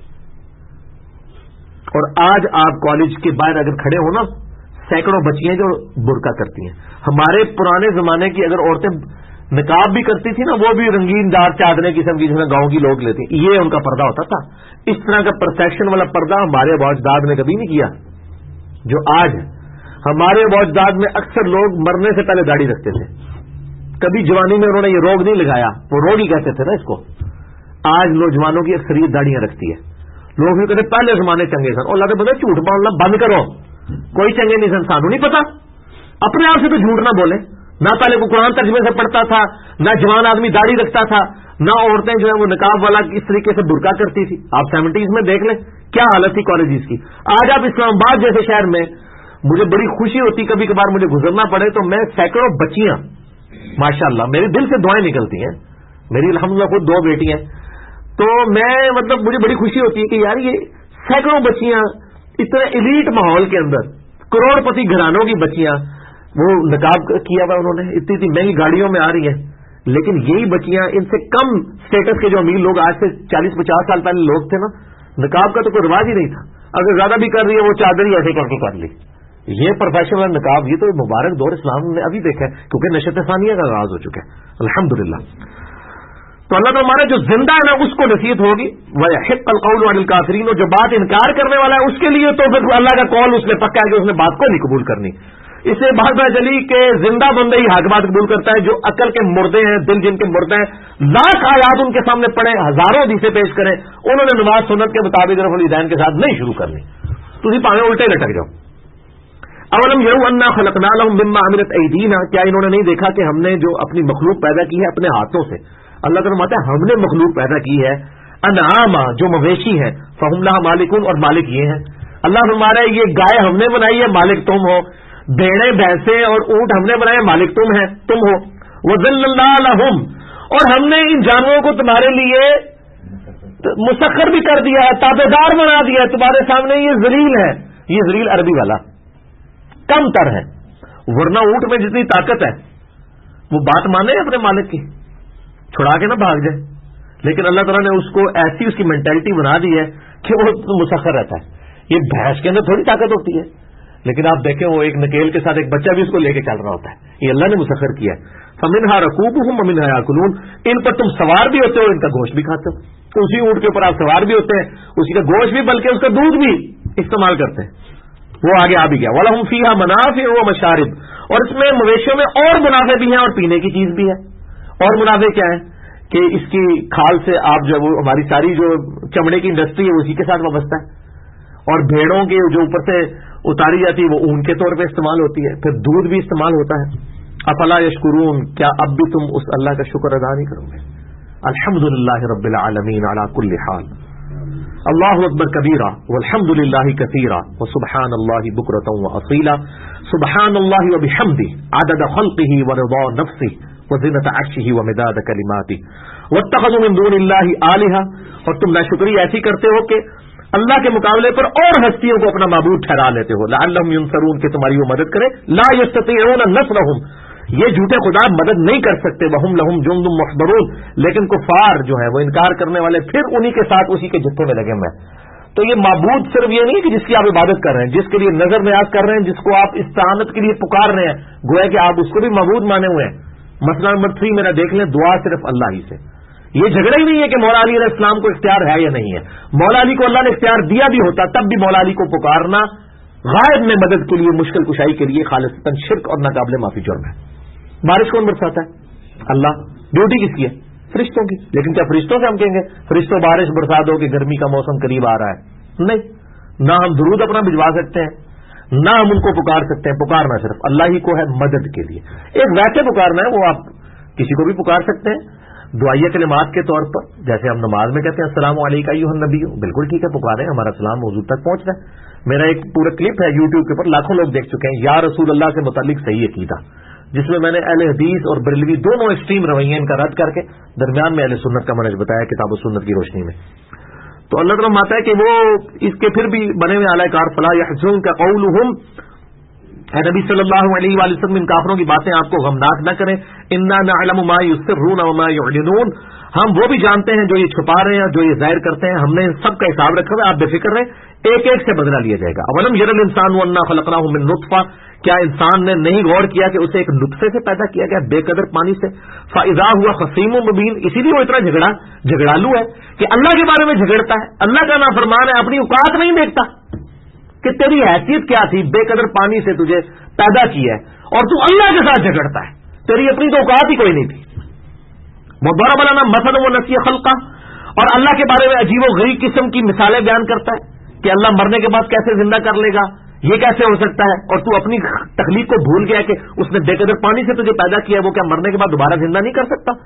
اور آج آپ کالج کے باہر اگر کھڑے ہو نا سینکڑوں بچیاں جو برقع کرتی ہیں. ہمارے پرانے زمانے کی اگر عورتیں نقاب بھی کرتی تھی نا وہ بھی رنگین دار چادریں قسم کی جس میں گاؤں کی لوگ لیتے ہیں, یہ ان کا پردہ ہوتا تھا. اس طرح کا پرسیپشن والا پردہ ہمارے باجداد نے کبھی نہیں کیا جو آج ہے. ہمارے باجداد میں اکثر لوگ مرنے سے پہلے داڑھی رکھتے تھے, کبھی جوانی میں انہوں نے یہ روگ نہیں لگایا, وہ روگ ہی کہتے تھے نا اس کو. آج نوجوانوں کی اکثریت داڑیاں رکھتی ہے. لوگ بھی کہتے پہلے زمانے چنگے سن, اور اللہ کے بندے جھوٹ بولنا بند کرو, کوئی چنگے نہیں سن. سانو نہیں پتا, اپنے آپ سے تو جھوٹ نہ بولے. نہ پہلے وہ قرآن ترجمے سے پڑھتا تھا, نہ جوان آدمی داڑھی رکھتا تھا, نہ عورتیں جو ہے وہ نقاب والا اس طریقے سے برقع کرتی تھی. آپ 70s میں دیکھ لیں کیا حالت تھی کالجز کی. آج آپ اسلام آباد جیسے شہر میں, مجھے بڑی خوشی ہوتی کبھی کبھار مجھے گزرنا پڑے تو میں سینکڑوں بچیاں ماشاءاللہ میرے دل سے دعائیں نکلتی ہیں. میری الحمدللہ خود 2 بیٹی ہیں, تو میں مطلب مجھے بڑی خوشی ہوتی ہے کہ یار یہ سینکڑوں بچیاں اتنے ایلیٹ ماحول کے اندر, کروڑ پتی گھرانوں کی بچیاں, وہ نقاب کیا ہوا انہوں نے, اتنی مہنگی گاڑیوں میں آ رہی ہیں. لیکن یہی بچیاں ان سے کم سٹیٹس کے جو امیر لوگ آج سے 40-50 سال پہلے لوگ تھے نا, نقاب کا تو کوئی رواج ہی نہیں تھا. اگر زیادہ بھی کر رہی ہے وہ چادر ہی ایسے کر کے کر لی. یہ پروفیشنل نقاب, یہ تو مبارک دور اسلام نے ابھی دیکھا ہے کیونکہ نشت ثانیہ کا آغاز ہو چکا ہے الحمدللہ. تو اللہ تو ہمارا جو زندہ ہے نا اس کو نصیحت ہوگی. وَيَحِقَّ الْقَوْلُ عَلَى الْكَافِرِينَ, اور جو بات انکار کرنے والا ہے اس کے لیے تو پھر اللہ کا قول اس میں پکا ہے کہ اس نے بات کو نہیں قبول کرنی. اس سے بات پتہ چلی کہ زندہ بندہ ہی حق بات قبول کرتا ہے. جو عقل کے مردے ہیں, دل جن کے مردے ہیں, لاکھ آیات ان کے سامنے پڑھیں, ہزاروں حدیثیں پیش کریں, انہوں نے نماز سنت کے مطابق رفع الیدین کے ساتھ نہیں شروع کرنی. تسی پاویں الٹے لٹک جاؤ. اولم یروا انا خلقنا لهم مما عملت ایدینا, کیا انہوں نے نہیں دیکھا کہ ہم نے جو اپنی مخلوق پیدا کی ہے اپنے ہاتھوں سے. اللہ تعالیٰ فرماتا ہے ہم نے مخلوق پیدا کی ہے, انعاما جو مویشی ہیں, فہم لها مالکون, اور مالک یہ ہیں. اللہ فرما رہا ہے یہ گائے ہم نے بنائی ہے مالک تم ہو، بھیڑیں بھینسیں اور اونٹ ہم نے بنائے مالک تم ہو، وَذَلَّلْنَا لَهُمْ، اور ہم نے ان جانوروں کو تمہارے لیے مسخر بھی کر دیا ہے، تابعدار بنا دیا ہے، تمہارے سامنے یہ ذلیل ہے. یہ ذلیل عربی والا کم تر ہے، ورنہ اونٹ میں جتنی طاقت ہے وہ بات مانے اپنے مالک کی، چھڑا کے نہ بھاگ جائے. لیکن اللہ تعالیٰ نے اس کو ایسی اس کی مینٹلٹی بنا دی ہے کہ وہ مسخر رہتا ہے. یہ بھینس کے اندر تھوڑی طاقت ہوتی ہے، لیکن آپ دیکھیں وہ ایک نکیل کے ساتھ ایک بچہ بھی اس کو لے کے چل رہا ہوتا ہے. یہ اللہ نے مسخر کیا ہے. فَمِنْهَا رَكُوبُهُمْ وَمِنْهَا يَأْكُلُونَ، ان پر تم سوار بھی ہوتے ہو، ان کا گوشت بھی کھاتے ہو. تو اسی اونٹ کے اوپر آپ سوار بھی ہوتے ہیں، اسی کا گوشت بھی بلکہ اس کا دودھ بھی استعمال کرتے ہیں. وہ آگے آ بھی گیا. وَلَهُمْ فِيهَا مَنَافِعُ وَمَشَارِبُ، اور اس میں مویشیوں میں اور منافع بھی ہیں اور پینے کی چیز بھی ہے. اور منافع کیا ہے کہ اس کی کھال سے آپ جو وہ ہماری ساری جو چمڑے کی انڈسٹری ہے اسی کے ساتھ وابستہ ہے. اور بھیڑوں کے جو اوپر سے اتاری جاتی ہے وہ اون کے طور پہ استعمال ہوتی ہے، پھر دودھ بھی استعمال ہوتا ہے. افلا یشکرون، کیا اب بھی تم اس اللہ کا شکر ادا نہیں کرو گے؟ الحمدللہ رب العالمین علی کل حال. اللہ اکبر کبیرہ والحمد للہ کثیرہ وسبحان اللہ بکرۃ واصیلا. سبحان اللہ وبحمدہ عدد خلقہ ورضا نفسہ وزنۃ عرشہ ومداد کلماتہ. واتخذوا من دون اللہ آلہہ، اور تم ناشکری ایسی کرتے ہو کہ اللہ کے مقابلے پر اور ہستیوں کو اپنا معبود ٹھہرا لیتے ہو. لعلہم ینصرون، کہ تمہاری وہ مدد کرے. لا یستطیعون نصرہم، یہ جھوٹے خدا مدد نہیں کر سکتے. وہم لہم جند محضرون، لیکن کفار جو ہے وہ انکار کرنے والے پھر انہی کے ساتھ اسی کے جتھے میں لگے ہوئے ہیں. تو یہ معبود صرف یہ نہیں کہ جس کی آپ عبادت کر رہے ہیں، جس کے لیے نظر نیاز کر رہے ہیں، جس کو آپ استعانت کے لیے پکار رہے ہیں، گویا کہ آپ اس کو بھی معبود مانے ہوئے ہیں. مسئلہ نمبر 3 میرا دیکھ لیں، دعا صرف اللہ ہی سے. یہ جھگڑا ہی نہیں ہے کہ مولا علی علیہ السلام کو اختیار ہے یا نہیں ہے. مولا علی کو اللہ نے اختیار دیا بھی ہوتا تب بھی مولا علی کو پکارنا غائب میں مدد کے لیے، مشکل کشائی کے لیے، خالصتاً شرک اور ناقابل معافی جرم ہے. بارش کون برساتا ہے؟ اللہ. ڈیوٹی کس کی ہے؟ فرشتوں کی. لیکن کیا فرشتوں سے ہم کہیں گے فرشتوں بارش برسا دو کہ گرمی کا موسم قریب آ رہا ہے؟ نہیں. نہ ہم درود اپنا بھجوا سکتے ہیں، نہ ہم ان کو پکار سکتے ہیں. پکارنا صرف اللہ ہی کو ہے مدد کے لیے. ایک ویسے پکارنا ہے، وہ آپ کسی کو بھی پکار سکتے ہیں دعائیہ کلمات کے طور پر، جیسے ہم نماز میں کہتے ہیں السلام علیکم ایھا النبی، بالکل ٹھیک ہے، پکاریں، ہمارا سلام موضوع تک پہنچ رہا ہے. میرا ایک پورا کلپ ہے یوٹیوب کے اوپر، لاکھوں لوگ دیکھ چکے ہیں، یا رسول اللہ کے متعلق صحیح عقیدہ، جس میں نے اہل حدیث اور بریلوی دونوں ایکسٹریم رویے ان کا رد کر کے درمیان میں اہل سنت کا منہج بتایا کتاب و سنت کی روشنی میں. تو اللہ تعالیٰ ماتا ہے کہ وہ اس کے پھر بھی بنے ہوئے اعلی کار، فلا یحزنک قولہم، اے نبی صلی اللہ علیہ وآلہ وسلم ان کافروں کی باتیں آپ کو غمناک نہ کریں. انا نعلم ما یسرون وما یعلنون، ہم وہ بھی جانتے ہیں جو یہ چھپا رہے ہیں جو یہ ظاہر کرتے ہیں. ہم نے سب کا حساب رکھا ہوا ہے، آپ بے فکر رہیں، ایک ایک سے بدلہ لیا جائے گا. اولم یری الانسان انا خلقناه من نطفہ، کیا انسان نے نہیں غور کیا کہ اسے ایک نطفے سے پیدا کیا گیا، بے قدر پانی سے. فاذا هو خصیم مبین، اسی لیے وہ اتنا جھگڑالو ہے کہ اللہ کے بارے میں جھگڑتا ہے، اللہ کا نافرمان ہے، اپنی اوقات نہیں دیکھتا کہ تیری حیثیت کیا تھی، بے قدر پانی سے تجھے پیدا کیا ہے اور تو اللہ کے ساتھ جھگڑتا ہے، تیری اپنی تو اوقات ہی کوئی نہیں تھی. وضرب لنا مثلا ونسی خلقہ، اور اللہ کے بارے میں عجیب و غریب قسم کی مثالیں بیان کرتا ہے کہ اللہ مرنے کے بعد کیسے زندہ کر لے گا، یہ کیسے ہو سکتا ہے، اور تو اپنی تخلیق کو بھول گیا کہ اس نے بے قدر پانی سے تجھے پیدا کیا، وہ کیا مرنے کے بعد دوبارہ زندہ نہیں کر سکتا.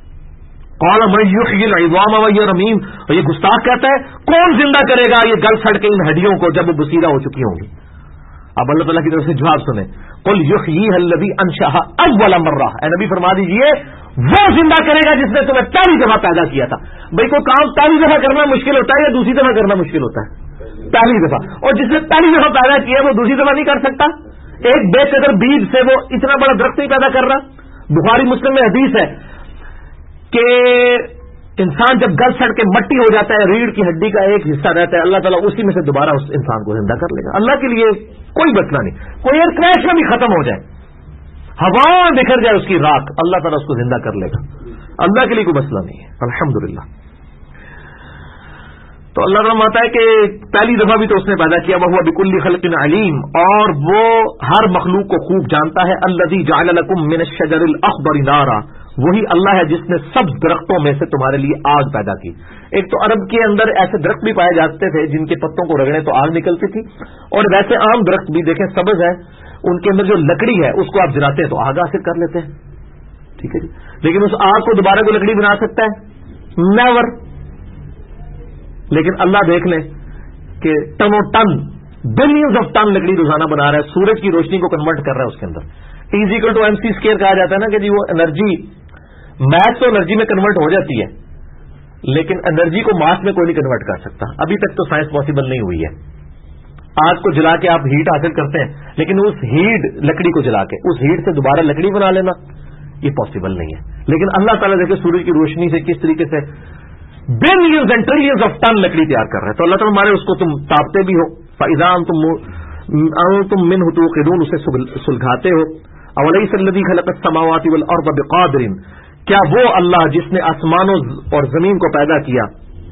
قال من یحیی العظام وهي رمیم، اور یہ گستاخ کہتا ہے کون زندہ کرے گا یہ گل سڑ کے ان ہڈیوں کو جب وہ بصیرہ ہو چکی ہوں گی. اب اللہ تعالیٰ کی طرف سے جواب سنیں، قل یحییها الذی انشأها اول مرہ، اے نبی فرما دیجئے وہ زندہ کرے گا جس نے تمہیں پہلی دفعہ پیدا کیا تھا. بھائی کوئی کام پہلی دفعہ کرنا مشکل ہوتا ہے یا دوسری دفعہ کرنا مشکل ہوتا ہے؟ پہلی دفعہ. اور جس نے پہلی دفعہ پیدا کیا ہے وہ دوسری دفعہ نہیں کر سکتا. ایک بے قدر بیج سے وہ اتنا بڑا درخت نہیں پیدا کر رہا. بخاری مسلم میں حدیث ہے کہ انسان جب گل سڑ کے مٹی ہو جاتا ہے، ریڑھ کی ہڈی کا ایک حصہ رہتا ہے، اللہ تعالیٰ اسی میں سے دوبارہ اس انسان کو زندہ کر لے گا. اللہ کے لیے کوئی مسئلہ نہیں. کوئی ایئر کریش میں بھی ختم ہو جائے، ہوا بکھر جائے اس کی راک، اللہ تعالیٰ اس کو زندہ کر لے گا. اللہ کے لیے کوئی مسئلہ نہیں ہے. الحمدللہ. تو اللہ تعالیٰ ماتا ہے کہ پہلی دفعہ بھی تو اس نے پیدا کیا، وہ بکل خلق علیم، اور وہ ہر مخلوق کو خوب جانتا ہے. الذی جعل لکم من الشجر الاخضر نارا، وہی اللہ ہے جس نے سب درختوں میں سے تمہارے لیے آگ پیدا کی. ایک تو عرب کے اندر ایسے درخت بھی پائے جاتے تھے جن کے پتوں کو رگڑیں تو آگ نکلتی تھی، اور ویسے عام درخت بھی دیکھیں سبز ہے، ان کے اندر جو لکڑی ہے اس کو آپ جلاتے ہیں تو آگ حاصل کر لیتے ہیں. ٹھیک ہے جی، لیکن اس آگ کو دوبارہ کوئی لکڑی بنا سکتا ہے؟ نیور. لیکن اللہ دیکھ لیں کہ ٹنوں ٹن بلینز آف ٹن لکڑی روزانہ بنا رہا ہے, سورج کی روشنی کو کنورٹ کر رہا ہے اس کے اندر. E=mc² کہا جاتا ہے نا کہ جی وہ انرجی میتھ تو انرجی میں کنورٹ ہو جاتی ہے, لیکن انرجی کو ماس میں کوئی نہیں کنورٹ کر سکتا. ابھی تک تو سائنس پاسبل نہیں ہوئی ہے. آگ کو جلا کے آپ ہیٹ حاصل کرتے ہیں, لیکن اس ہیٹ لکڑی کو جلا کے اس ہیٹ سے دوبارہ لکڑی بنا لینا یہ پاسبل نہیں ہے. لیکن اللہ تعالیٰ دیکھیں سورج کی روشنی سے کس طریقے سے billions and trillions of ton لکڑی تیار کر رہے ہیں. تو اللہ تعالیٰ ہمارے اس کو تم تاپتے بھی ہو, فَإِذَا أَنْتُم مِّنْهُ تُوقِدُونَ اسے سلگھاتے ہو. أَوَلَيْسَ الَّذِي خَلَقَ السَّمَاوَاتِ وَالْأَرْضَ بِقَادِرٍ, کیا وہ اللہ جس نے آسمانوں اور زمین کو پیدا کیا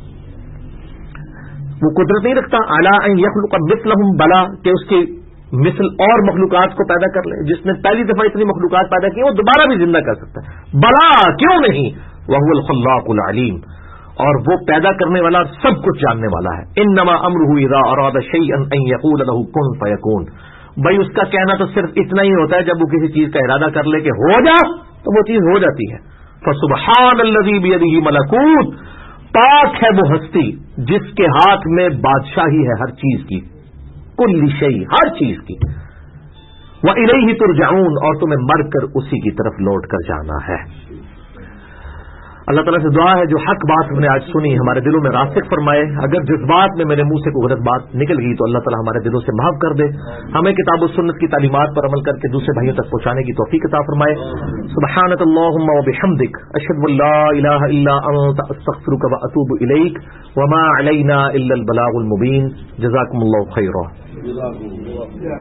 وہ قدرت نہیں رکھتا عَلَىٰ أَن يَخْلُقَ مِثْلَهُم, بلا کہ اس کی مثل اور مخلوقات کو پیدا کر لے. جس نے پہلی دفعہ اتنی مخلوقات پیدا کی وہ دوبارہ بھی زندہ کر سکتا ہے. بلا کیوں نہیں, وَهُوَ الْخَلَّاقُ الْعَلِيمُ, اور وہ پیدا کرنے والا سب کچھ جاننے والا ہے. انما امره اذا اراد شيئا ان يقول له كن فيكون. بھائی اس کا کہنا تو صرف اتنا ہی ہوتا ہے, جب وہ کسی چیز کا ارادہ کر لے کہ ہو جا تو وہ چیز ہو جاتی ہے. فسبحان الذي بيده ملكوت, پاک ہے وہ ہستی جس کے ہاتھ میں بادشاہی ہے ہر چیز کی, کل شیء, ہر چیز کی. وإلیہ ترجعون, اور تمہیں مر کر اسی کی طرف لوٹ کر جانا ہے. اللہ تعالیٰ سے دعا ہے جو حق بات ہم نے آج سنی ہمارے دلوں میں راسخ فرمائے. اگر جذبات میں میرے منہ سے کوئی غلط بات نکل گئی تو اللہ تعالیٰ ہمارے دلوں سے معاف کر دے. ہمیں کتاب و سنت کی تعلیمات پر عمل کر کے دوسرے بھائیوں تک پہنچانے کی توفیق عطا فرمائے. سبحانک اللہم و بحمدک, اشہد ان لا الہ الا انت, استغفرک و اتوب الیک, وما علینا الا البلاغ المبین. جزاکم اللہ خیرا.